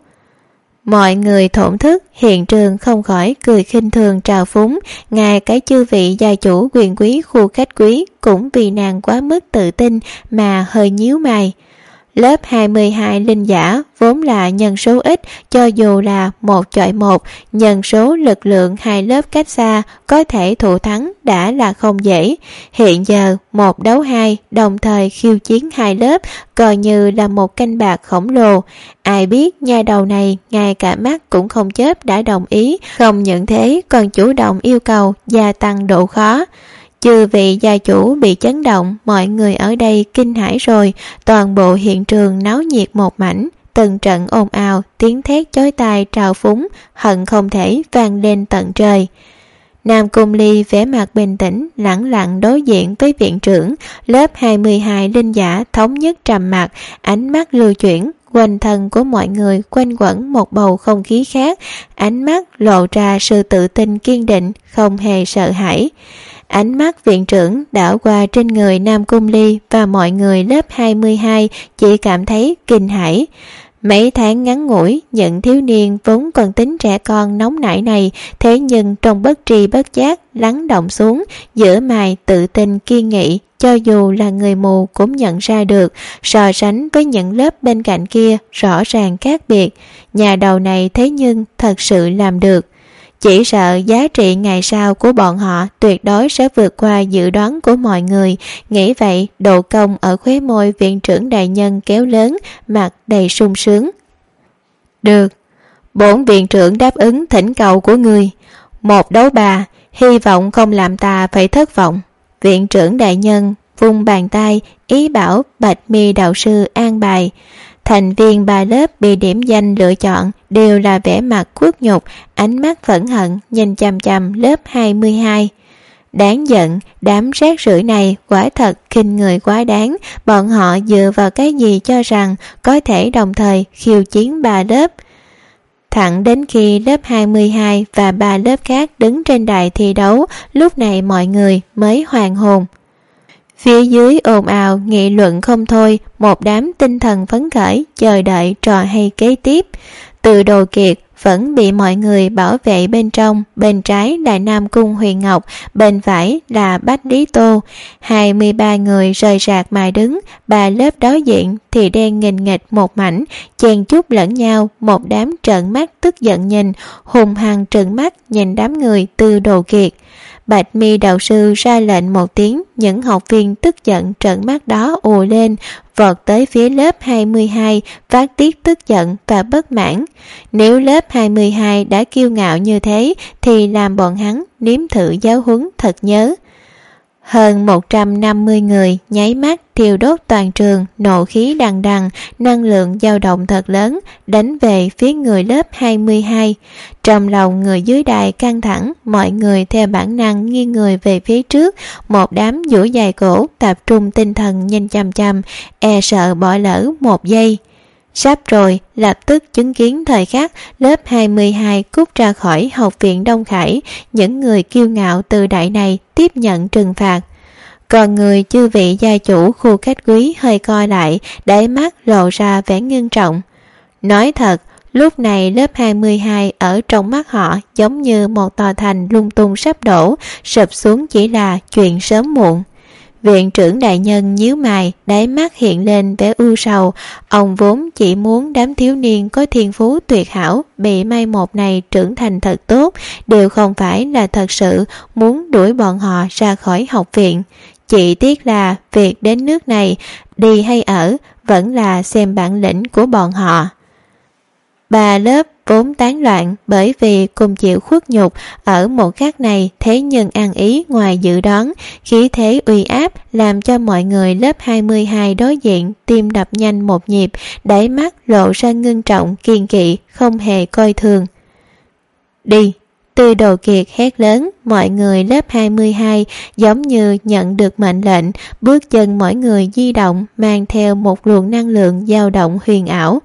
Mọi người thổn thức, hiện trường không khỏi cười khinh thường trào phúng. Ngay cái chư vị gia chủ quyền quý khu khách quý cũng vì nàng quá mức tự tin mà hơi nhíu mày. Lớp 22 linh giả vốn là nhân số ít, cho dù là 1 chọi 1, nhân số lực lượng 2 lớp cách xa có thể thủ thắng đã là không dễ. Hiện giờ 1 đấu 2 đồng thời khiêu chiến 2 lớp coi như là một canh bạc khổng lồ. Ai biết nha đầu này ngay cả mắt cũng không chớp đã đồng ý, không những thế còn chủ động yêu cầu gia tăng độ khó. Chư vị gia chủ bị chấn động, mọi người ở đây kinh hãi rồi, toàn bộ hiện trường náo nhiệt một mảnh, từng trận ồn ào, tiếng thét chói tai trào phúng, hận không thể vang lên tận trời. Nam Cung Ly vẻ mặt bình tĩnh, lẳng lặng đối diện với viện trưởng. Lớp 22 linh giả thống nhất trầm mặc, ánh mắt lưu chuyển, quanh thân của mọi người quanh quẩn một bầu không khí khác, ánh mắt lộ ra sự tự tin kiên định, không hề sợ hãi. Ánh mắt viện trưởng đảo qua trên người Nam Cung Ly và mọi người lớp 22 chỉ cảm thấy kinh hãi. Mấy tháng ngắn ngủi, những thiếu niên vốn còn tính trẻ con nóng nảy này, thế nhưng trong bất tri bất giác lắng động xuống, giữa mày tự tin kiên nghị, cho dù là người mù cũng nhận ra được, so sánh với những lớp bên cạnh kia rõ ràng khác biệt. Nhà đầu này thế nhưng thật sự làm được. Chỉ sợ giá trị ngày sau của bọn họ tuyệt đối sẽ vượt qua dự đoán của mọi người. Nghĩ vậy, độ cong ở khóe môi viện trưởng đại nhân kéo lớn, mặt đầy sung sướng. Được, bổn viện trưởng đáp ứng thỉnh cầu của người. 1 đấu 3, hy vọng không làm ta phải thất vọng. Viện trưởng đại nhân vung bàn tay, ý bảo Bạch Mi đạo sư an bài. Thành viên 3 lớp bị điểm danh lựa chọn đều là vẻ mặt khuất nhục, ánh mắt phẫn hận nhìn chằm chằm lớp 22. Đáng giận, đám rác rưởi này quả thật khinh người quá đáng. Bọn họ dựa vào cái gì cho rằng có thể đồng thời khiêu chiến 3 lớp? Thẳng đến khi lớp 22 và 3 lớp khác đứng trên đài thi đấu, lúc này mọi người mới hoàn hồn. Phía dưới ồn ào nghị luận không thôi, một đám tinh thần phấn khởi chờ đợi trò hay kế tiếp. Từ Đồ Kiệt vẫn bị mọi người bảo vệ bên trong, bên trái là Nam Cung Huyền Ngọc, bên phải là Bách Lý Tô. 23 người rời rạc mà đứng, 3 lớp đối diện thì đen nghìn nghịch một mảnh, chen chúc lẫn nhau, một đám trợn mắt tức giận nhìn, hùng hăng trừng mắt nhìn đám người Từ Đồ Kiệt. Bạch Mi đạo sư ra lệnh một tiếng, những học viên tức giận trợn mắt đó ùa lên, vọt tới phía lớp 22, phát tiết tức giận và bất mãn. Nếu lớp 22 đã kiêu ngạo như thế, thì làm bọn hắn nếm thử giáo huấn thật nhớ. Hơn 150 người nháy mắt thiêu đốt toàn trường, nộ khí đằng đằng, năng lượng dao động thật lớn, đánh về phía người lớp 22. Trong lòng người dưới đài căng thẳng, mọi người theo bản năng nghiêng người về phía trước, một đám duỗi dài cổ tập trung tinh thần nhìn chằm chằm, e sợ bỏ lỡ một giây. Sắp rồi, lập tức chứng kiến thời khắc lớp 22 cút ra khỏi học viện Đông Khải, những người kiêu ngạo từ đại này tiếp nhận trừng phạt. Còn người chư vị gia chủ khu khách quý hơi co lại, đáy mắt lộ ra vẻ ngưng trọng. Nói thật, lúc này lớp 22 ở trong mắt họ giống như một tòa thành lung tung sắp đổ, sụp xuống chỉ là chuyện sớm muộn. Viện trưởng đại nhân nhíu mày, đáy mắt hiện lên vẻ ưu sầu. Ông vốn chỉ muốn đám thiếu niên có thiên phú tuyệt hảo bị mai một này trưởng thành thật tốt, đều không phải là thật sự muốn đuổi bọn họ ra khỏi học viện. Chỉ tiếc là việc đến nước này, đi hay ở, vẫn là xem bản lĩnh của bọn họ. 3 lớp vốn tán loạn bởi vì cùng chịu khuất nhục ở một khắc này, thế nhưng ăn ý ngoài dự đoán, khí thế uy áp làm cho mọi người lớp 22 đối diện tim đập nhanh một nhịp, đáy mắt lộ ra ngưng trọng kiên kỵ, không hề coi thường. Đi! Tư Đồ Kiệt hét lớn, mọi người lớp 22 giống như nhận được mệnh lệnh, bước chân mỗi người di động mang theo một luồng năng lượng dao động huyền ảo.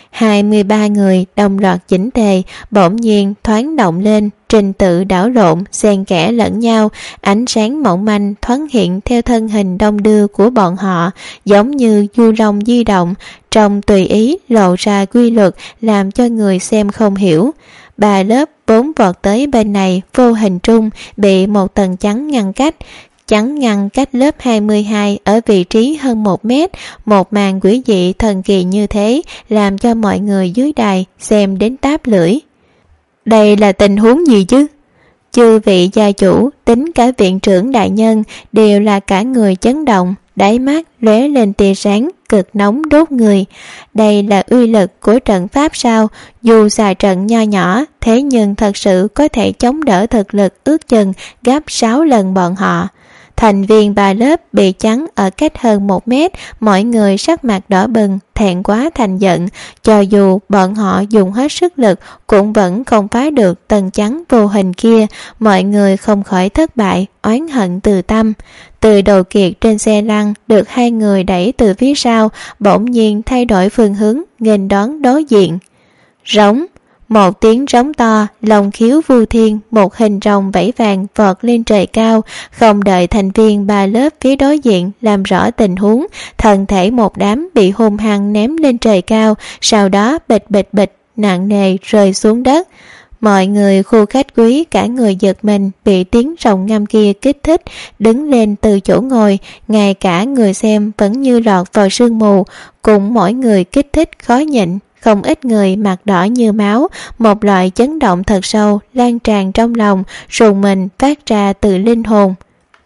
23 người đồng loạt chỉnh tề, bỗng nhiên thoáng động lên, trình tự đảo lộn, xen kẽ lẫn nhau, ánh sáng mỏng manh thoáng hiện theo thân hình đông đưa của bọn họ, giống như du long di động, trong tùy ý lộ ra quy luật làm cho người xem không hiểu. Ba lớp vốn vọt tới bên này vô hình trung bị một tầng chắn ngăn cách. Chắn ngăn cách lớp 22 ở vị trí hơn 1 mét, một màn quỷ dị thần kỳ như thế làm cho mọi người dưới đài xem đến táp lưỡi. Đây là tình huống gì chứ? Chư vị gia chủ, tính cả viện trưởng đại nhân đều là cả người chấn động, đáy mắt lóe lên tia sáng cực nóng đốt người. Đây là uy lực của trận pháp sao? Dù xài trận nho nhỏ, thế nhưng thật sự có thể chống đỡ thực lực ước chừng gấp 6 lần bọn họ. Thành viên ba lớp bị chắn ở cách hơn 1 mét, mọi người sắc mặt đỏ bừng, thẹn quá thành giận. Cho dù bọn họ dùng hết sức lực cũng vẫn không phá được tầng chắn vô hình kia, mọi người không khỏi thất bại, oán hận từ tâm. Từ Đồ Kiệt trên xe lăn được 2 người đẩy từ phía sau, bỗng nhiên thay đổi phương hướng, nghênh đón đối diện. Rống! Một tiếng rống to, lòng khiếu vu thiên, một hình rồng vẫy vàng vọt lên trời cao, không đợi thành viên ba lớp phía đối diện làm rõ tình huống, thân thể một đám bị hung hăng ném lên trời cao, sau đó bịch bịch bịch, nặng nề rơi xuống đất. Mọi người khu khách quý cả người giật mình bị tiếng rồng ngâm kia kích thích, đứng lên từ chỗ ngồi, ngay cả người xem vẫn như lọt vào sương mù, cùng mỗi người kích thích khó nhịn. Không ít người mặt đỏ như máu, một loại chấn động thật sâu lan tràn trong lòng, rùng mình phát ra từ linh hồn.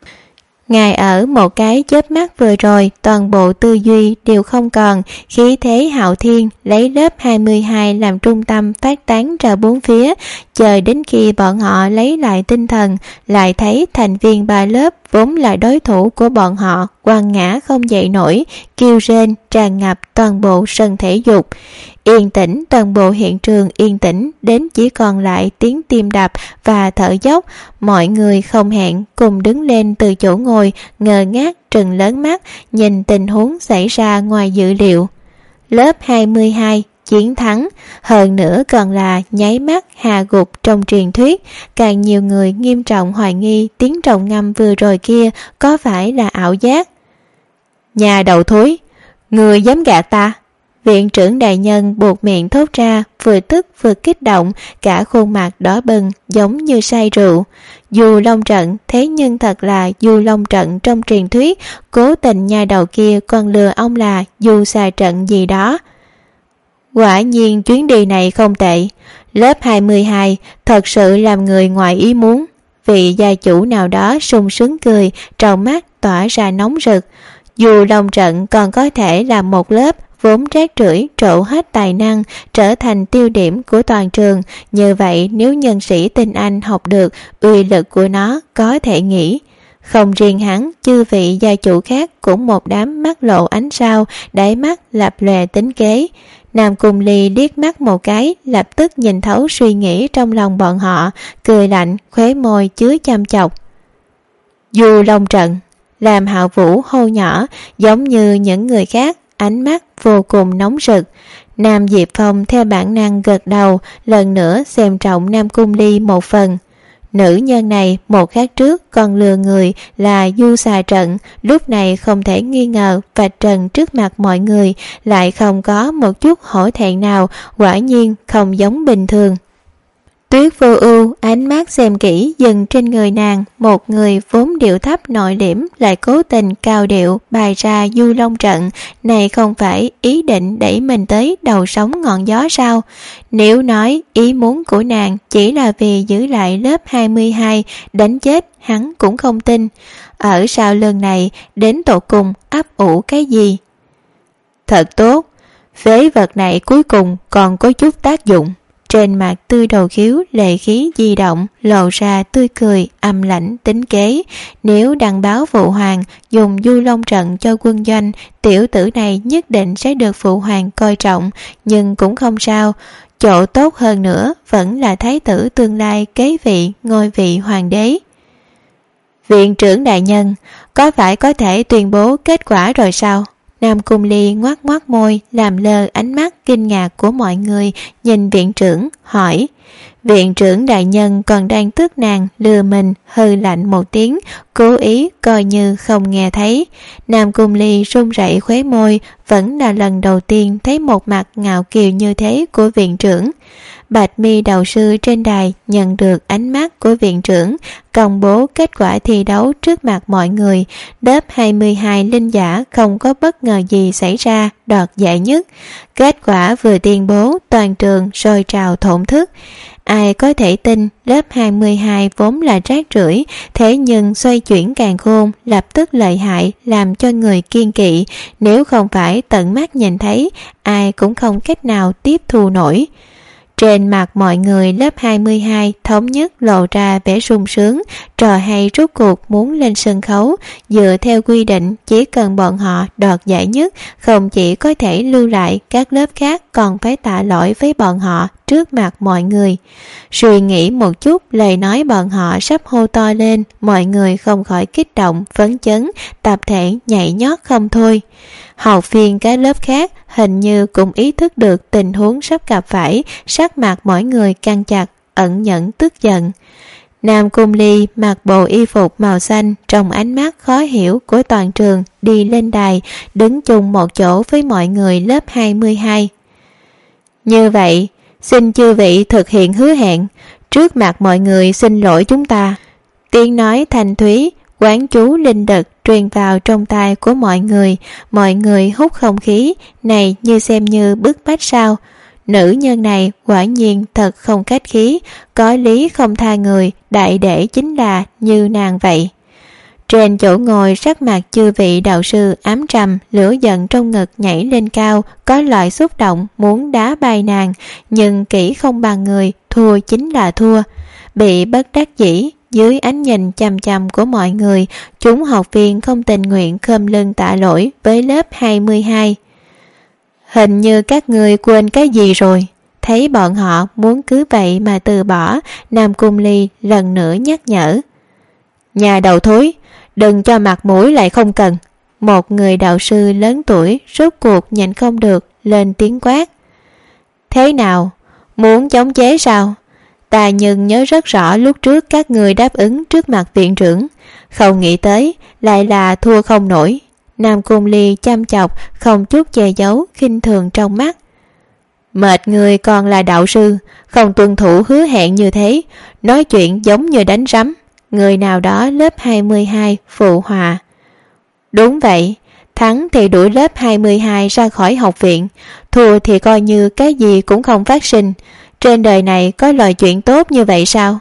Ngài ở một cái chớp mắt vừa rồi, toàn bộ tư duy đều không còn, khí thế hạo thiên lấy lớp 22 làm trung tâm phát tán ra bốn phía, chờ đến khi bọn họ lấy lại tinh thần, lại thấy thành viên ba lớp vốn là đối thủ của bọn họ quằn ngã không dậy nổi, kêu rên tràn ngập toàn bộ sân thể dục. Yên tĩnh, toàn bộ hiện trường yên tĩnh đến chỉ còn lại tiếng tim đập và thở dốc. Mọi người không hẹn cùng đứng lên từ chỗ ngồi, ngơ ngác trừng lớn mắt nhìn tình huống xảy ra ngoài dự liệu. Lớp 22 chiến thắng, hơn nữa còn là nháy mắt hạ gục trong truyền thuyết. Càng nhiều người nghiêm trọng hoài nghi tiếng rồng ngâm vừa rồi kia có phải là ảo giác. Nhà đầu thối, người dám gạt ta? Viện trưởng đại nhân buột miệng thốt ra, vừa tức vừa kích động, cả khuôn mặt đỏ bừng giống như say rượu. Du long trận, thế nhưng thật là du long trận trong truyền thuyết, cố tình nhà đầu kia còn lừa ông là du xà trận gì đó. Quả nhiên chuyến đi này không tệ, lớp 22 thật sự làm người ngoài ý muốn. Vị gia chủ nào đó sung sướng cười, trong mắt tỏa ra nóng rực. Dù long trận còn có thể là một lớp vốn rác rưởi trổ hết tài năng, trở thành tiêu điểm của toàn trường. Như vậy nếu nhân sĩ tinh anh học được uy lực của nó có thể nghĩ. Không riêng hắn, chư vị gia chủ khác cũng một đám mắt lộ ánh sao, đáy mắt lập lòe tính kế. Nam Cung Ly liếc mắt một cái, lập tức nhìn thấu suy nghĩ trong lòng bọn họ, cười lạnh, khóe môi chứa chăm chọc. Dù long trận, làm Hạo Vũ hô nhỏ, giống như những người khác, ánh mắt vô cùng nóng rực. Nam Diệp Phong theo bản năng gật đầu, lần nữa xem trọng Nam Cung Ly một phần. Nữ nhân này một khắc trước còn lừa người là du xà trận, lúc này không thể nghi ngờ vạch trần trước mặt mọi người, lại không có một chút hổ thẹn nào, quả nhiên không giống bình thường. Tuyết Vô Ưu ánh mắt xem kỹ dừng trên người nàng, một người vốn điệu thấp nội liễm lại cố tình cao điệu bày ra du long trận, này không phải ý định đẩy mình tới đầu sóng ngọn gió sao? Nếu nói ý muốn của nàng chỉ là vì giữ lại lớp 22 đánh chết, hắn cũng không tin. Ở sau lưng này đến tột cùng ấp ủ cái gì? Thật tốt, phế vật này cuối cùng còn có chút tác dụng. trên mặt tươi đầu khiếu lệ khí di động, lộ ra tươi cười âm lãnh tính kế. Nếu đăng báo phụ hoàng dùng Du Long trận cho quân doanh, tiểu tử này nhất định sẽ được phụ hoàng coi trọng, nhưng cũng không sao. Chỗ tốt hơn nữa vẫn là thái tử tương lai kế vị ngôi vị hoàng đế. Viện trưởng đại nhân, có phải có thể tuyên bố kết quả rồi sao? Nam Cung Ly ngoác ngoác môi, làm lơ ánh mắt kinh ngạc của mọi người, nhìn viện trưởng, hỏi. Viện trưởng đại nhân còn đang tức nàng lừa mình, hừ lạnh một tiếng, cố ý coi như không nghe thấy. Nam Cung Ly run rẩy khóe môi, vẫn là lần đầu tiên thấy một mặt ngạo kiều như thế của viện trưởng. Bạch Mi đạo sư trên đài nhận được ánh mắt của viện trưởng, công bố kết quả thi đấu trước mặt mọi người. Lớp 22 linh giả không có bất ngờ gì xảy ra, đoạt giải nhất. Kết quả vừa tuyên bố, toàn trường sôi trào thổn thức. Ai có thể tin lớp 22 vốn là rác rưởi, thế nhưng xoay chuyển càn khôn, lập tức lợi hại, làm cho người kiêng kỵ. Nếu không phải tận mắt nhìn thấy, ai cũng không cách nào tiếp thu nổi. Trên mặt mọi người lớp 22 thống nhất lộ ra vẻ sung sướng, trò hay rốt cuộc muốn lên sân khấu. Dựa theo quy định, chỉ cần bọn họ đoạt giải nhất, không chỉ có thể lưu lại, các lớp khác còn phải tạ lỗi với bọn họ trước mặt mọi người. Suy nghĩ một chút, lời nói bọn họ sắp hô to lên, mọi người không khỏi kích động, phấn chấn, tập thể nhảy nhót không thôi. Học viên các lớp khác hình như cũng ý thức được tình huống sắp gặp phải, sắc mặt mỗi người căng chặt, ẩn nhẫn tức giận. Nam Cung Ly mặc bộ y phục màu xanh, trong ánh mắt khó hiểu của toàn trường, đi lên đài, đứng chung một chỗ với mọi người lớp 22. Như vậy, xin chư vị thực hiện hứa hẹn, trước mặt mọi người xin lỗi chúng ta. Tiếng nói thanh thúy, quán chú linh lực truyền vào trong tai của mọi người hút không khí, này như xem như bức bách sao. Nữ nhân này quả nhiên thật không khách khí, có lý không tha người, đại để chính là như nàng vậy. Trên chỗ ngồi, sắc mặt chư vị đạo sư ám trầm, lửa giận trong ngực nhảy lên cao, có loại xúc động muốn đá bay nàng, nhưng kỹ không bằng người, thua chính là thua. Bị bất đắc dĩ, dưới ánh nhìn chằm chằm của mọi người, chúng học viên không tình nguyện khom lưng tạ lỗi với lớp 22. Hình như các ngươi quên cái gì rồi. Thấy bọn họ muốn cứ vậy mà từ bỏ, Nam Cung Ly lần nữa nhắc nhở. Nhà đầu thối, đừng cho mặt mũi lại không cần. Một người đạo sư lớn tuổi rốt cuộc nhịn không được, lên tiếng quát. Thế nào? Muốn chống chế sao? Ta nhưng nhớ rất rõ lúc trước các người đáp ứng trước mặt viện trưởng, không nghĩ tới lại là thua không nổi. Nam Cung Ly chăm chọc, không chút che giấu khinh thường trong mắt. Mệt người còn là đạo sư, không tuân thủ hứa hẹn như thế, nói chuyện giống như đánh rắm. Người nào đó lớp 22 phụ họa. Đúng vậy, thắng thì đuổi lớp 22 ra khỏi học viện, thua thì coi như cái gì cũng không phát sinh. Trên đời này có loại chuyện tốt như vậy sao?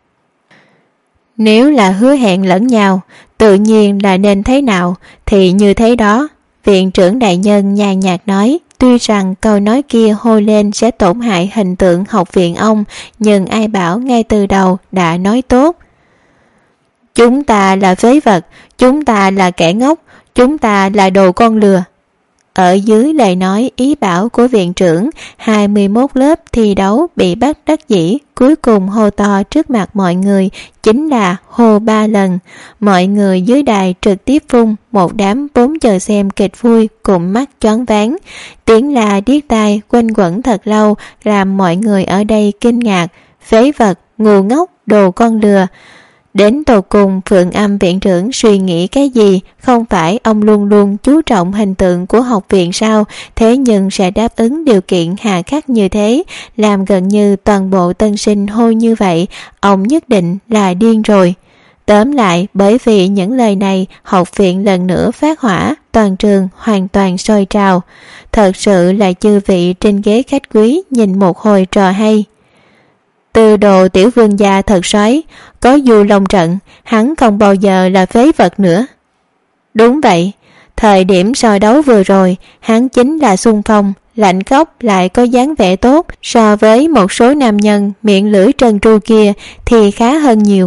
Nếu là hứa hẹn lẫn nhau, tự nhiên là nên thế nào thì như thế đó. Viện trưởng đại nhân nhàn nhạt nói. Tuy rằng câu nói kia hô lên sẽ tổn hại hình tượng học viện ông, nhưng ai bảo ngay từ đầu đã nói tốt. Chúng ta là phế vật, chúng ta là kẻ ngốc, chúng ta là đồ con lừa. Ở dưới lời nói ý bảo của viện trưởng, 21 lớp thi đấu bị bắt đắc dĩ, cuối cùng hô to trước mặt mọi người, chính là hô 3 lần. Mọi người dưới đài trực tiếp phun, một đám vốn chờ xem kịch vui cùng mắt choáng váng. Tiếng là điếc tai quanh quẩn thật lâu, làm mọi người ở đây kinh ngạc. Phế vật, ngu ngốc, đồ con lừa. Đến tột cùng Phượng Âm viện trưởng suy nghĩ cái gì? Không phải ông luôn luôn chú trọng hình tượng của học viện sao? Thế nhưng sẽ đáp ứng điều kiện hà khắc như thế, làm gần như toàn bộ tân sinh hô như vậy, ông nhất định là điên rồi. Tóm lại, bởi vì những lời này, học viện lần nữa phát hỏa, toàn trường hoàn toàn sôi trào. Thật sự là chư vị trên ghế khách quý nhìn một hồi trò hay. Từ đồ tiểu vương gia thật xoáy, có Du Long trận, hắn không bao giờ là phế vật nữa. Đúng vậy, thời điểm so đấu vừa rồi, hắn chính là xung phong, lạnh cốc lại có dáng vẻ tốt, so với một số nam nhân miệng lưỡi trần tru kia thì khá hơn nhiều.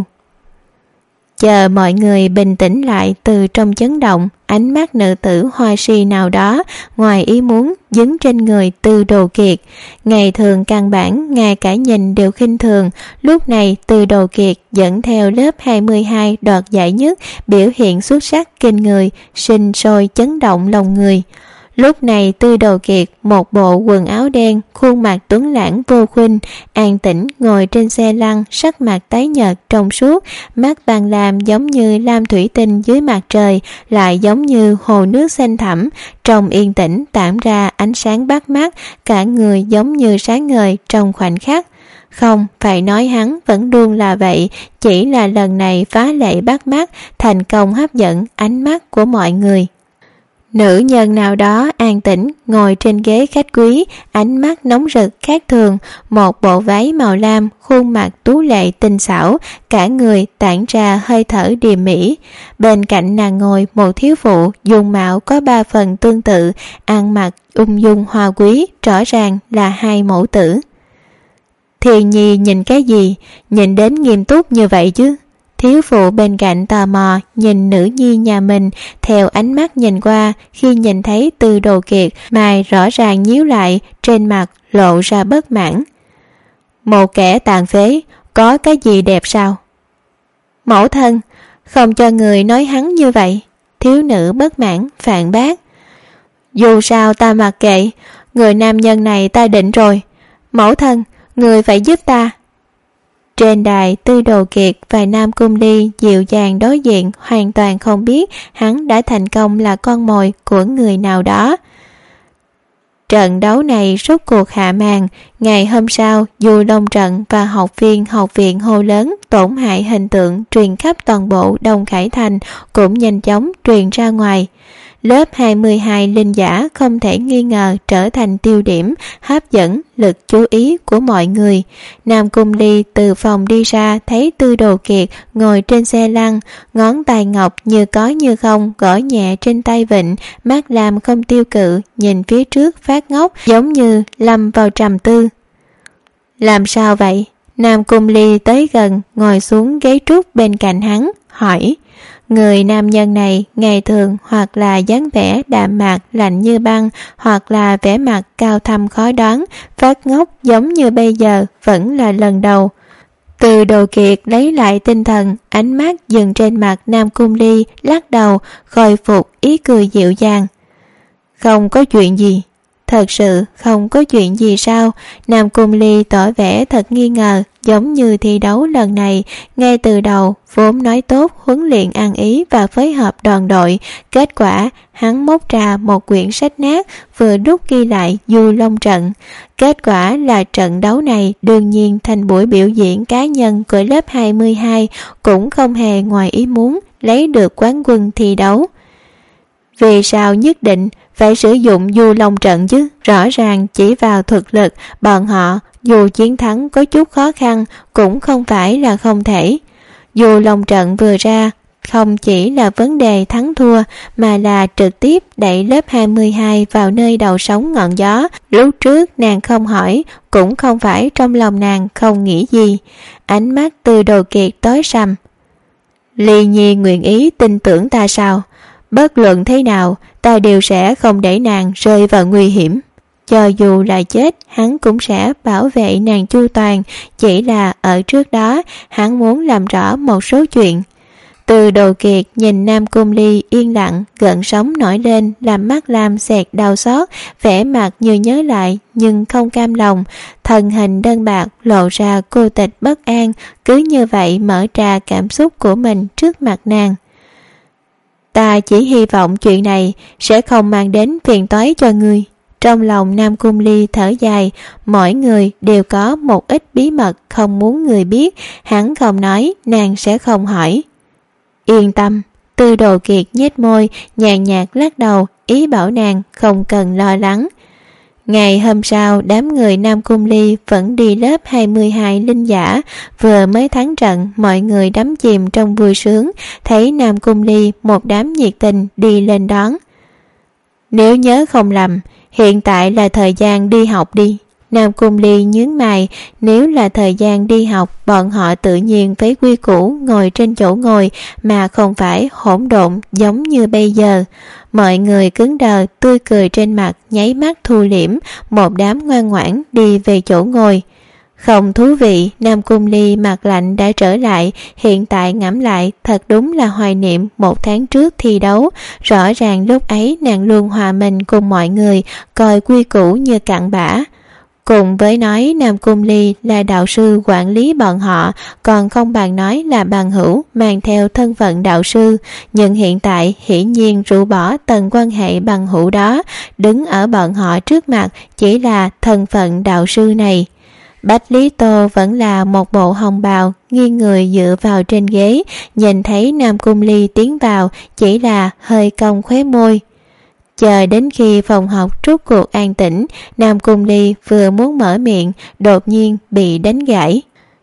Chờ mọi người bình tĩnh lại từ trong chấn động, ánh mắt nữ tử hoa si nào đó ngoài ý muốn dính trên người Tư Đồ Kiệt. Ngày thường căn bản ngay cả nhìn đều khinh thường, lúc này Tư Đồ Kiệt dẫn theo lớp 22 đoạt giải nhất, biểu hiện xuất sắc kinh người, sinh sôi chấn động lòng người. Lúc này Tư Đồ Kiệt một bộ quần áo đen, khuôn mặt tuấn lãng vô khuynh, an tĩnh ngồi trên xe lăn, sắc mặt tái nhợt trong suốt, mắt vàng lam giống như lam thủy tinh dưới mặt trời, lại giống như hồ nước xanh thẳm, trong yên tĩnh tản ra ánh sáng bắt mắt, cả người giống như sáng ngời trong khoảnh khắc. Không, phải nói hắn vẫn luôn là vậy, chỉ là lần này phá lệ bắt mắt, thành công hấp dẫn ánh mắt của mọi người. Nữ nhân nào đó an tĩnh ngồi trên ghế khách quý, ánh mắt nóng rực khác thường, một bộ váy màu lam, khuôn mặt tú lệ tinh xảo, cả người tản ra hơi thở điềm mỹ. Bên cạnh nàng ngồi một thiếu phụ, dung mạo có 3 phần tương tự, ăn mặc ung dung hoa quý, rõ ràng là hai mẫu tử. Thiền Nhi nhìn cái gì, nhìn đến nghiêm túc như vậy chứ? Thiếu phụ bên cạnh tò mò nhìn nữ nhi nhà mình, theo ánh mắt nhìn qua, khi nhìn thấy Tư Đồ Kiệt, mày rõ ràng nhíu lại, trên mặt lộ ra bất mãn. Một kẻ tàn phế, có cái gì đẹp sao? Mẫu thân, không cho người nói hắn như vậy. Thiếu nữ bất mãn phản bác. Dù sao ta mặc kệ, người nam nhân này ta định rồi. Mẫu thân, người phải giúp ta. Trên đài, Tư Đồ Kiệt và Nam Cung Ly dịu dàng đối diện, hoàn toàn không biết hắn đã thành công là con mồi của người nào đó. Trận đấu này rốt cuộc hạ màn. Ngày hôm sau, Du Long Trận và học viện hô lớn, tổn hại hình tượng truyền khắp toàn bộ Đông Khải Thành, cũng nhanh chóng truyền ra ngoài. Lớp 22 linh giả không thể nghi ngờ trở thành tiêu điểm, hấp dẫn lực chú ý của mọi người. Nam Cung Ly từ phòng đi ra, thấy Tư Đồ Kiệt ngồi trên xe lăn, ngón tay ngọc như có như không gõ nhẹ trên tay vịn, mắt làm không tiêu cự, nhìn phía trước phát ngốc, giống như lâm vào trầm tư. Làm sao vậy? Nam Cung Ly tới gần, ngồi xuống ghế trúc bên cạnh hắn, hỏi. Người nam nhân này ngày thường hoặc là dáng vẻ đạm mạc lạnh như băng, hoặc là vẻ mặt cao thâm khó đoán, phát ngốc giống như bây giờ vẫn là lần đầu. Từ Đồ Kiệt lấy lại tinh thần, ánh mắt dừng trên mặt Nam Cung Ly, lắc đầu, khôi phục ý cười dịu dàng. Không có chuyện gì. Thật sự không có chuyện gì sao? Nam Cung Ly tỏ vẻ thật nghi ngờ, giống như thi đấu lần này, ngay từ đầu vốn nói tốt huấn luyện ăn ý và phối hợp đoàn đội, kết quả hắn móc ra một quyển sách nát vừa đúc ghi lại Du Long Trận. Kết quả là trận đấu này đương nhiên thành buổi biểu diễn cá nhân của lớp 22, cũng không hề ngoài ý muốn lấy được quán quân thi đấu. Vì sao nhất định phải sử dụng Du Long Trận chứ? Rõ ràng chỉ vào thực lực, bọn họ dù chiến thắng có chút khó khăn cũng không phải là không thể. Du Long Trận vừa ra, không chỉ là vấn đề thắng thua, mà là trực tiếp đẩy lớp 22 vào nơi đầu sóng ngọn gió. Lúc trước nàng không hỏi, cũng không phải trong lòng nàng không nghĩ gì. Ánh mắt Từ Đồ Kiệt tối sầm. Ly Nhi nguyện ý tin tưởng ta sao? Bất luận thế nào, ta đều sẽ không để nàng rơi vào nguy hiểm. Cho dù là chết, hắn cũng sẽ bảo vệ nàng chu toàn. Chỉ là ở trước đó, hắn muốn làm rõ một số chuyện. Từ Đồ Kiệt nhìn Nam Cung Ly yên lặng, gợn sóng nổi lên, làm mắt Lam xẹt đau xót, vẻ mặt như nhớ lại nhưng không cam lòng. Thân hình đơn bạc lộ ra cô tịch bất an, cứ như vậy mở ra cảm xúc của mình trước mặt nàng. Ta chỉ hy vọng chuyện này sẽ không mang đến phiền toái cho ngươi. Trong lòng Nam Cung Ly thở dài, mỗi người đều có một ít bí mật không muốn người biết, hắn không nói, nàng sẽ không hỏi. Yên tâm. Từ Đồ Kiệt nhếch môi, nhàn nhạt lắc đầu, ý bảo nàng không cần lo lắng. Ngày hôm sau, đám người Nam Cung Ly vẫn đi lớp 22 linh giả, vừa mới thắng trận, mọi người đắm chìm trong vui sướng, thấy Nam Cung Ly một đám nhiệt tình đi lên đón. Nếu nhớ không lầm, Hiện tại là thời gian đi học đi. Nam Cung Ly nhướng mày, nếu là thời gian đi học, bọn họ tự nhiên với quy củ ngồi trên chỗ ngồi mà không phải hỗn độn giống như bây giờ. Mọi người cứng đờ, tươi cười trên mặt nháy mắt thu liễm, một đám ngoan ngoãn đi về chỗ ngồi. Không thú vị, Nam Cung Ly mặt lạnh đã trở lại, hiện tại ngẫm lại thật đúng là hoài niệm 1 tháng trước thi đấu, rõ ràng lúc ấy nàng luôn hòa mình cùng mọi người, coi quy củ như cặn bã. Cùng với nói Nam Cung Ly là đạo sư quản lý bọn họ, còn không bằng nói là bằng hữu mang theo thân phận đạo sư, nhưng hiện tại hiển nhiên rũ bỏ tầng quan hệ bằng hữu đó, đứng ở bọn họ trước mặt chỉ là thân phận đạo sư này. Bách Lý Tô vẫn là một bộ hồng bào, nghiêng người dựa vào trên ghế, nhìn thấy Nam Cung Ly tiến vào, chỉ là hơi cong khóe môi. Chờ đến khi phòng học rốt cuộc an tĩnh, Nam Cung Ly vừa muốn mở miệng, đột nhiên bị đánh gãy.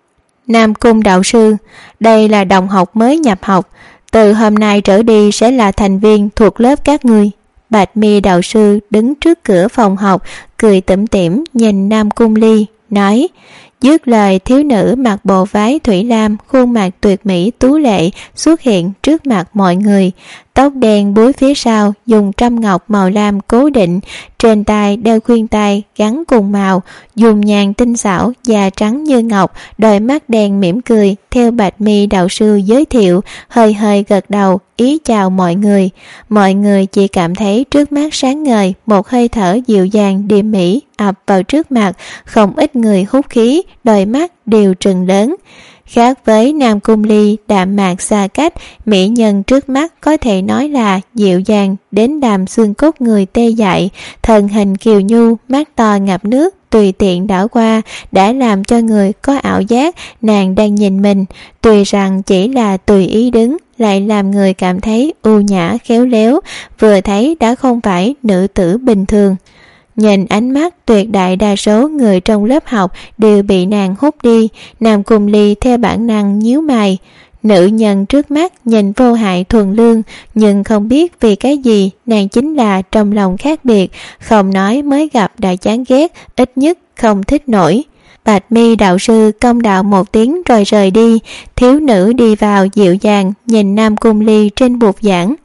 Nam Cung đạo sư, đây là đồng học mới nhập học, từ hôm nay trở đi sẽ là thành viên thuộc lớp các ngươi. Bạch Mi đạo sư đứng trước cửa phòng học, cười tủm tỉm nhìn Nam Cung Ly, nói. Dứt lời, thiếu nữ mặc bộ váy thủy lam, khuôn mặt tuyệt mỹ tú lệ xuất hiện trước mặt mọi người. Tóc đen búi phía sau, dùng trâm ngọc màu lam cố định, trên tay đeo khuyên tai gắn cùng màu, dùng nhàn tinh xảo, da trắng như ngọc, đôi mắt đen mỉm cười, theo Bạch Mi đạo sư giới thiệu, hơi hơi gật đầu, ý chào mọi người. Mọi người chỉ cảm thấy trước mắt sáng ngời, một hơi thở dịu dàng điềm mỹ ập vào trước mặt, không ít người hút khí, đôi mắt đều trừng lớn. Khác với Nam Cung Ly đạm mạc xa cách, mỹ nhân trước mắt có thể nói là dịu dàng đến đàm xương cốt người tê dại, thân hình kiều nhu, mắt to ngập nước, tùy tiện đảo qua đã làm cho người có ảo giác nàng đang nhìn mình, tuy rằng chỉ là tùy ý đứng, lại làm người cảm thấy ưu nhã khéo léo, vừa thấy đã không phải nữ tử bình thường. Nhìn ánh mắt, tuyệt đại đa số người trong lớp học đều bị nàng hút đi. Nam Cung Ly theo bản năng nhíu mày. Nữ nhân trước mắt nhìn vô hại thuần lương, nhưng không biết vì cái gì nàng chính là trong lòng khác biệt, không nói mới gặp đã chán ghét, ít nhất không thích nổi. Bạch Mi đạo sư công đạo một tiếng rồi rời đi. Thiếu nữ đi vào dịu dàng nhìn Nam Cung Ly trên bục giảng.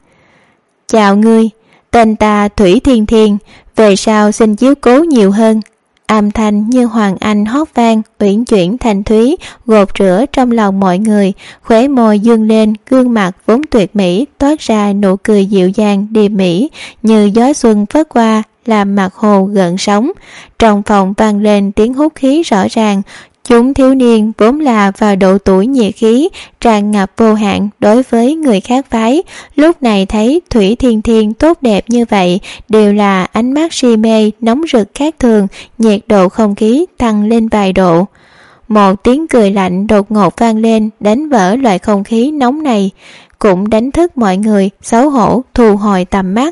Chào ngươi, tên ta Thủy Thiên Thiên, về sau xin chiếu cố nhiều hơn. Âm thanh như hoàng anh hót vang, uyển chuyển thanh thúy, gột rửa trong lòng mọi người, khóe môi dương lên, gương mặt vốn tuyệt mỹ toát ra nụ cười dịu dàng điềm mỹ, như gió xuân phất qua, làm mặt hồ gợn sóng. Trong phòng vang lên tiếng hút khí rõ ràng. Chúng thiếu niên vốn là vào độ tuổi nhiệt khí, tràn ngập vô hạn đối với người khác phái, lúc này thấy Thủy Thiên Thiên tốt đẹp như vậy, đều là ánh mắt si mê nóng rực khác thường, nhiệt độ không khí tăng lên vài độ. Một tiếng cười lạnh đột ngột vang lên, đánh vỡ loại không khí nóng này, cũng đánh thức mọi người xấu hổ thu hồi tầm mắt.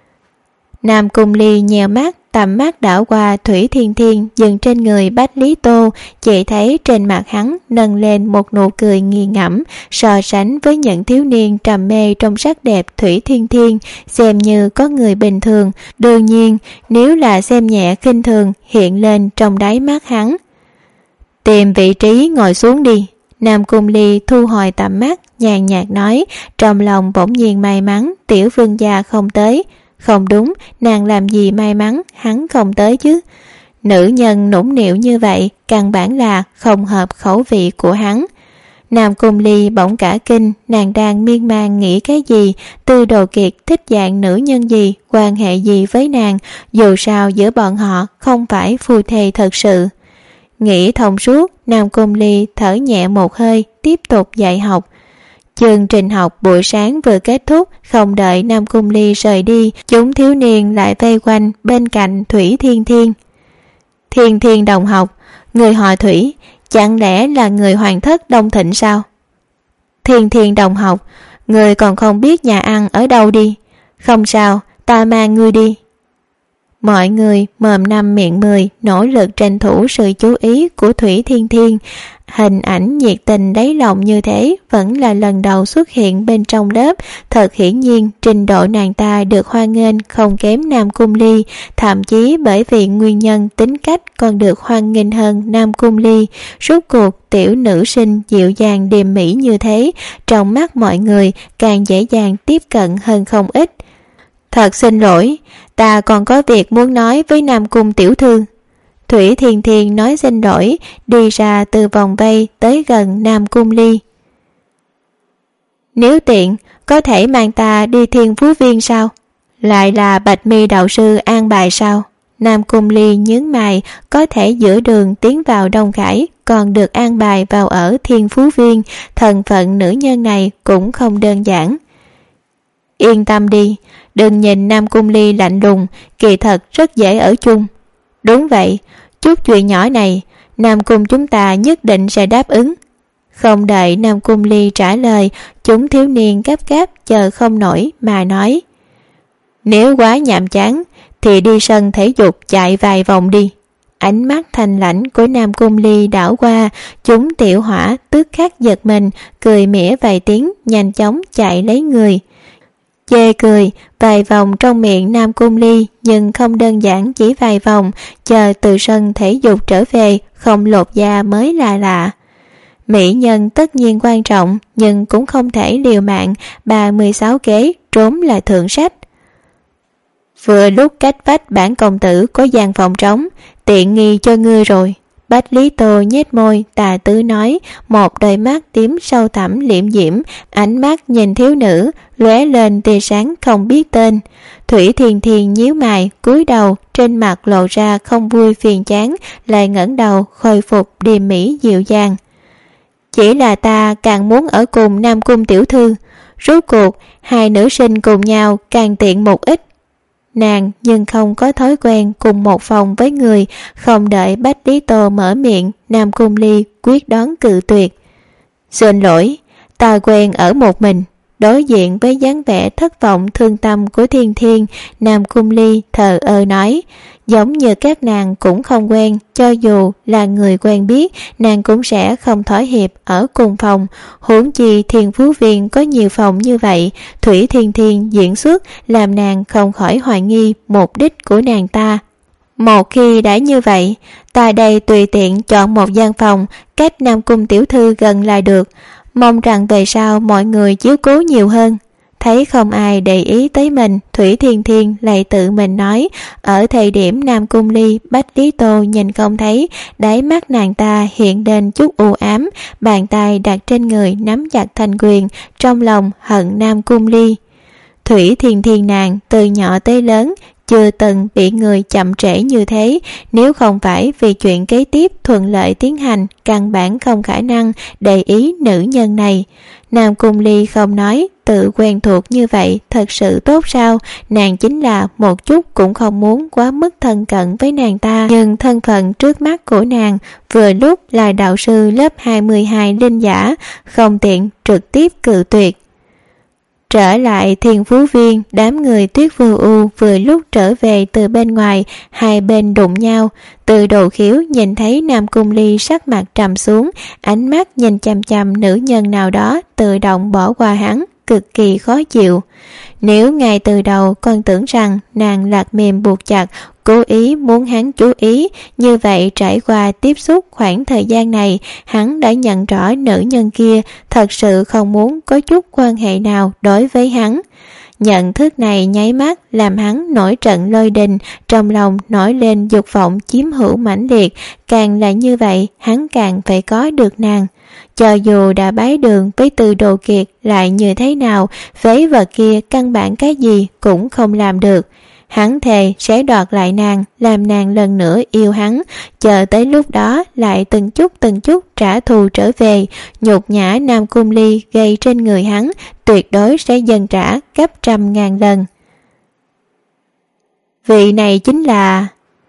Nam Cung Ly nhèo mắt, tầm mắt đảo qua Thủy Thiên Thiên dừng trên người Bách Lý Tô, chỉ thấy trên mặt hắn nâng lên một nụ cười nghi ngẫm, so sánh với những thiếu niên trầm mê trong sắc đẹp Thủy Thiên Thiên, xem như có người bình thường, đương nhiên nếu là xem nhẹ khinh thường hiện lên trong đáy mắt hắn. Tìm vị trí ngồi xuống đi. Nam Cung Ly thu hồi tầm mắt, nhàn nhạt nói, trong lòng bỗng nhiên may mắn tiểu vương gia không tới. Không đúng, nàng làm gì may mắn hắn không tới chứ. Nữ nhân nũng nịu như vậy căn bản là không hợp khẩu vị của hắn. Nam Cung Ly bỗng cả kinh, nàng đang miên man nghĩ cái gì, Tư Đồ Kiệt thích dạng nữ nhân gì, quan hệ gì với nàng, dù sao giữa bọn họ không phải phu thê thật sự. Nghĩ thông suốt, Nam Cung Ly thở nhẹ một hơi, tiếp tục dạy học. Chương trình học buổi sáng vừa kết thúc, không đợi Nam Cung Ly rời đi, chúng thiếu niên lại vây quanh bên cạnh Thủy Thiên Thiên. Thiên Thiên đồng học, người họ Thủy, chẳng lẽ là người hoàng thất Đông Thịnh sao? Thiên Thiên đồng học, người còn không biết nhà ăn ở đâu đi. Không sao, ta mang ngươi đi. Mọi người mồm năm miệng mười nỗ lực tranh thủ sự chú ý của Thủy Thiên Thiên. Hình ảnh nhiệt tình đáy lòng như thế vẫn là lần đầu xuất hiện bên trong lớp. Thật hiển nhiên trình độ nàng ta được hoan nghênh không kém Nam Cung Ly, thậm chí bởi vì nguyên nhân tính cách còn được hoan nghênh hơn Nam Cung Ly. Rốt cuộc tiểu nữ sinh dịu dàng điềm mỹ như thế, trong mắt mọi người càng dễ dàng tiếp cận hơn không ít. Thật xin lỗi, ta còn có việc muốn nói với Nam Cung tiểu thư. Thủy Thiên Thiên nói xin lỗi, đi ra từ vòng vây tới gần Nam Cung Ly. Nếu tiện, có thể mang ta đi Thiên Phú Viên sao? Lại là Bạch Mi đạo sư an bài sao? Nam Cung Ly nhướng mày, có thể giữa đường tiến vào Đông Khải, còn được an bài vào ở Thiên Phú Viên, thân phận nữ nhân này cũng không đơn giản. Yên tâm đi, đừng nhìn Nam Cung Ly lạnh lùng, kỳ thật rất dễ ở chung. Đúng vậy, chút chuyện nhỏ này, Nam Cung chúng ta nhất định sẽ đáp ứng. Không đợi Nam Cung Ly trả lời, chúng thiếu niên gấp gáp chờ không nổi mà nói. Nếu quá nhàm chán, thì đi sân thể dục chạy vài vòng đi. Ánh mắt thanh lãnh của Nam Cung Ly đảo qua, chúng tiểu hỏa tức khắc giật mình, cười mỉa vài tiếng, nhanh chóng chạy lấy người. Chê cười vài vòng trong miệng Nam Cung Ly, nhưng không đơn giản chỉ vài vòng, chờ từ sân thể dục trở về không lột da mới là lạ. Mỹ nhân tất nhiên quan trọng, nhưng cũng không thể liều mạng, 36 kế trốn là thượng sách. Vừa lúc cách vách bản công tử có gian phòng trống, tiện nghi cho ngươi rồi. Bách Lý Tô nhếch môi tà tứ nói, một đôi mắt tím sâu thẳm liệm diễm, ánh mắt nhìn thiếu nữ lóe lên tia sáng không biết tên. Thủy Thiên Thiên nhíu mày cúi đầu, trên mặt lộ ra không vui phiền chán, lại ngẩng đầu khôi phục điềm mỹ dịu dàng. Chỉ là ta càng muốn ở cùng Nam Cung tiểu thư, rốt cuộc hai nữ sinh cùng nhau càng tiện một ít. Nàng nhưng không có thói quen cùng một phòng với người. Không đợi Bách Lý Tô mở miệng, Nam Cung Ly quyết đoán cự tuyệt. Xin lỗi, ta quen ở một mình. Đối diện với dáng vẻ thất vọng thương tâm của Thiên Thiên, Nam Cung Ly thờ ơ nói, giống như các nàng cũng không quen, cho dù là người quen biết, nàng cũng sẽ không thỏa hiệp ở cùng phòng. Huống chi Thiên Phú Viên có nhiều phòng như vậy, Thủy Thiên Thiên diễn xuất làm nàng không khỏi hoài nghi mục đích của nàng ta. Một khi đã như vậy, ta đây tùy tiện chọn một gian phòng, cách Nam Cung tiểu thư gần là được. Mong rằng về sau mọi người chiếu cố nhiều hơn. Thấy không ai để ý tới mình, Thủy Thiên Thiên lại tự mình nói. Ở thời điểm Nam Cung Ly, Bách Lý Tô nhìn không thấy, đáy mắt nàng ta hiện lên chút u ám, bàn tay đặt trên người nắm chặt thành quyền, trong lòng hận Nam Cung Ly. Thủy Thiên Thiên nàng từ nhỏ tới lớn chưa từng bị người chậm trễ như thế, nếu không phải vì chuyện kế tiếp thuận lợi tiến hành, căn bản không khả năng để ý nữ nhân này. Nam Cung Ly không nói, tự quen thuộc như vậy thật sự tốt sao? Nàng chính là một chút cũng không muốn quá mức thân cận với nàng ta, nhưng thân phận trước mắt của nàng vừa lúc là đạo sư lớp 22 linh giả, không tiện trực tiếp cự tuyệt. Trở lại Thiên Phú Viên, đám người Tuyết Vô U vừa lúc trở về từ bên ngoài, hai bên đụng nhau. Từ Đồ Khiếu nhìn thấy Nam Cung Ly sắc mặt trầm xuống, ánh mắt nhìn chằm chằm nữ nhân nào đó, tự động bỏ qua hắn, cực kỳ khó chịu. Nếu ngay từ đầu con tưởng rằng nàng lạc mềm buộc chặt, cố ý muốn hắn chú ý, như vậy trải qua tiếp xúc khoảng thời gian này, hắn đã nhận rõ nữ nhân kia thật sự không muốn có chút quan hệ nào đối với hắn. Nhận thức này nháy mắt làm hắn nổi trận lôi đình, trong lòng nổi lên dục vọng chiếm hữu mãnh liệt, càng là như vậy hắn càng phải có được nàng. Cho dù đã bái đường với Từ Đồ Kiệt lại như thế nào, phế vật kia căn bản cái gì cũng không làm được. Hắn thề sẽ đoạt lại nàng, làm nàng lần nữa yêu hắn, chờ tới lúc đó lại từng chút trả thù trở về. Nhục nhã Nam Cung Ly gây trên người hắn tuyệt đối sẽ dần trả gấp 100.000 lần. Vị này chính là...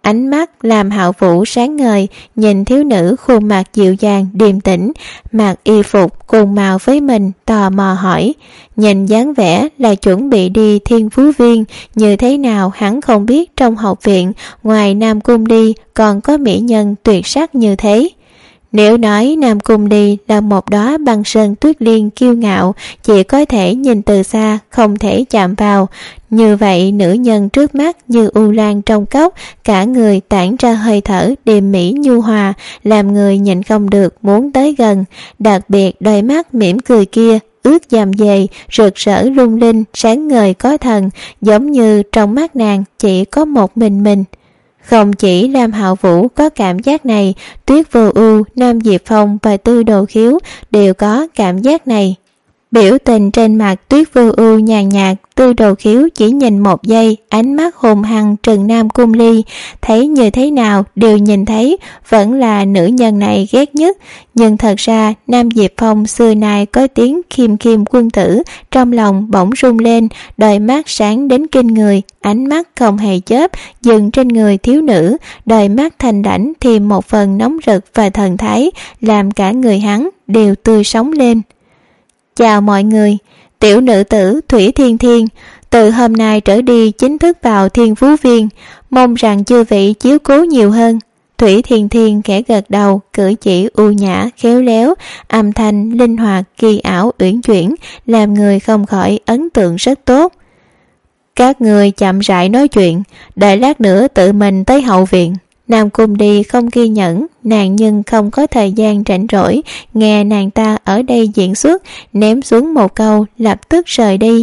Ánh mắt làm Hạo Vũ sáng ngời, nhìn thiếu nữ khuôn mặt dịu dàng điềm tĩnh, mặc y phục cùng màu với mình, tò mò hỏi. Nhìn dáng vẻ là chuẩn bị đi Thiên Phú Viên, như thế nào hắn không biết trong học viện ngoài Nam Cung Đi còn có mỹ nhân tuyệt sắc như thế. Nếu nói Nam Cung Đi là một đóa băng sơn tuyết liên kiêu ngạo, chỉ có thể nhìn từ xa, không thể chạm vào. Như vậy nữ nhân trước mắt như u lan trong cốc, cả người tản ra hơi thở điềm mỹ nhu hòa, làm người nhìn không được muốn tới gần. Đặc biệt đôi mắt mỉm cười kia, ướt dầm dề, rực rỡ lung linh, sáng ngời có thần, giống như trong mắt nàng chỉ có một mình. Không chỉ Lam Hạo Vũ có cảm giác này, Tuyết Vô Ưu, Nam Diệp Phong và Tư Đồ Khiếu đều có cảm giác này. Biểu tình trên mặt Tuyết Vô Ưu nhàn nhạt, Tư Đồ Khiếu chỉ nhìn một giây, ánh mắt hùng hăng trừng Nam Cung Ly, thấy như thế nào đều nhìn thấy, vẫn là nữ nhân này ghét nhất. Nhưng thật ra Nam Diệp Phong xưa nay có tiếng khiêm khiêm quân tử, trong lòng bỗng rung lên, đôi mắt sáng đến kinh người, ánh mắt không hề chớp dừng trên người thiếu nữ, đôi mắt thanh lãnh thêm một phần nóng rực và thần thái, làm cả người hắn đều tươi sống lên. Chào mọi người, tiểu nữ tử Thủy Thiên Thiên từ hôm nay trở đi chính thức vào Thiên Phú Viên, mong rằng chư vị chiếu cố nhiều hơn. Thủy Thiên Thiên khẽ gật đầu, cử chỉ ưu nhã khéo léo, âm thanh linh hoạt kỳ ảo uyển chuyển, làm người không khỏi ấn tượng rất tốt. Các người chậm rãi nói chuyện, đợi lát nữa tự mình tới hậu viện. Nam Cung Đi không ghi nhẫn nàng, nhưng không có thời gian rảnh rỗi nghe nàng ta ở đây diễn xuất, ném xuống một câu lập tức rời đi.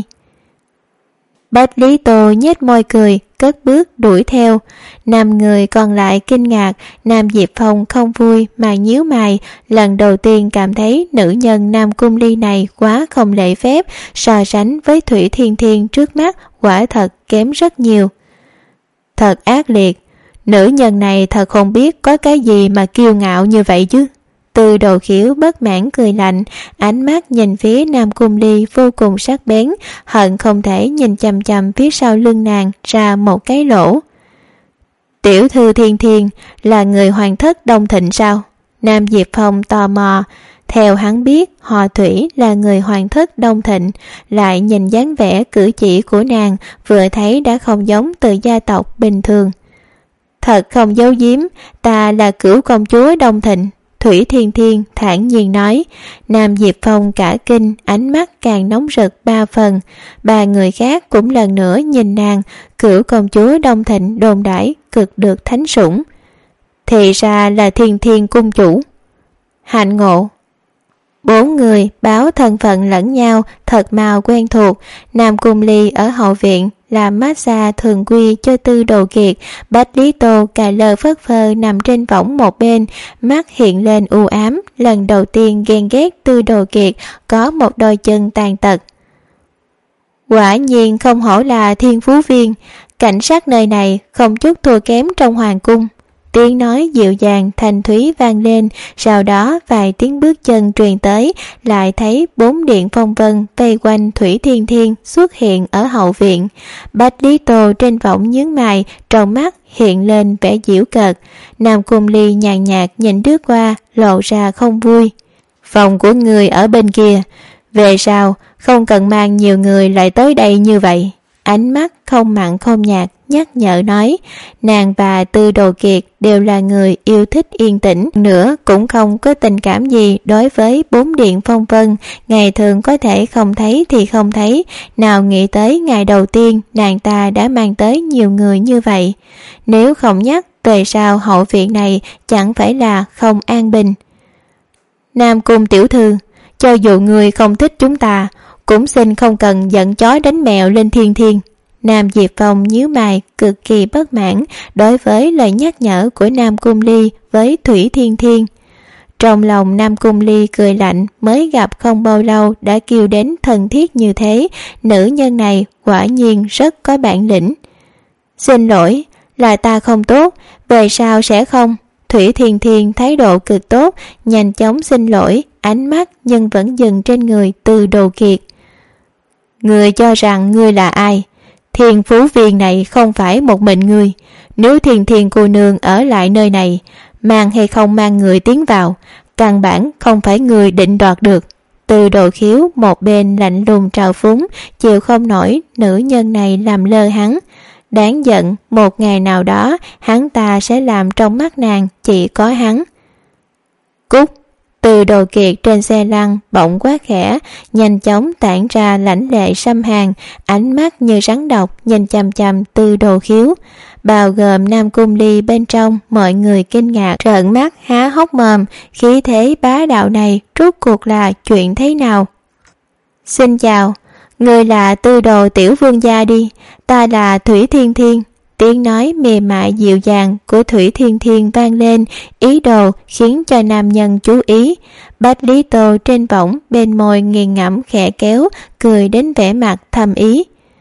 Bách Lý Tô nhếch môi cười, cất bước đuổi theo. Năm người còn lại kinh ngạc, Nam Diệp Phong không vui mà nhíu mày, lần đầu tiên cảm thấy nữ nhân Nam Cung Ly này quá không lễ phép, so sánh với Thủy Thiên Thiên trước mắt quả thật kém rất nhiều. Thật ác liệt, nữ nhân này thật không biết có cái gì mà kiêu ngạo như vậy chứ. Tư Đồ Khiếu bất mãn cười lạnh, ánh mắt nhìn phía Nam Cung Ly vô cùng sắc bén, hận không thể nhìn chằm chằm phía sau lưng nàng ra một cái lỗ. Tiểu thư Thiên Thiên là người hoàng thất Đông Thịnh sao? Nam Diệp Phong tò mò. Theo hắn biết, họ Thủy là người hoàng thất Đông Thịnh, lại nhìn dáng vẻ cử chỉ của nàng, vừa thấy đã không giống từ gia tộc bình thường. Thật không giấu giếm, ta là cửu công chúa Đông Thịnh. Thủy Thiên Thiên thản nhiên nói. Nam Diệp Phong cả kinh, ánh mắt càng nóng rực ba phần. Ba người khác cũng lần nữa nhìn nàng, cửu công chúa Đông Thịnh đồn đãi cực được thánh sủng. Thì ra là Thiên Thiên cung chủ. Hạnh ngộ. Bốn người báo thân phận lẫn nhau, thật mau quen thuộc. Nam Cung Ly ở hậu viện làm massage thường quy cho Tư Đồ Kiệt, Bách Lý Tô cà lơ phất phơ nằm trên võng một bên, mắt hiện lên u ám, lần đầu tiên ghen ghét Tư Đồ Kiệt có một đôi chân tàn tật. Quả nhiên không hổ là Thiên Phú Viên, cảnh sát nơi này không chút thua kém trong hoàng cung. Tiếng nói dịu dàng thanh thúy vang lên, sau đó vài tiếng bước chân truyền tới, lại thấy 4 điện phong vân vây quanh Thủy Thiên Thiên xuất hiện ở hậu viện. Bách Lý Tô trên võng nhướng mày, trong mắt hiện lên vẻ giễu cợt. Nam Cung Ly nhàn nhạt nhìn lướt qua, lộ ra không vui. Phòng của người ở bên kia, về sau không cần mang nhiều người lại tới đây như vậy. Ánh mắt không mặn không nhạt nhắc nhở nói. Nàng và Tư Đồ Kiệt đều là người yêu thích yên tĩnh, nữa cũng không có tình cảm gì đối với 4 điện phong vân, ngày thường có thể không thấy thì không thấy, nào nghĩ tới ngày đầu tiên nàng ta đã mang tới nhiều người như vậy. Nếu không nhắc, về sau hậu viện này chẳng phải là không an bình. Nam Cung tiểu thư, cho dù người không thích chúng ta, cũng xin không cần giận chó đánh mèo lên Thiên Thiên. Nam Diệp Phong nhíu mày, cực kỳ bất mãn đối với lời nhắc nhở của Nam Cung Ly với Thủy Thiên Thiên. Trong lòng Nam Cung Ly cười lạnh, mới gặp không bao lâu đã kêu đến thân thiết như thế, nữ nhân này quả nhiên rất có bản lĩnh. Xin lỗi, là ta không tốt, về sau sẽ không. Thủy Thiên Thiên thái độ cực tốt, nhanh chóng xin lỗi, ánh mắt nhưng vẫn dừng trên người Tư Đồ Kiệt. Người cho rằng ngươi là ai? Thiên Phú Viên này không phải một mình người. Nếu Thiên Thiên cô nương ở lại nơi này, mang hay không mang người tiến vào, căn bản không phải người định đoạt được. Từ Đồ Khiếu một bên lạnh lùng trào phúng, chịu không nổi nữ nhân này làm lơ hắn. Đáng giận, một ngày nào đó hắn ta sẽ làm trong mắt nàng chỉ có hắn. Cút! Từ Đồ Kiệt trên xe lăn bỗng quát khẽ, nhanh chóng tản ra lãnh lệ xâm hàn, ánh mắt như rắn độc nhìn chằm chằm Từ Đồ Khiếu. Bao gồm Nam Cung Ly bên trong, mọi người kinh ngạc trợn mắt há hốc mồm, khí thế bá đạo này rốt cuộc là chuyện thế nào? Xin chào, người là Tư Đồ tiểu vương gia đi, ta là Thủy Thiên Thiên. Tiếng nói mềm mại dịu dàng của Thủy Thiên Thiên vang lên, ý đồ khiến cho nam nhân chú ý. Bách Lý Tô trên võng bên môi nghiền ngẫm khẽ kéo, cười đến vẻ mặt thầm ý.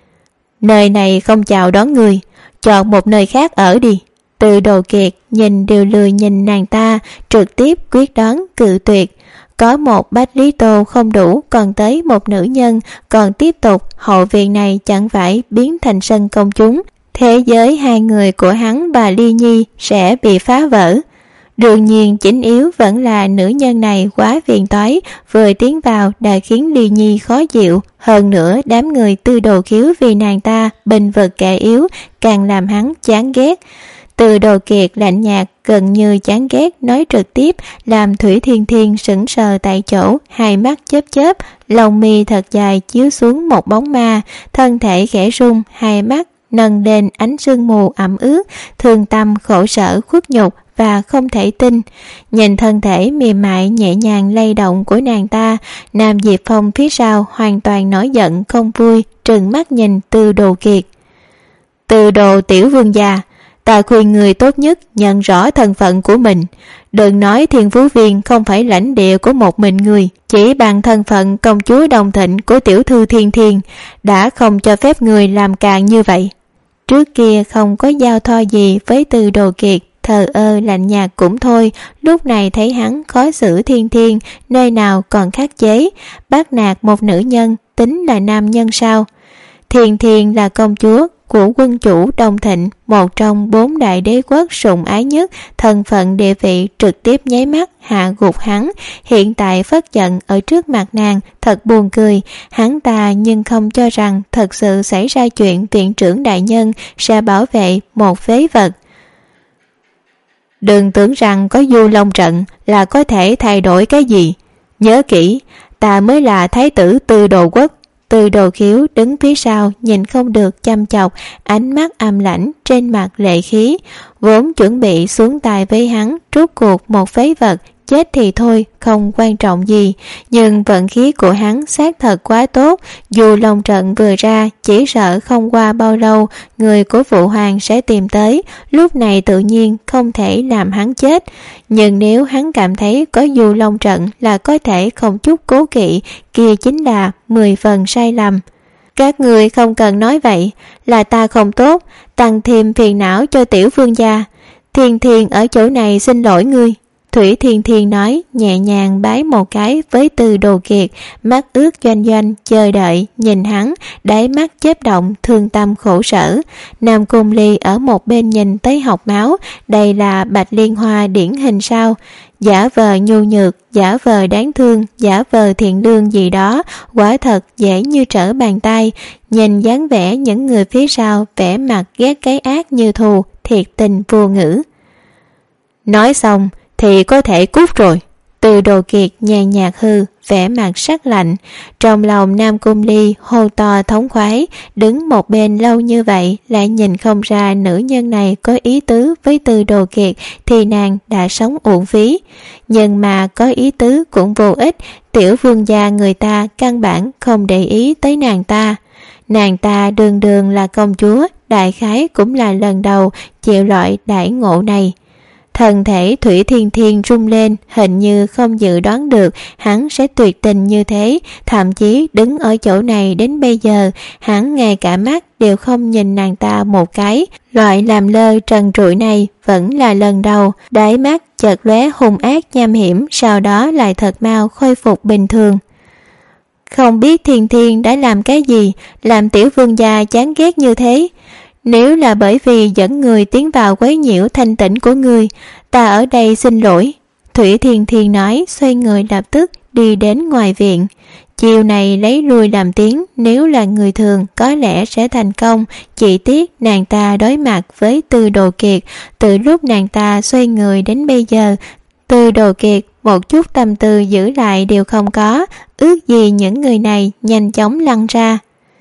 Nơi này không chào đón người, chọn một nơi khác ở đi. Từ Đồ Kiệt nhìn đều lười nhìn nàng ta, trực tiếp quyết đoán cự tuyệt. Có một Bách Lý Tô không đủ, còn tới một nữ nhân, còn tiếp tục, hậu viện này chẳng phải biến thành sân công chúng. Thế giới hai người của hắn và Ly Nhi sẽ bị phá vỡ. Đương nhiên chính yếu vẫn là nữ nhân này quá phiền toái, vừa tiến vào đã khiến Ly Nhi khó chịu. Hơn nữa đám người Tư Đồ Khiếu vì nàng ta bình vực kẻ yếu, càng làm hắn chán ghét. Từ Đồ Kiệt lạnh nhạt gần như chán ghét nói trực tiếp, làm Thủy Thiên Thiên sững sờ tại chỗ, hai mắt chớp chớp, lông mi thật dài chiếu xuống một bóng ma, thân thể khẽ rung, hai mắt nâng lên ánh sương mù ẩm ướt, thương tâm khổ sở khuất nhục và không thể tin. Nhìn thân thể mềm mại nhẹ nhàng lay động của nàng ta, Nam Diệp Phong phía sau hoàn toàn nổi giận không vui, trừng mắt nhìn Từ Đồ Kiệt. Từ Đồ tiểu vương gia, ta khuyên người tốt nhất nhận rõ thân phận của mình. Đừng nói Thiên Phú Viên không phải lãnh địa của một mình người, chỉ bằng thân phận công chúa Đồng Thịnh của tiểu thư Thiên Thiên đã không cho phép người làm càng như vậy. Trước kia không có giao thoa gì với Từ Đồ Kiệt, thờ ơ lạnh nhạt cũng thôi, lúc này thấy hắn khó xử Thiên Thiên, nơi nào còn khắc chế, bắt nạt một nữ nhân tính là nam nhân sao? Thiên Thiên là công chúa của quân chủ Đông Thịnh, một trong 4 đại đế quốc sủng ái nhất, thân phận địa vị trực tiếp nháy mắt hạ gục hắn. Hiện tại phất giận ở trước mặt nàng, thật buồn cười. Hắn ta nhưng không cho rằng thật sự xảy ra chuyện viện trưởng đại nhân sẽ bảo vệ một phế vật. Đừng tưởng rằng có Du Long trận là có thể thay đổi cái gì. Nhớ kỹ, ta mới là thái tử Tư Đồ quốc. Từ Đồ Khiếu đứng phía sau nhìn không được chăm chọc, ánh mắt âm lãnh, trên mặt lệ khí, vốn chuẩn bị xuống tay với hắn, rốt cuộc một phế vật, chết thì thôi, không quan trọng gì. Nhưng vận khí của hắn xác thật quá tốt, dù lòng trận vừa ra, chỉ sợ không qua bao lâu, người của Phụ Hoàng sẽ tìm tới, lúc này tự nhiên không thể làm hắn chết. Nhưng nếu hắn cảm thấy có dù long trận là có thể không chút cố kỵ, kia chính là 10 phần sai lầm. Các người không cần nói vậy, là ta không tốt, tăng thêm phiền não cho tiểu vương gia. Thiên Thiên ở chỗ này xin lỗi ngươi. Thủy Thiên Thiên nói, nhẹ nhàng bái một cái với Từ Đồ Kiệt, mắt ướt doanh doanh chờ đợi nhìn hắn, đáy mắt chớp động thương tâm khổ sở. Nam Cung Ly ở một bên nhìn tới học máu, đây là Bạch Liên Hoa điển hình sao? Giả vờ nhu nhược, giả vờ đáng thương, giả vờ thiện lương gì đó, quả thật dễ như trở bàn tay. Nhìn dáng vẻ những người phía sau vẻ mặt ghét cái ác như thù, thiệt tình vô ngữ. Nói xong thì có thể cút rồi. Từ Đồ Kiệt nhàn nhạt hư, vẻ mặt sắc lạnh. Trong lòng Nam Cung Ly hô to thống khoái, đứng một bên lâu như vậy lại nhìn không ra nữ nhân này có ý tứ với Từ Đồ Kiệt thì nàng đã sống uổng phí. Nhưng mà có ý tứ cũng vô ích, tiểu vương gia người ta căn bản không để ý tới nàng ta. Nàng ta đường đường là công chúa, đại khái cũng là lần đầu chịu loại đãi ngộ này. Thân thể Thủy Thiên Thiên rung lên, hình như không dự đoán được hắn sẽ tuyệt tình như thế, thậm chí đứng ở chỗ này đến bây giờ, hắn ngay cả mắt đều không nhìn nàng ta một cái. Loại làm lơ trần trụi này vẫn là lần đầu, đáy mắt chợt lóe hung ác nham hiểm, sau đó lại thật mau khôi phục bình thường. Không biết Thiên Thiên đã làm cái gì làm tiểu vương gia chán ghét như thế. Nếu là bởi vì dẫn người tiến vào quấy nhiễu thanh tĩnh của người, ta ở đây xin lỗi. Thủy Thiên Thiên nói, xoay người lập tức đi đến ngoài viện. Chiều này lấy lui làm tiếng, nếu là người thường có lẽ sẽ thành công, chỉ tiếc nàng ta đối mặt với Tư Đồ Kiệt. Từ lúc nàng ta xoay người đến bây giờ, Tư Đồ Kiệt một chút tâm tư giữ lại đều không có, ước gì những người này nhanh chóng lăn ra.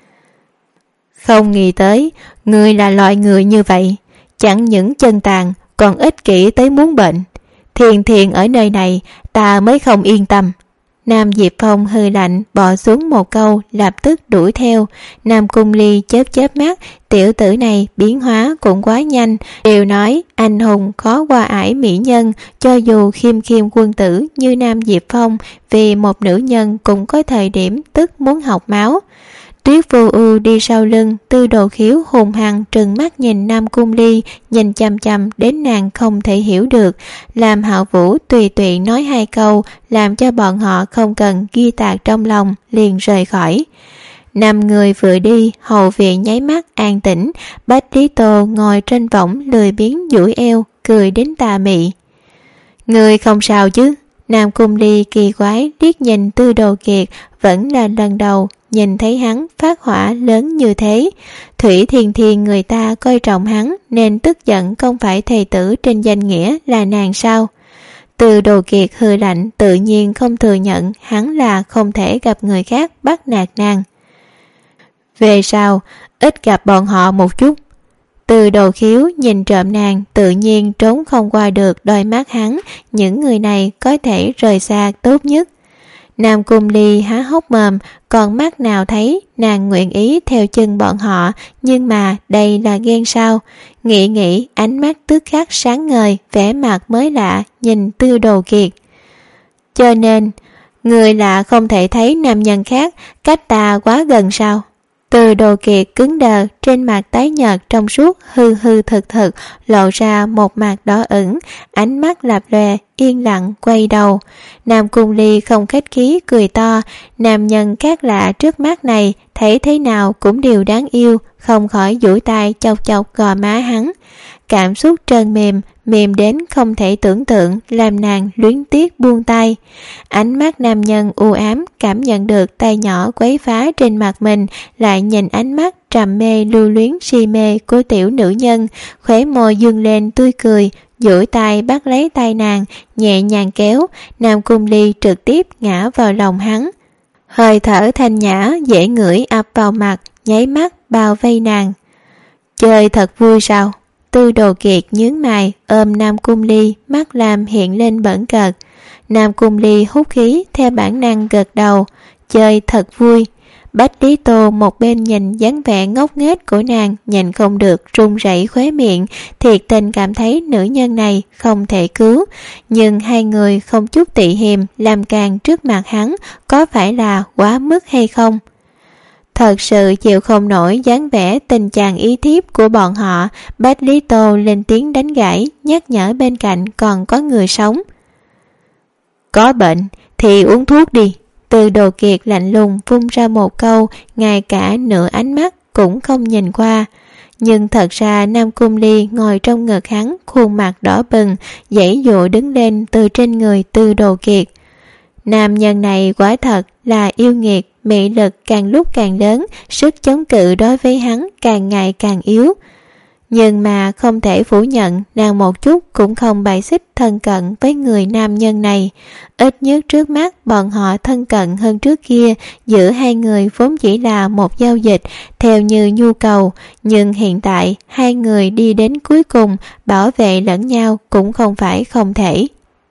Không nghĩ tới, người là loại người như vậy, chẳng những chân tàn, còn ích kỷ tới muốn bệnh. Thiên Thiên ở nơi này, ta mới không yên tâm. Nam Diệp Phong hừ lạnh bỏ xuống một câu, lập tức đuổi theo. Nam Cung Ly chớp chớp mắt, tiểu tử này biến hóa cũng quá nhanh. Đều nói anh hùng khó qua ải mỹ nhân, cho dù khiêm khiêm quân tử như Nam Diệp Phong, vì một nữ nhân cũng có thời điểm tức muốn học máu. Tuyết Vô Ưu đi sau lưng, Tư Đồ Khiếu hùng hăng trừng mắt nhìn Nam Cung Ly, nhìn chằm chằm đến nàng không thể hiểu được. Làm Hạo Vũ tùy tiện nói hai câu, làm cho bọn họ không cần ghi tạc trong lòng, liền rời khỏi. 5 người vừa đi, hậu viện nháy mắt an tĩnh. Bách Lý Tô ngồi trên võng lười biếng duỗi eo, cười đến tà mị. Người không sao chứ? Nam Cung Ly kỳ quái liếc nhìn Tư Đồ Kiệt, vẫn là lần đầu nhìn thấy hắn phát hỏa lớn như thế. Thủy Thiên Thiên người ta coi trọng hắn nên tức giận, không phải thầy tử trên danh nghĩa là nàng sao? Tư Đồ Kiệt hừ lạnh, tự nhiên không thừa nhận hắn là không thể gặp người khác bắt nạt nàng. Về sau ít gặp bọn họ một chút. Tư Đồ Khiếu nhìn trộm nàng, tự nhiên trốn không qua được đôi mắt hắn. Những người này có thể rời xa tốt nhất. Nam Cung Ly há hốc mồm, còn mắt nào thấy nàng nguyện ý theo chân bọn họ, nhưng mà đây là ghen sao? Nghĩ nghĩ, ánh mắt tức khắc sáng ngời, vẻ mặt mới lạ nhìn Tư Đồ Kiệt. Cho nên người lạ không thể thấy nam nhân khác, cách ta quá gần sao? Tư Đồ Kiệt cứng đờ, trên mặt tái nhợt trong suốt hư hư thực thực lộ ra một mặt đỏ ửng, ánh mắt lập lòe, yên lặng quay đầu. Nam Cung Ly không khách khí cười to, nam nhân khác lạ trước mắt này thấy thế nào cũng đều đáng yêu, không khỏi duỗi tay chọc chọc gò má hắn. Cảm xúc trơn mềm, mềm đến không thể tưởng tượng, làm nàng luyến tiếc buông tay. Ánh mắt nam nhân u ám, cảm nhận được tay nhỏ quấy phá trên mặt mình, lại nhìn ánh mắt trầm mê lưu luyến si mê của tiểu nữ nhân, khóe môi dương lên tươi cười, duỗi tay bắt lấy tay nàng, nhẹ nhàng kéo. Nam Cung Ly trực tiếp ngã vào lòng hắn. Hơi thở thanh nhã dễ ngửi ập vào mặt, nháy mắt bao vây nàng. Chơi thật vui sao? Tư Đồ Kiệt nhướng mày ôm Nam Cung Ly, mắt làm hiện lên bẩn cợt. Nam Cung Ly hút khí theo bản năng gật đầu. Chơi thật vui. Bách Lý Tô một bên nhìn dáng vẻ ngốc nghếch của nàng, nhìn không được run rẩy khóe miệng, thiệt tình cảm thấy nữ nhân này không thể cứu. Nhưng hai người không chút tị hiềm làm càng trước mặt hắn, có phải là quá mức hay không? Thật sự chịu không nổi dáng vẻ tình chàng ý thiếp của bọn họ. Bách Lý Tô lên tiếng đánh gãy, nhắc nhở bên cạnh còn có người sống. Có bệnh thì uống thuốc đi. Tư Đồ Kiệt lạnh lùng phun ra một câu, ngay cả nửa ánh mắt cũng không nhìn qua. Nhưng thật ra Nam Cung Ly ngồi trong ngực hắn, khuôn mặt đỏ bừng, giãy giụa đứng lên từ trên người Tư Đồ Kiệt. Nam nhân này quả thật là yêu nghiệt, mị lực càng lúc càng lớn, sức chống cự đối với hắn càng ngày càng yếu. Nhưng mà không thể phủ nhận, nàng một chút cũng không bài xích thân cận với người nam nhân này. Ít nhất trước mắt bọn họ thân cận hơn trước kia, giữa hai người vốn chỉ là một giao dịch theo như nhu cầu, nhưng hiện tại hai người đi đến cuối cùng, bảo vệ lẫn nhau cũng không phải không thể.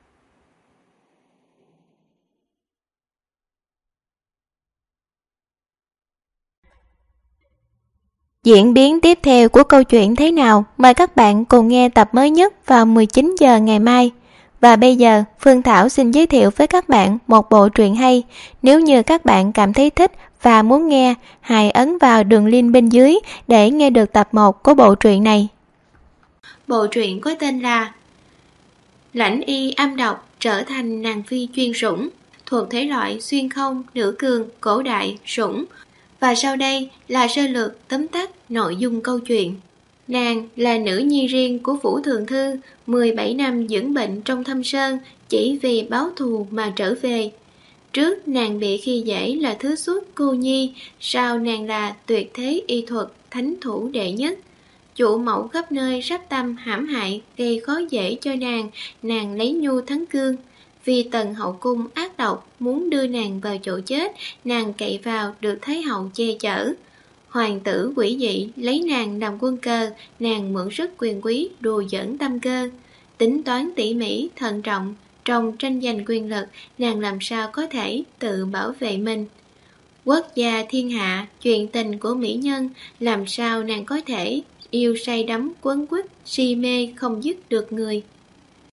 Diễn biến tiếp theo của câu chuyện thế nào? Mời các bạn cùng nghe tập mới nhất vào 19 giờ ngày mai. Và bây giờ, Phương Thảo xin giới thiệu với các bạn một bộ truyện hay. Nếu như các bạn cảm thấy thích và muốn nghe, hãy ấn vào đường link bên dưới để nghe được tập 1 của bộ truyện này. Bộ truyện có tên là Lãnh Y âm độc trở thành nàng phi chuyên sủng, thuộc thể loại xuyên không, nữ cường, cổ đại, sủng. Và sau đây là sơ lược tóm tắt nội dung câu chuyện. Nàng là nữ nhi riêng của Vũ Thượng Thư, 17 năm dưỡng bệnh trong thâm sơn chỉ vì báo thù mà trở về. Trước nàng bị khi dễ là thứ xuất cô nhi, sau nàng là tuyệt thế y thuật, thánh thủ đệ nhất. Chủ mẫu khắp nơi sắp tâm hãm hại, gây khó dễ cho nàng lấy nhu thắng cương. Vì Tần hậu cung ác độc muốn đưa nàng vào chỗ chết, nàng cậy vào được Thái hậu che chở. Hoàng tử quỷ dị lấy nàng làm quân cờ, nàng mượn sức quyền quý đùa giỡn tâm cơ. Tính toán tỉ mỉ, thận trọng, trong tranh giành quyền lực, nàng làm sao có thể tự bảo vệ mình. Quốc gia thiên hạ, chuyện tình của mỹ nhân, làm sao nàng có thể yêu say đắm quấn quýt, si mê không dứt được người.